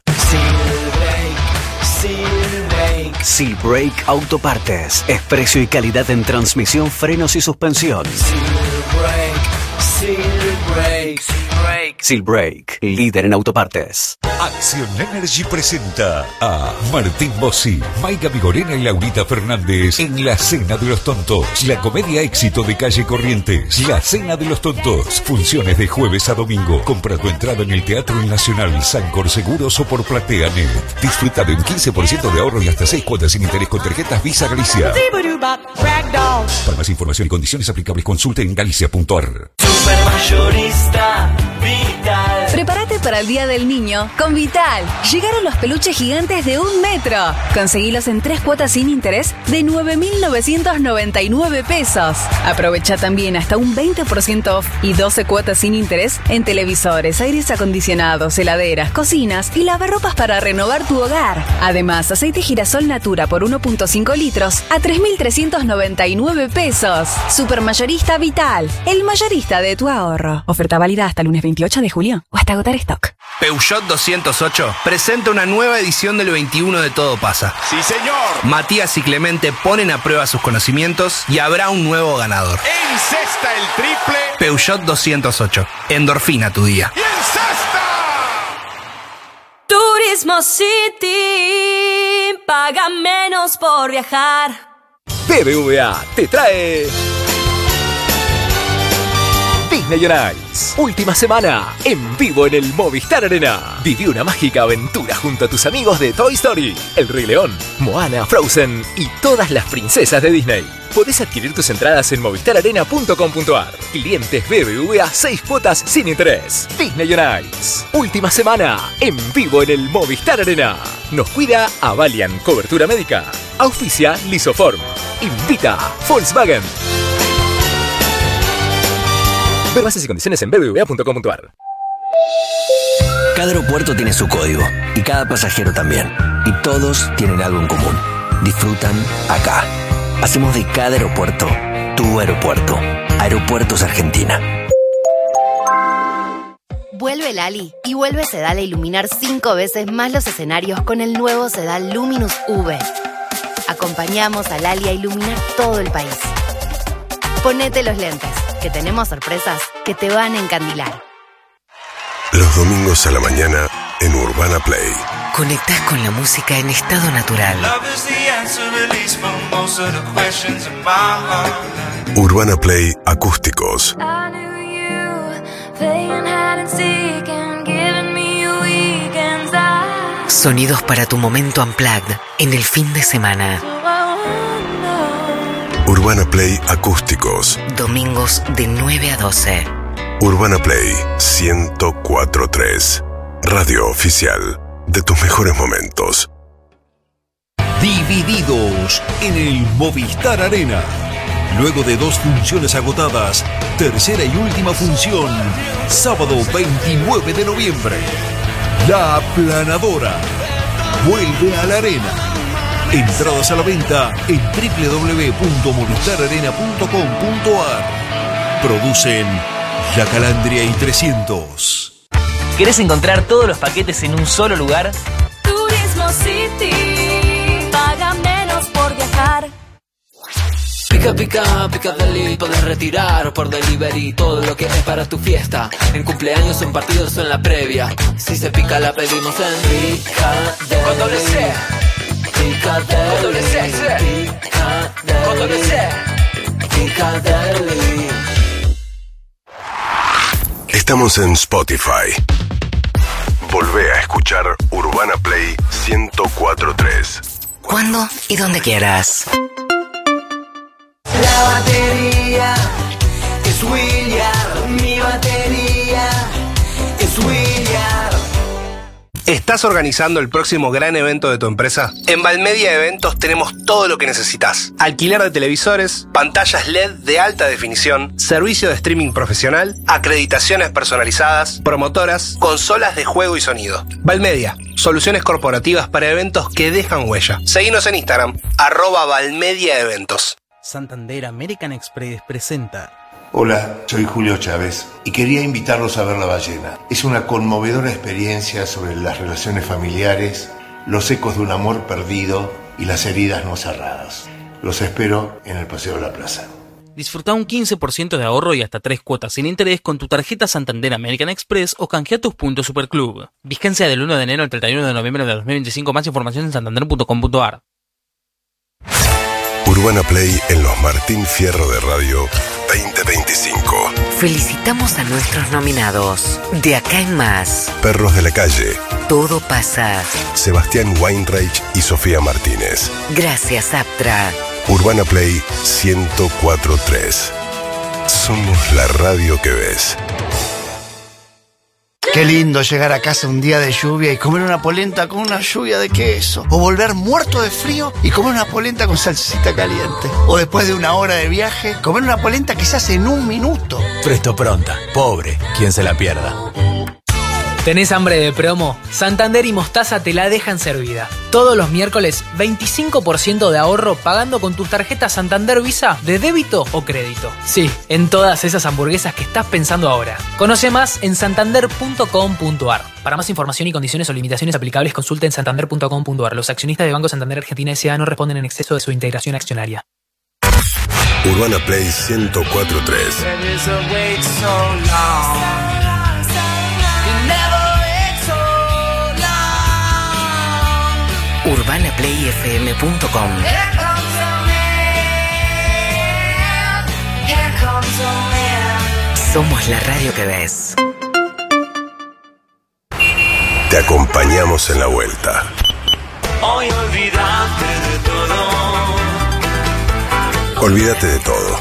Seal Brake Autopartes. Es precio y calidad en transmisión, frenos y suspensión. Seal Brake, líder en autopartes. Acción Energy presenta a Martín Bossi, Maica Vigorena y Laurita Fernández en La Cena de los Tontos, la comedia éxito de Calle Corrientes. La Cena de los Tontos, funciones de jueves a domingo. Compra tu entrada en el Teatro Nacional, Sancor Seguros o por PlateaNet. Disfruta de un quince por ciento de ahorro y hasta seis cuotas sin interés con tarjetas Visa Galicia. Para más información y condiciones aplicables, consulte en galicia punto a r. Supermayorista Vital. Prepárate para el Día del Niño con Vital. Llegaron los peluches gigantes de un metro. Conseguilos en tres cuotas sin interés de nueve mil novecientos noventa y nueve pesos. Aprovecha también hasta un veinte por ciento off y doce cuotas sin interés en televisores, aires acondicionados, heladeras, cocinas y lavarropas para renovar tu hogar. Además, aceite girasol Natura por uno punto cinco litros a tres mil trescientos noventa y nueve pesos. Supermayorista Vital, el mayorista de tu ahorro. Oferta válida hasta el lunes veintiocho de julio o hasta agotar stock. Peugeot doscientos ocho presenta una nueva edición del veintiuno de Todo Pasa. ¡Sí, señor! Matías y Clemente ponen a prueba sus conocimientos y habrá un nuevo ganador. ¡Encesta el triple! Peugeot doscientos ocho. Endorfina tu día. ¡Y encesta! Turismo City. Paga menos por viajar. B B V A te trae Disney on Ice. Última semana, en vivo en el Movistar Arena. Viví una mágica aventura junto a tus amigos de Toy Story, El Rey León, Moana, Frozen y todas las princesas de Disney. Podés adquirir tus entradas en movistar arena punto com punto a r. Clientes B B V A, seis cuotas sin interés. Disney on Ice. Última semana, en vivo en el Movistar Arena. Nos cuida Avalian Cobertura Médica. Auspicia Lisoform. Invita Volkswagen. Ver bases y condiciones en b b v a punto com punto a r. Cada aeropuerto tiene su código y cada pasajero también. Y todos tienen algo en común. Disfrutan acá. Hacemos de cada aeropuerto tu aeropuerto. Aeropuertos Argentina. Vuelve Lali y vuelve Sedal a iluminar cinco veces más los escenarios con el nuevo Sedal Luminous V. Acompañamos a Lali a iluminar todo el país. Ponete los lentes, que tenemos sorpresas que te van a encandilar. Los domingos a la mañana en Urbana Play. Conectás con la música en estado natural. Urbana Play Acústicos. Sonidos para tu momento unplugged en el fin de semana. Urbana Play Acústicos. Domingos de nueve a doce. Urbana Play ciento cuatro punto tres. Radio oficial de tus mejores momentos. Divididos en el Movistar Arena. Luego de dos funciones agotadas, tercera y última función, sábado veintinueve de noviembre. La Aplanadora vuelve a la arena. Entradas a la venta en doble u doble u doble u punto movistar arena punto com punto a r. Producen La Calandria y trescientos. ¿Querés encontrar todos los paquetes en un solo lugar? Turismo City, paga menos por viajar. Pica, pica, pica deli, podés retirar por delivery todo lo que es para tu fiesta. En cumpleaños, en partidos o en la previa. Si se pica la pedimos en Pica Con doble C. Pica deli. Con doble C, sí. Pica deli. Con doble C. Pica deli. Estamos en Spotify. Volvé a escuchar Urbana Play ciento cuatro punto tres. ¿Cuándo y donde quieras? La batería es William, mi batería es William. ¿Estás organizando el próximo gran evento de tu empresa? En Valmedia Eventos tenemos todo lo que necesitas. Alquiler de televisores, pantallas L E D de alta definición, servicio de streaming profesional, acreditaciones personalizadas, promotoras, consolas de juego y sonido. Valmedia, soluciones corporativas para eventos que dejan huella. Seguinos en Instagram, arroba Valmedia Eventos. Santander American Express presenta. Hola, soy Julio Chávez y quería invitarlos a ver La Ballena. Es una conmovedora experiencia sobre las relaciones familiares, los ecos de un amor perdido y las heridas no cerradas. Los espero en el Paseo de la Plaza. Disfruta un quince por ciento de ahorro y hasta tres cuotas sin interés con tu tarjeta Santander American Express o canjea tus puntos Superclub. Vigencia del uno de enero al treinta y uno de noviembre de dos mil veinticinco. Más información en santander punto com punto a r. Urbana Play en los Martín Fierro de Radio veinte veinticinco. Felicitamos a nuestros nominados. De acá en más. Perros de la Calle. Todo pasa. Sebastián Weinreich y Sofía Martínez. Gracias, Aptra. Urbana Play ciento cuatro punto tres. Somos la radio que ves. Qué lindo llegar a casa un día de lluvia y comer una polenta con una lluvia de queso. O volver muerto de frío y comer una polenta con salsita caliente. O después de una hora de viaje, comer una polenta que se hace en un minuto. Presto Pronta. Pobre, quien se la pierda. ¿Tenés hambre de promo? Santander y Mostaza te la dejan servida. Todos los miércoles, veinticinco por ciento de ahorro pagando con tus tarjetas Santander Visa de débito o crédito. Sí, en todas esas hamburguesas que estás pensando ahora. Conoce más en santander punto com punto a r. Para más información y condiciones o limitaciones aplicables, consulta en santander punto com punto a r. Los accionistas de Banco Santander Argentina S A no responden en exceso de su integración accionaria. Urbana Play ciento cuatro punto tres. urbana play f m punto com. Somos la radio que ves. Te acompañamos en la vuelta. Hoy olvídate de todo. Olvídate de todo.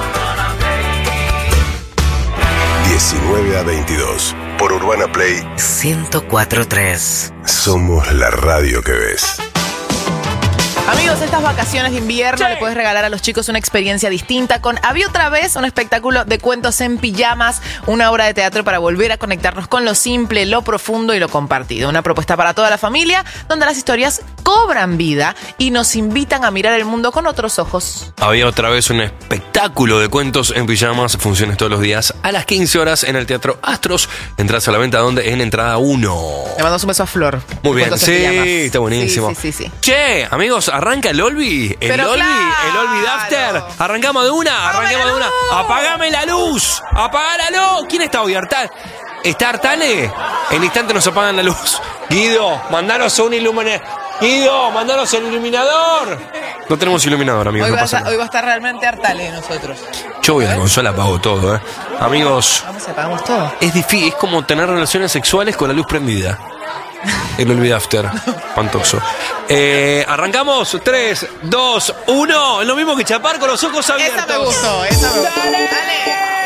diecinueve a veintidós. Por Urbana Play ciento cuatro punto tres. Somos la radio que ves. Amigos, estas vacaciones de invierno le puedes regalar a los chicos una experiencia distinta con Había otra vez, un espectáculo de cuentos en pijamas, una obra de teatro para volver a conectarnos con lo simple, lo profundo y lo compartido. Una propuesta para toda la familia, donde las historias cobran vida y nos invitan a mirar el mundo con otros ojos. Había otra vez un espectáculo de cuentos en pijamas, funciones todos los días a las quince horas en el Teatro Astros. Entradas a la venta, donde en entrada uno. Le mandamos un beso a Flor. Muy bien, Cuentos en sí, pijamas. está buenísimo. Sí, sí, sí, sí. Che, amigos, arranca el Olvi, el Pero Olvi, claro. el Olvi de After. Arrancamos de una, arranquemos de una. Apagame la luz, apagá la luz. ¿Quién está hoy? ¿Artal? ¿Está Artale? En instante nos apagan la luz. Guido, mandanos un iluminador. Guido, mandanos el iluminador. No tenemos iluminador, amigos. Hoy no va, a pasa estar, nada. hoy va a estar realmente hartale de nosotros. Yo voy a la consola, apago todo, ¿eh? Amigos, Vamos, apagamos todo. es difícil, es como tener relaciones sexuales con la luz prendida. El Olvi After. Espantoso. Eh, arrancamos. tres, dos, uno. Es lo mismo que chapar con los ojos abiertos. Esa me gustó, esa me gustó. Dale.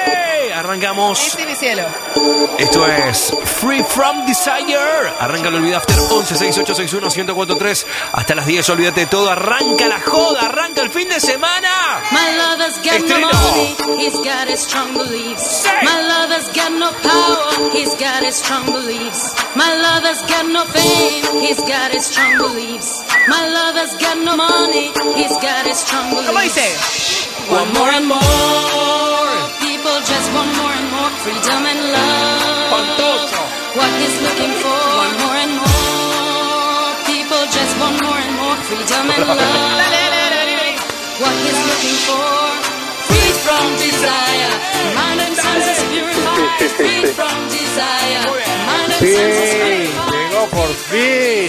Arrancamos. Sí, sí, mi cielo. Esto es Free From Desire. Arranca el Olvida After once seis ocho seis uno uno cero cuatro tres. Hasta las diez, olvídate de todo. Arranca la joda, arranca el fin de semana. My lover's got Estreno. no money, he's got his strong beliefs. My lover's got no power, he's got his strong beliefs. My lover's got no fame, he's got his strong beliefs. My lover's got no money, he's got his strong beliefs. ¿Cómo dice? One more and more, people just want more and more freedom and love. What he's looking for, one more and more, people just want more and more freedom and love. What he's looking for, free from desire, mind and senses purified, free from desire, mind and senses purified. Llegó por fin.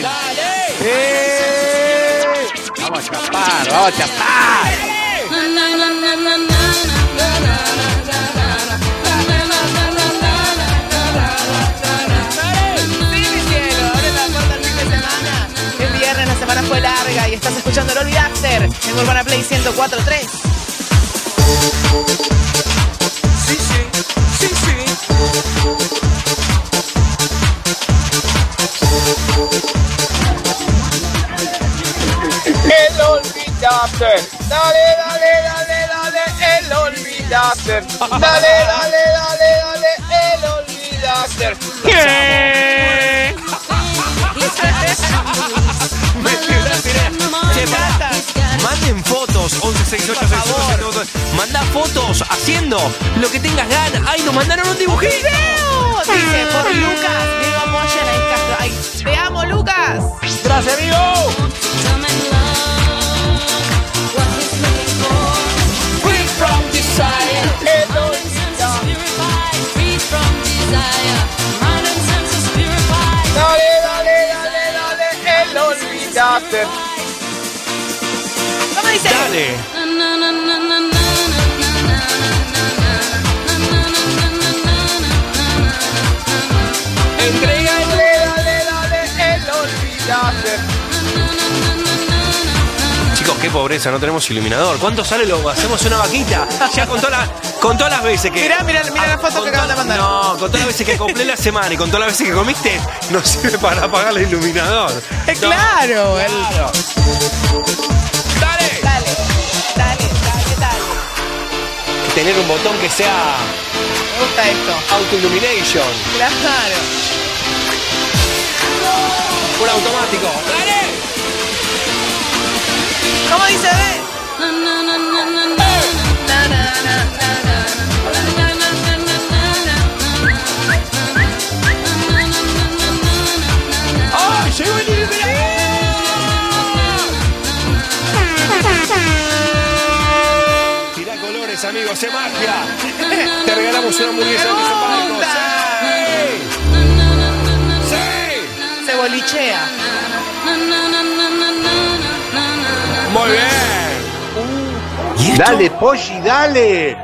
Sí. Vamos a chapar, vamos a chapar. Na, na, na, na, na, na, na, na, na. El viernes la semana fue larga y estás escuchando el Olvida After en Urbana Play ciento cuatro punto tres. Sí, sí, sí, sí. El olvidaste. Dale, dale, dale, dale, el olvidaste. Dale, dale, dale, dale, el olvidaste. ¿Qué? Che, pará. Manden fotos, once seis ocho seis uno siete cuatro. Manda fotos haciendo lo que tengas ganas. ¡Ay, nos mandaron un dibujito! ¡Video! Dice por Lucas, Diego Moyen, ahí Castro. ¡Ay, te amo, Lucas! Gracias, amigo. Free from desire, mind and senses purified, free from desire, mind and senses purified. Dale, dale, dale, dale, el olvidaste. ¿Cómo dice? Dale. Na, na, na, na, na, na. Entrégale, dale, dale, el olvidaste. Chicos, qué pobreza, no tenemos iluminador. ¿Cuánto sale? Lo hacemos una vaquita. Ya con, toda la, con todas las veces que. Mirá, mirá, mirá la foto con que acaban de mandar. No, con todas las veces que compré la semana y con todas las veces que comiste, no sirve para apagar el iluminador. Es No, claro, el- claro. Dale. Dale, dale, dale, dale. Tener un botón que sea Me gusta esto. Auto Illumination. Claro. Un automático. ¡Dale! ¿Cómo dice? Ve? Na, na, na, na, na, na. Na, na, na, na, na. ¡Ay, llegó el iluminador! Tirá colores, amigos, se magia. Te regalamos una hamburguesa de Palco. ¡Sí! ¡Sí! Se bolichea. Muy bien. ¿Y esto? Dale, Polly, dale.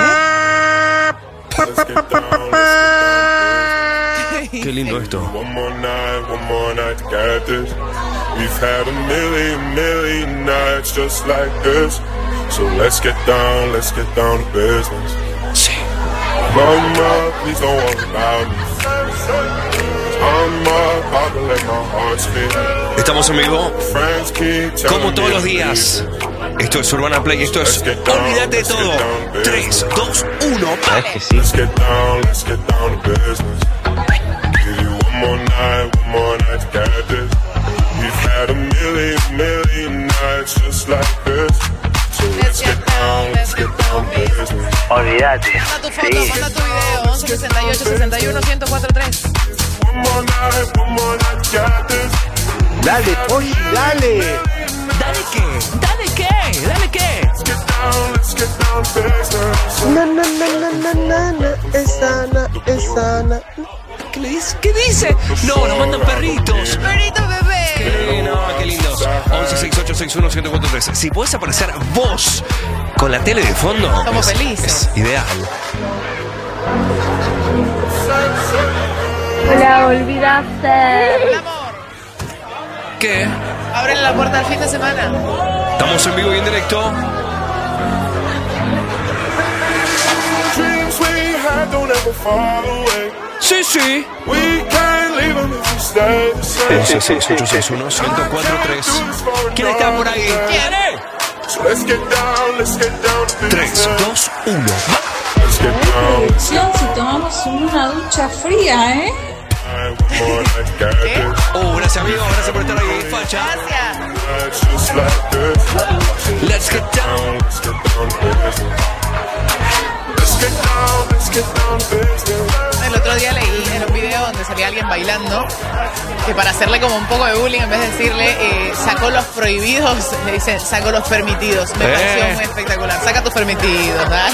Qué lindo esto. One more night, one more night to get this. We've had a million, million nights just like this. So let's get down, let's get down to business. Sí. Mama, please don't worry about me. I'm about to let my heart speak. Estamos en vivo, Friends keep telling como todos me los to días. leave. Esto es Urbana Play, esto es Olvídate de todo. tres, dos, uno. Let's get down, let's get down to business. Give you one more night, one more night to get this. We've had a million, million nights just like this. So let's get down, let's get down to business. Manda Olvídate. tu foto, manda tu video. once sesenta y ocho sesenta y uno uno cero cuatro tres. One more night, one more night to get this. Dale, Polly, dale. ¿Dale qué? ¿Dale qué? ¿Dale qué? Let's get down, let's get down to business. Na, na, na, na, na, na, na, es sana, es sana. ¿Qué le dice? ¿Qué dice? No, nos mandan perritos. Perrito bebé. Qué, no, qué lindos. once seis ocho seis uno siete cuatro tres. Si podés aparecer vos con la tele de fondo, Somos es, felices. es ideal. La olvidaste. El amor. ¿Qué? Abren la puerta al fin de semana. Estamos en vivo y en directo. Dreams we had don't ever fall away. Sí, sí. We can't leave them if we stay the same. once seis ocho seis uno uno cero cuatro tres. ¿Quién está por ahí? ¿Quién es? So let's get down, let's get down to tres, dos, uno. Let's get down. Atención si tomamos una ducha fría, ¿eh? Oh, gracias amigo, gracias por estar ahí, facha. Just like this. Let's get down. Let's get down to business. Let's get down, let's get down to business. El otro día leí en un video donde salía alguien bailando que para hacerle como un poco de bullying, en vez de decirle eh, sacó los prohibidos, le dicen sacó los permitidos. Me Eh. pareció muy espectacular. Saca tus permitidos, dale.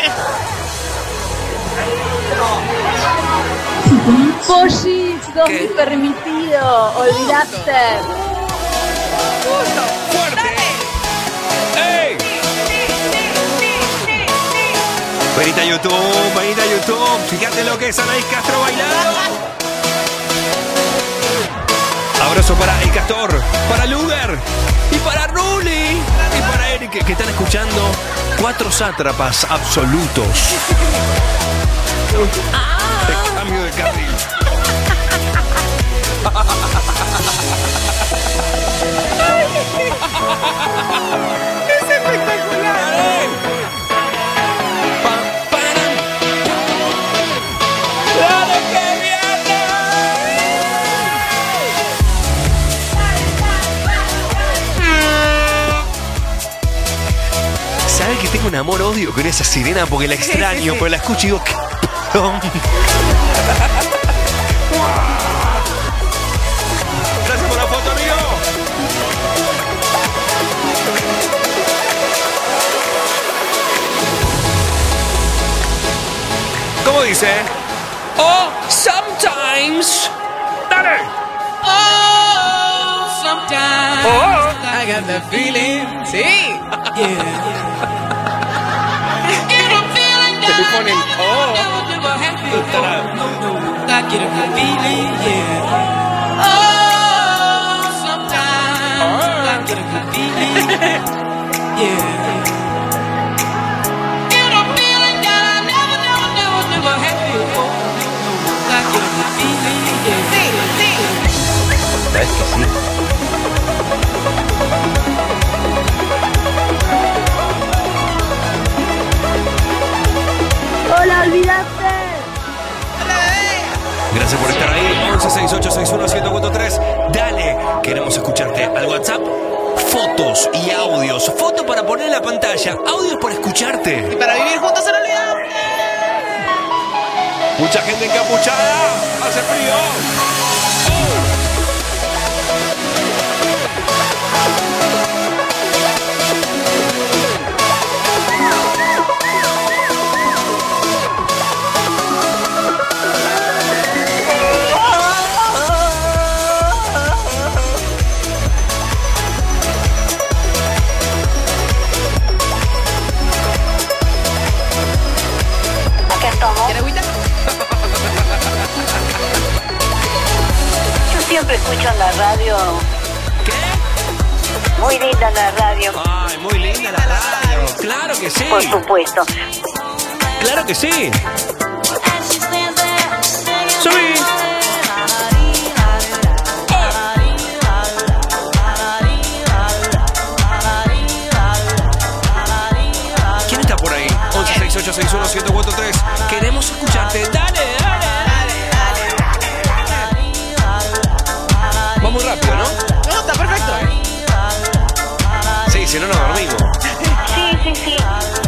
Pollis, dos mil permitido, olvidaste. ¡Fuerte! ¡Ey! Venite a YouTube, venite a YouTube. Fíjate lo que es Anaís Castro bailando. Abrazo para El Castor, para Luger y para Ruli y para Eric que, que están escuchando Cuatro Sátrapas Absolutos. El cambio de carril. Es espectacular. ¿Sabes que tengo un amor-odio con esa sirena? Porque la extraño, Sí, sí, sí. pero la escucho y digo, ¿qué? Perdón. Gracias por la foto, amigo. ¿Cómo dice? Oh, sometimes. Dale. Oh, sometimes Oh. I got the feeling. Sí. Te ponen, oh. I get a good feeling, yeah. Oh, sometimes I get a good feeling, yeah. Get a feeling that I never, never, never, never had before. I get a good feeling, yeah. Sí, sí. ¿Sabes que sí? Hola, olvidaste. Gracias por estar ahí. once seis ocho seis uno siete cuatro tres. Dale, queremos escucharte al WhatsApp. Fotos y audios. Fotos para poner en la pantalla. Audios para escucharte. Y para vivir juntos en olvidado. Mucha gente encapuchada. Hace frío. ¿Quieres agüita? Yo siempre escucho en la radio. ¿Qué? Muy linda la radio. Ay, muy linda la radio. Claro que sí. Por supuesto. Claro que sí. Subí. ¿Quién está por ahí? once seis ocho seis uno siete cuatro tres. Queremos escucharte. Dale, dale. Va muy rápido, ¿no? No, está perfecto. Sí, si no nos dormimos. Sí, sí, sí.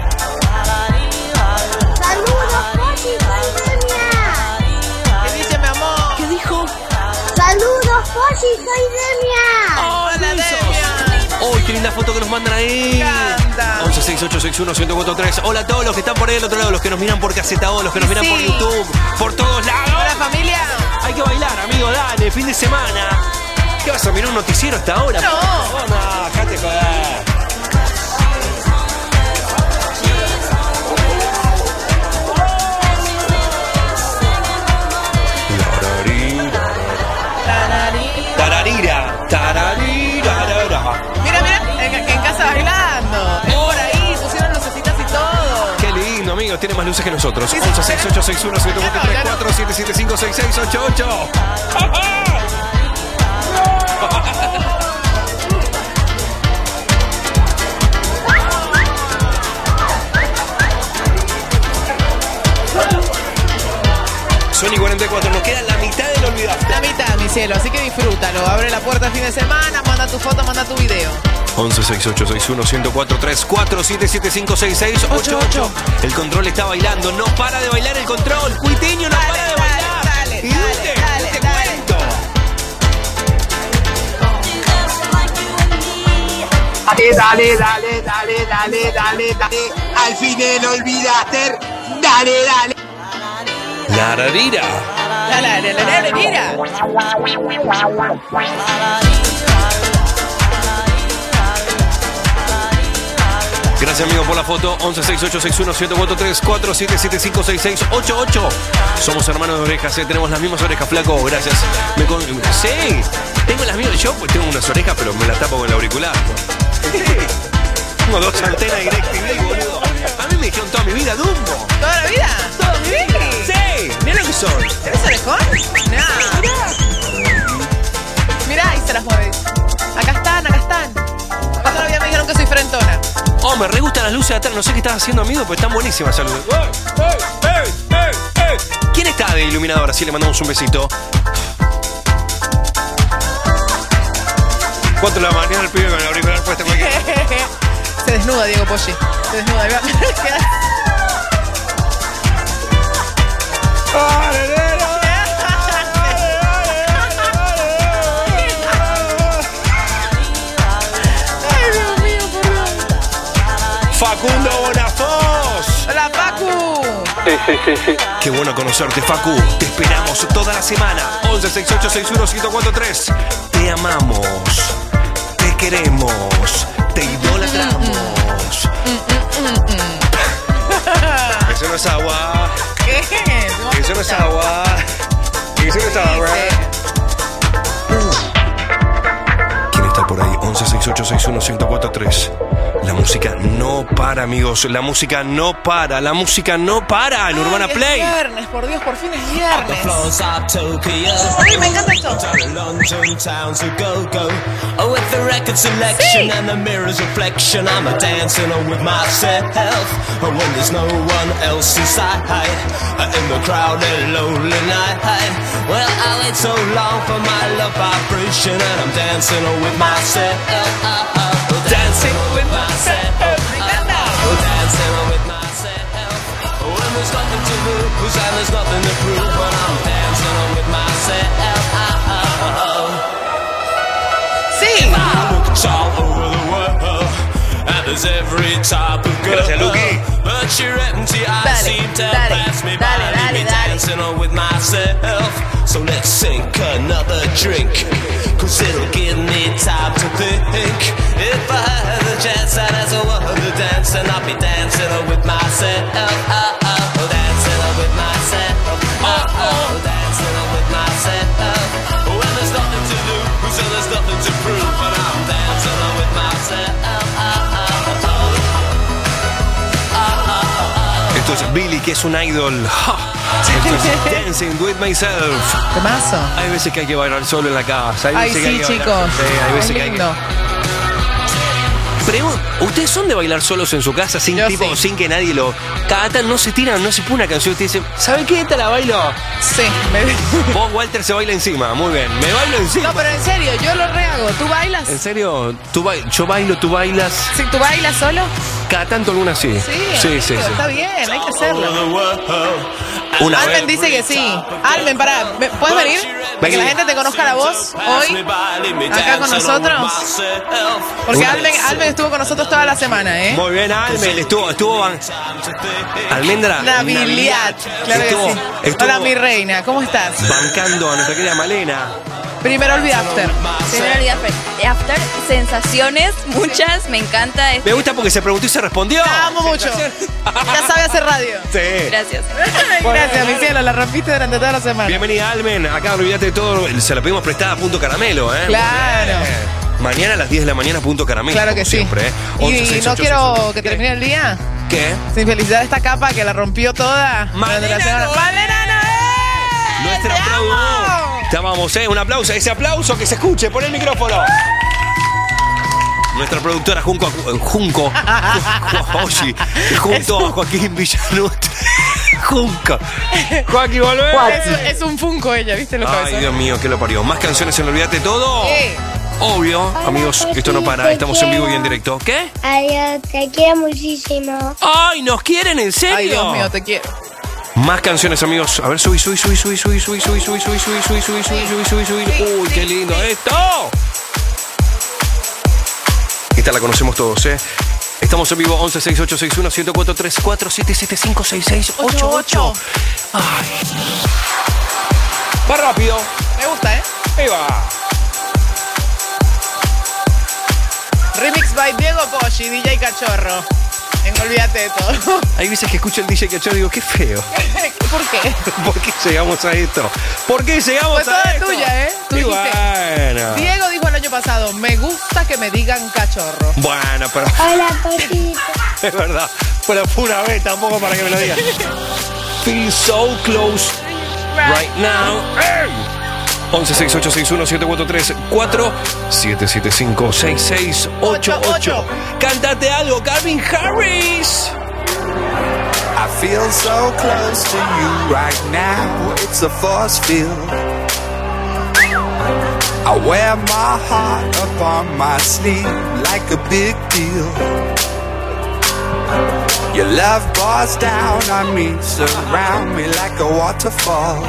Saludos, Pochi, soy Demia. ¿Qué dice mi amor? ¿Qué dijo? Saludos, Pochi, soy Demia. Hola, Demia. ¡Uy, qué linda foto que nos mandan ahí! Me encanta. once seis ocho seis uno siete cuatro tres. Hola a todos los que están por ahí del otro lado, los que nos miran por Caseta O, los que nos miran Sí. por YouTube, por todos lados. Hola, familia. Hay que bailar, amigo, dale, fin de semana. ¿Qué vas a mirar un noticiero hasta ahora? No. Oh, no, dejate joder. Tararira, tararira. Mira, mira, en, en casa bailando. Es por ahí, pusieron lucecitas y todo. Qué lindo, amigo. amigos tiene más luces que nosotros. once seis ocho seis uno siete cuatro tres cuatro siete siete cinco seis seis ocho ocho. Sony cuarenta y cuatro, nos queda la mitad del olvidado. La mitad, mi cielo, así que disfrútalo. Abre la puerta el fin de semana, manda tu foto, manda tu video. once seis ocho seis uno uno cuatro tres cuatro siete siete cinco seis seis ocho ocho. El control está bailando, no para de bailar el control. Cuiteño no para de bailar. Dale, ¿Y dale, dónde? dale, Te dale. cuento. Dale, dale, dale, dale, dale, dale, dale. Al final olvidaste. Dale, dale. La rarira. La, la, la, la, la, mira. Gracias, amigo, por la foto. once seis ocho seis uno siete cuatro tres cuatro siete siete cinco seis seis ocho ocho. Somos hermanos de orejas, ¿eh? Tenemos las mismas orejas, flaco. Gracias. Me con... Sí, tengo las mismas. Yo pues, tengo unas orejas, pero me las tapo con el auricular. Sí. Tengo dos antenas DirecTV, boludo. A mí me dijeron toda mi vida, Dumbo. ¿Toda la vida? ¿Toda mi vida? Sí, mira lo que son. ¿Tenés orejón? Mirá. Mirá, ahí se las mueve. Acá están, acá están. Otro día me dijeron que soy frentona. Oh, me re gustan las luces de atrás. No sé qué estás haciendo, amigo, pero están buenísimas. Saludos. ¿Quién está de iluminador? Así le mandamos un besito. cuatro de la mañana el pibe con el auricular puesto cualquier. Se desnuda Diego Poggi. Se desnuda. Ay, Dios mío, por Dios. Facundo Bonafós. Hola, Facu. Sí, sí, sí, sí. Qué bueno conocerte, Facu. Te esperamos toda la semana. once seis ocho seis uno siete cuatro tres. Te amamos. Te queremos. Te idolatramos. Eso no es agua. ¿Qué es? Eso no es agua. Eso no es agua. ¿Quién está por ahí? once seis ocho seis uno siete cuatro tres. La música no para, amigos. La música no para. La música no para en Urbana Ay, Play. Es viernes, por Dios, por fin es viernes. Ay, me encanta esto. Oh, with the record selection and the mirror's reflection, I'm a dancing with myself. Oh, when there's no one else inside, in the crowded, lonely night. Well, I wait so long for my love vibration, and I'm dancing with myself. Oh, dancing with myself. Oh, dancing with myself. When there's nothing to lose and there's nothing to prove, but I'm dancing with myself. Sí. It's all over the world, and there's every type of girl. Gracias, Luqui. But your empty eyes Dale, seem to dale, pass me dale, by, dale, leave me dale. dancing with myself. So let's sink another drink, cause it'll give me time to think. If I had the chance, I'd ask a woman to dance, and I'll be dancing with myself. Oh, oh, dancing with myself. Oh, oh, dancing with myself. When there's nothing to lose and there's nothing to prove, but I'm dancing with myself. Esto es Billy, que es un idol. Ja. Esto es Dancing with Myself. Temazo. Hay veces que hay que bailar solo en la casa. Hay Ay, veces que hay sí, que bailar- chicos. Sí, hay veces Es que hay que... lindo. Pregun- ¿Ustedes son de bailar solos en su casa sin Yo tipo, sí. sin que nadie lo... Cada tan no se tiran, no se pone una canción y ustedes dicen, ¿saben qué? Esta la bailo. Sí. Me... Vos, Walter, se baila encima. Muy bien. Me bailo encima. No, pero en serio, yo lo rehago. ¿Tú bailas? ¿En serio? ¿Tú ba- yo bailo, tú bailas? Si tú bailas solo. Cada tanto alguna sí. Sí, sí, amigo, sí, sí. está bien, hay que hacerlo. Una Almen vez. dice que sí. Almen, pará, ¿me- ¿puedes venir? Para que la gente te conozca la voz hoy, acá con nosotros. Porque Almen, Almen estuvo con nosotros toda la semana, ¿eh? Muy bien, Almen. Estuvo, estuvo... ban- Almendra. Nabiliat, claro que Estuvo- sí. estuvo Hola, mi reina, ¿cómo estás? bancando a nuestra querida Malena. Primero olvida After. Primero el día de After, sensaciones, muchas, me encanta. Me gusta porque se preguntó y se respondió. Te amo mucho. Ya sabe hacer radio. Sí. Gracias. Gracias, mi cielo, la rompiste durante toda la semana. Bienvenida, Almen. Acá olvídate de todo. Se la pedimos prestada a Punto Caramelo, ¿eh? Claro. Mañana a las diez de la mañana, Punto Caramelo. Claro que como sí. siempre, ¿eh? Y once, seis, no ocho, quiero seis, que termine el día ¿Qué? Sin felicitar a esta capa que la rompió toda. Malena Noel. ¡Malena Noel! Nuestra ¡Te aplauso. amo! Te amamos, ¿eh? Un aplauso. Ese aplauso que se escuche. Pon el micrófono. Nuestra productora Junco, Junco, Oye, junto a Joaquín Villanutre. Junco. Joaquín, volvé. Es, es un funko ella, ¿viste? Los Ay, cabezones. Dios mío, ¿qué lo parió? Más canciones en Olvídate Todo. Sí. Obvio, amigos, esto no para. Estamos en vivo y en directo. ¿Qué? Adiós, te quiero muchísimo. ¡Ay, nos quieren, en serio! Ay, Dios mío, te quiero. Más canciones, amigos. A ver, subí, subí, subí, subí, subí, subí, subí, subí, subí, subí, subí, subí, subí, subí, subí, subí. Uy, qué lindo esto. Esta la conocemos todos, ¿eh? Estamos en vivo once seis ocho seis uno uno cero cuatro tres cuatro siete siete cinco seis seis ocho ocho. Ay. Va rápido. Me gusta, ¿eh? Ahí va. Remix by Diego Poggi, D J Cachorro. En Olvídate de Todo. Hay veces que escucho el D J Cachorro y digo, qué feo. ¿Por qué? ¿Por qué llegamos a esto? ¿Por qué llegamos Fue a toda esto? tuya, ¿eh? Tú Y dijiste, bueno. Diego dijo el año pasado, me gusta que me digan cachorro. Bueno, pero Hola, Pollito. es verdad. Pero fue una vez tampoco para que me lo digan. Feel so close right now. once seis ocho seis uno siete cuatro tres cuatro siete siete cinco seis seis ocho ocho. Cántate algo, Calvin Harris. I feel so close to you right now. It's a force field. I wear my heart up on my sleeve like a big deal. Your love pours down on me, surround me like a waterfall.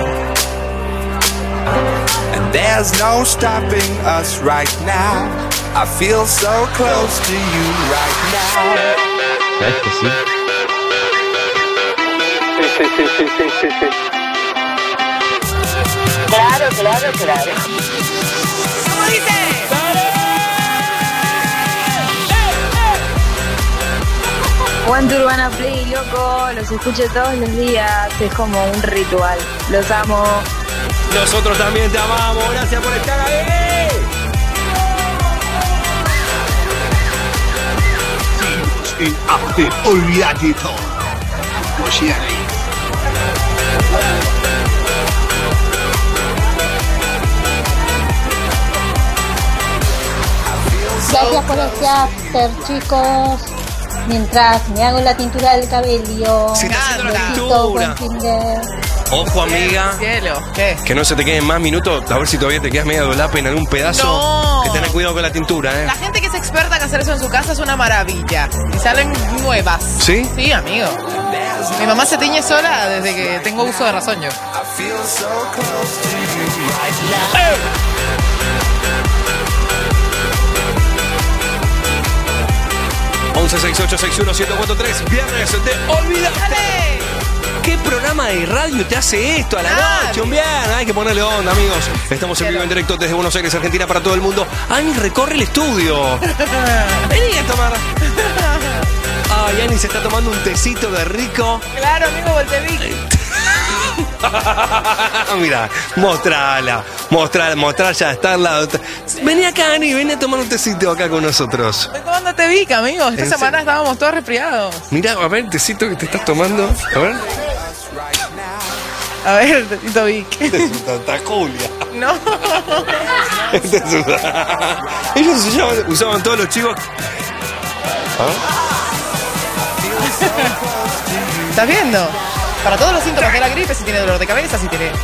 And there's no stopping us right now. I feel so close to you right now. ¿Sabes que sí? Sí, sí, sí, sí, sí, sí, sí. Claro, claro, claro. ¿Cómo dice? Aguante Urbana Play, loco, los escucho todos los días, es como un ritual, los amo. Nosotros también te amamos, gracias por estar ahí. En After, olvídate todo. No llegan ahí. Gracias por este after, chicos. Mientras me hago la tintura del cabello. Se está haciendo la Besito, tintura. buen fin de- Ojo, amiga. Cielo, ¿qué? Que no se te queden más minutos. A ver si todavía te quedas media dolapa en algún pedazo. No. Que tenés cuidado con la tintura, ¿eh? La gente que es experta en hacer eso en su casa es una maravilla. Y salen nuevas. ¿Sí? Sí, amigo. Mi mamá se tiñe sola desde que tengo uso de razón yo. once seis ocho seis uno siete cuatro tres. Viernes de Olvídate. ¿Qué programa de radio te hace esto a la Nadie. noche? Un viernes. Hay que ponerle onda, amigos. Estamos en vivo en directo desde Buenos Aires, Argentina, para todo el mundo. Ani recorre el estudio. Vení a tomar. Ay, Ani se está tomando un tecito de rico. Claro, amigo Bolchevique. Mira, mostrala, mostrala, mostrala, ya está al lado. Vení acá, Ani, vení a tomar un tecito acá con nosotros. Estoy tomando Tevica, amigo. Esta ¿En semana serio? estábamos todos resfriados. Mira, a ver el tecito que te estás tomando. A ver. A ver, Tecito Vic. Este es un Tanta Julia. No. Este es un... Ellos usaban, usaban todos los chivos. ¿Estás viendo? Para todos los síntomas de la gripe, si tiene dolor de cabeza, si tiene...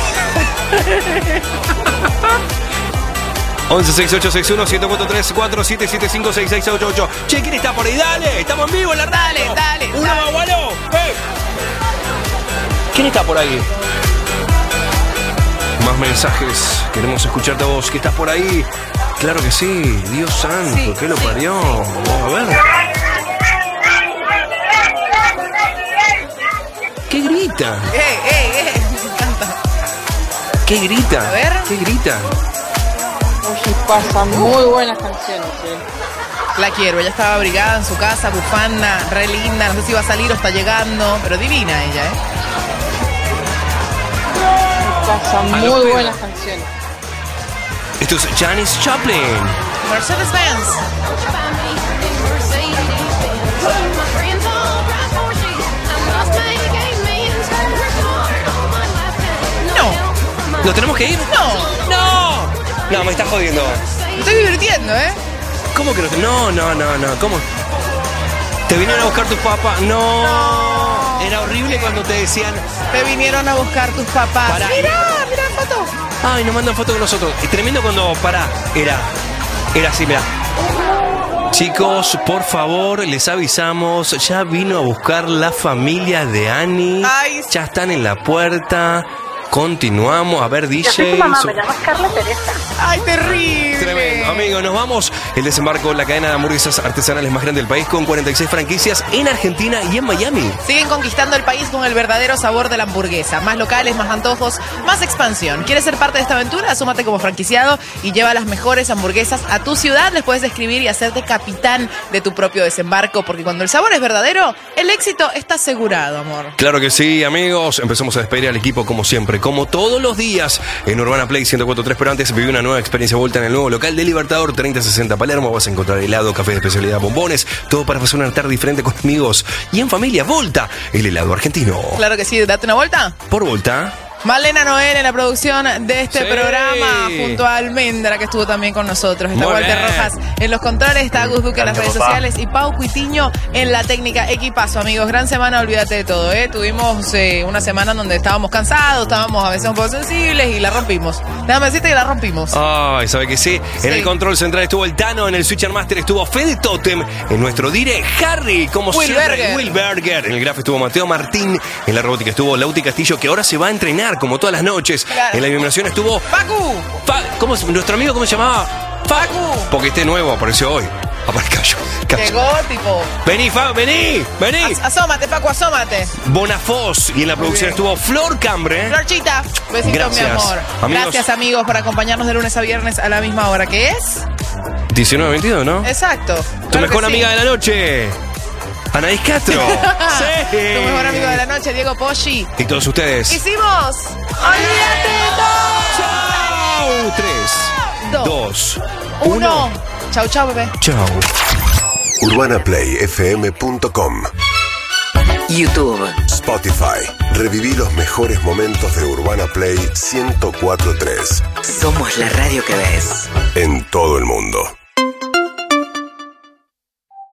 once seis ocho seis uno siete cuatro tres cuatro siete siete cinco seis seis ocho ocho. Che, ¿quién está por ahí? Dale, estamos en vivo en la radio. Dale, dale, Una dale. más, bueno. ¡Eh! ¿Quién está por ahí? Más mensajes. Queremos escucharte a vos. ¿Que estás por ahí? Claro que sí. Dios santo, Sí, ¿qué lo sí, parió? Vamos a ver. ¿Qué grita? ¡Eh, eh, eh! Me encanta. ¿Qué grita? A ver. ¿Qué grita? Oye, pasan muy buenas canciones, eh. La quiero, ella estaba abrigada en su casa, bufanda, re linda, no sé si va a salir o está llegando, pero divina ella, ¿eh? Pasan A lo muy pedo. buenas canciones. Esto es Janis Joplin. Mercedes Benz. ¿Nos tenemos que ir? No. ¡No! No, me estás jodiendo. Me estoy divirtiendo, ¿eh? ¿Cómo que no? te- No, no, no, no. ¿Cómo? ¿Te vinieron a buscar tus papás? No. No. Era horrible cuando te decían... Te vinieron a buscar tus papás. Pará. Mirá, mirá la foto. Ay, nos mandan fotos con nosotros. Es tremendo cuando... Pará. Era... Era así, mirá. Chicos, por favor, les avisamos. Ya vino a buscar la familia de Ani. Ay. Ya están en la puerta. Continuamos. A ver, D J. Yo soy tu mamá, me llamas Carla Teresa. Ay, terrible. Tremendo. Amigos, nos vamos. El desembarco, la cadena de hamburguesas artesanales más grande del país, con cuarenta y seis franquicias en Argentina y en Miami. Siguen conquistando el país con el verdadero sabor de la hamburguesa. Más locales, más antojos, más expansión. ¿Quieres ser parte de esta aventura? Súmate como franquiciado y lleva las mejores hamburguesas a tu ciudad. Les puedes escribir y hacerte capitán de tu propio desembarco, porque cuando el sabor es verdadero, el éxito está asegurado, amor. Claro que sí, amigos. Empezamos a despedir al equipo como siempre, como todos los días en Urbana Play ciento cuatro punto tres, pero antes viví una nueva experiencia vuelta en el nuevo local de Libertador treinta sesenta Palermo. Vas a encontrar helado, café de especialidad, bombones, todo para pasar una tarde diferente con amigos y en familia. Volta, el helado argentino. Claro que sí, date una vuelta. Por Volta. Malena Noel en la producción de este Sí. programa, junto a Almendra, que estuvo también con nosotros. Está Muy Walter bien. Rojas en los controles, está Agus Duque en las redes Gracias, papá. sociales y Pau Cuitiño en la técnica. Equipazo, amigos. Gran semana, olvídate de todo, ¿eh? Tuvimos eh, una semana donde estábamos cansados, estábamos a veces un poco sensibles y la rompimos. Déjame decirte que la rompimos. Ay, ¿sabe que sí? Sí. En el control central estuvo el Tano, en el Switcher Master estuvo Fede Totem, en nuestro dire Harry, como Will siempre, Berger. Will Berger. En el graf estuvo Mateo Martín, en la robótica estuvo Lauti Castillo, que ahora se va a entrenar como todas las noches. Claro. En la iluminación estuvo ¡Pacu! Pa- ¿Cómo es? Nuestro amigo, ¿cómo se llamaba? ¡Pacu! Porque este nuevo apareció hoy. Aparece Cayo. Cayo. Llegó, tipo. Vení, Fa, vení, vení. As- asómate, Pacu, asómate. Bonafós. Y en la producción bien. estuvo Flor Cambre. Florchita, besitos, Gracias. mi amor. Amigos. Gracias, amigos, por acompañarnos de lunes a viernes a la misma hora. ¿Qué es? diecinueve veintidós, ¿no? Exacto. Tu Claro mejor que sí. amiga de la noche. Anaís Castro. Sí. Tu mejor amigo de la noche, Diego Poggi. Y todos ustedes. Hicimos. ¡Olvídate de todo! Chau. Tres, Dos, dos, Uno. uno. Chau, chau, bebé. Chau. urbana play f m punto com, YouTube, Spotify. Reviví los mejores momentos de Urbana Play ciento cuatro punto tres somos la radio que ves. en todo el mundo.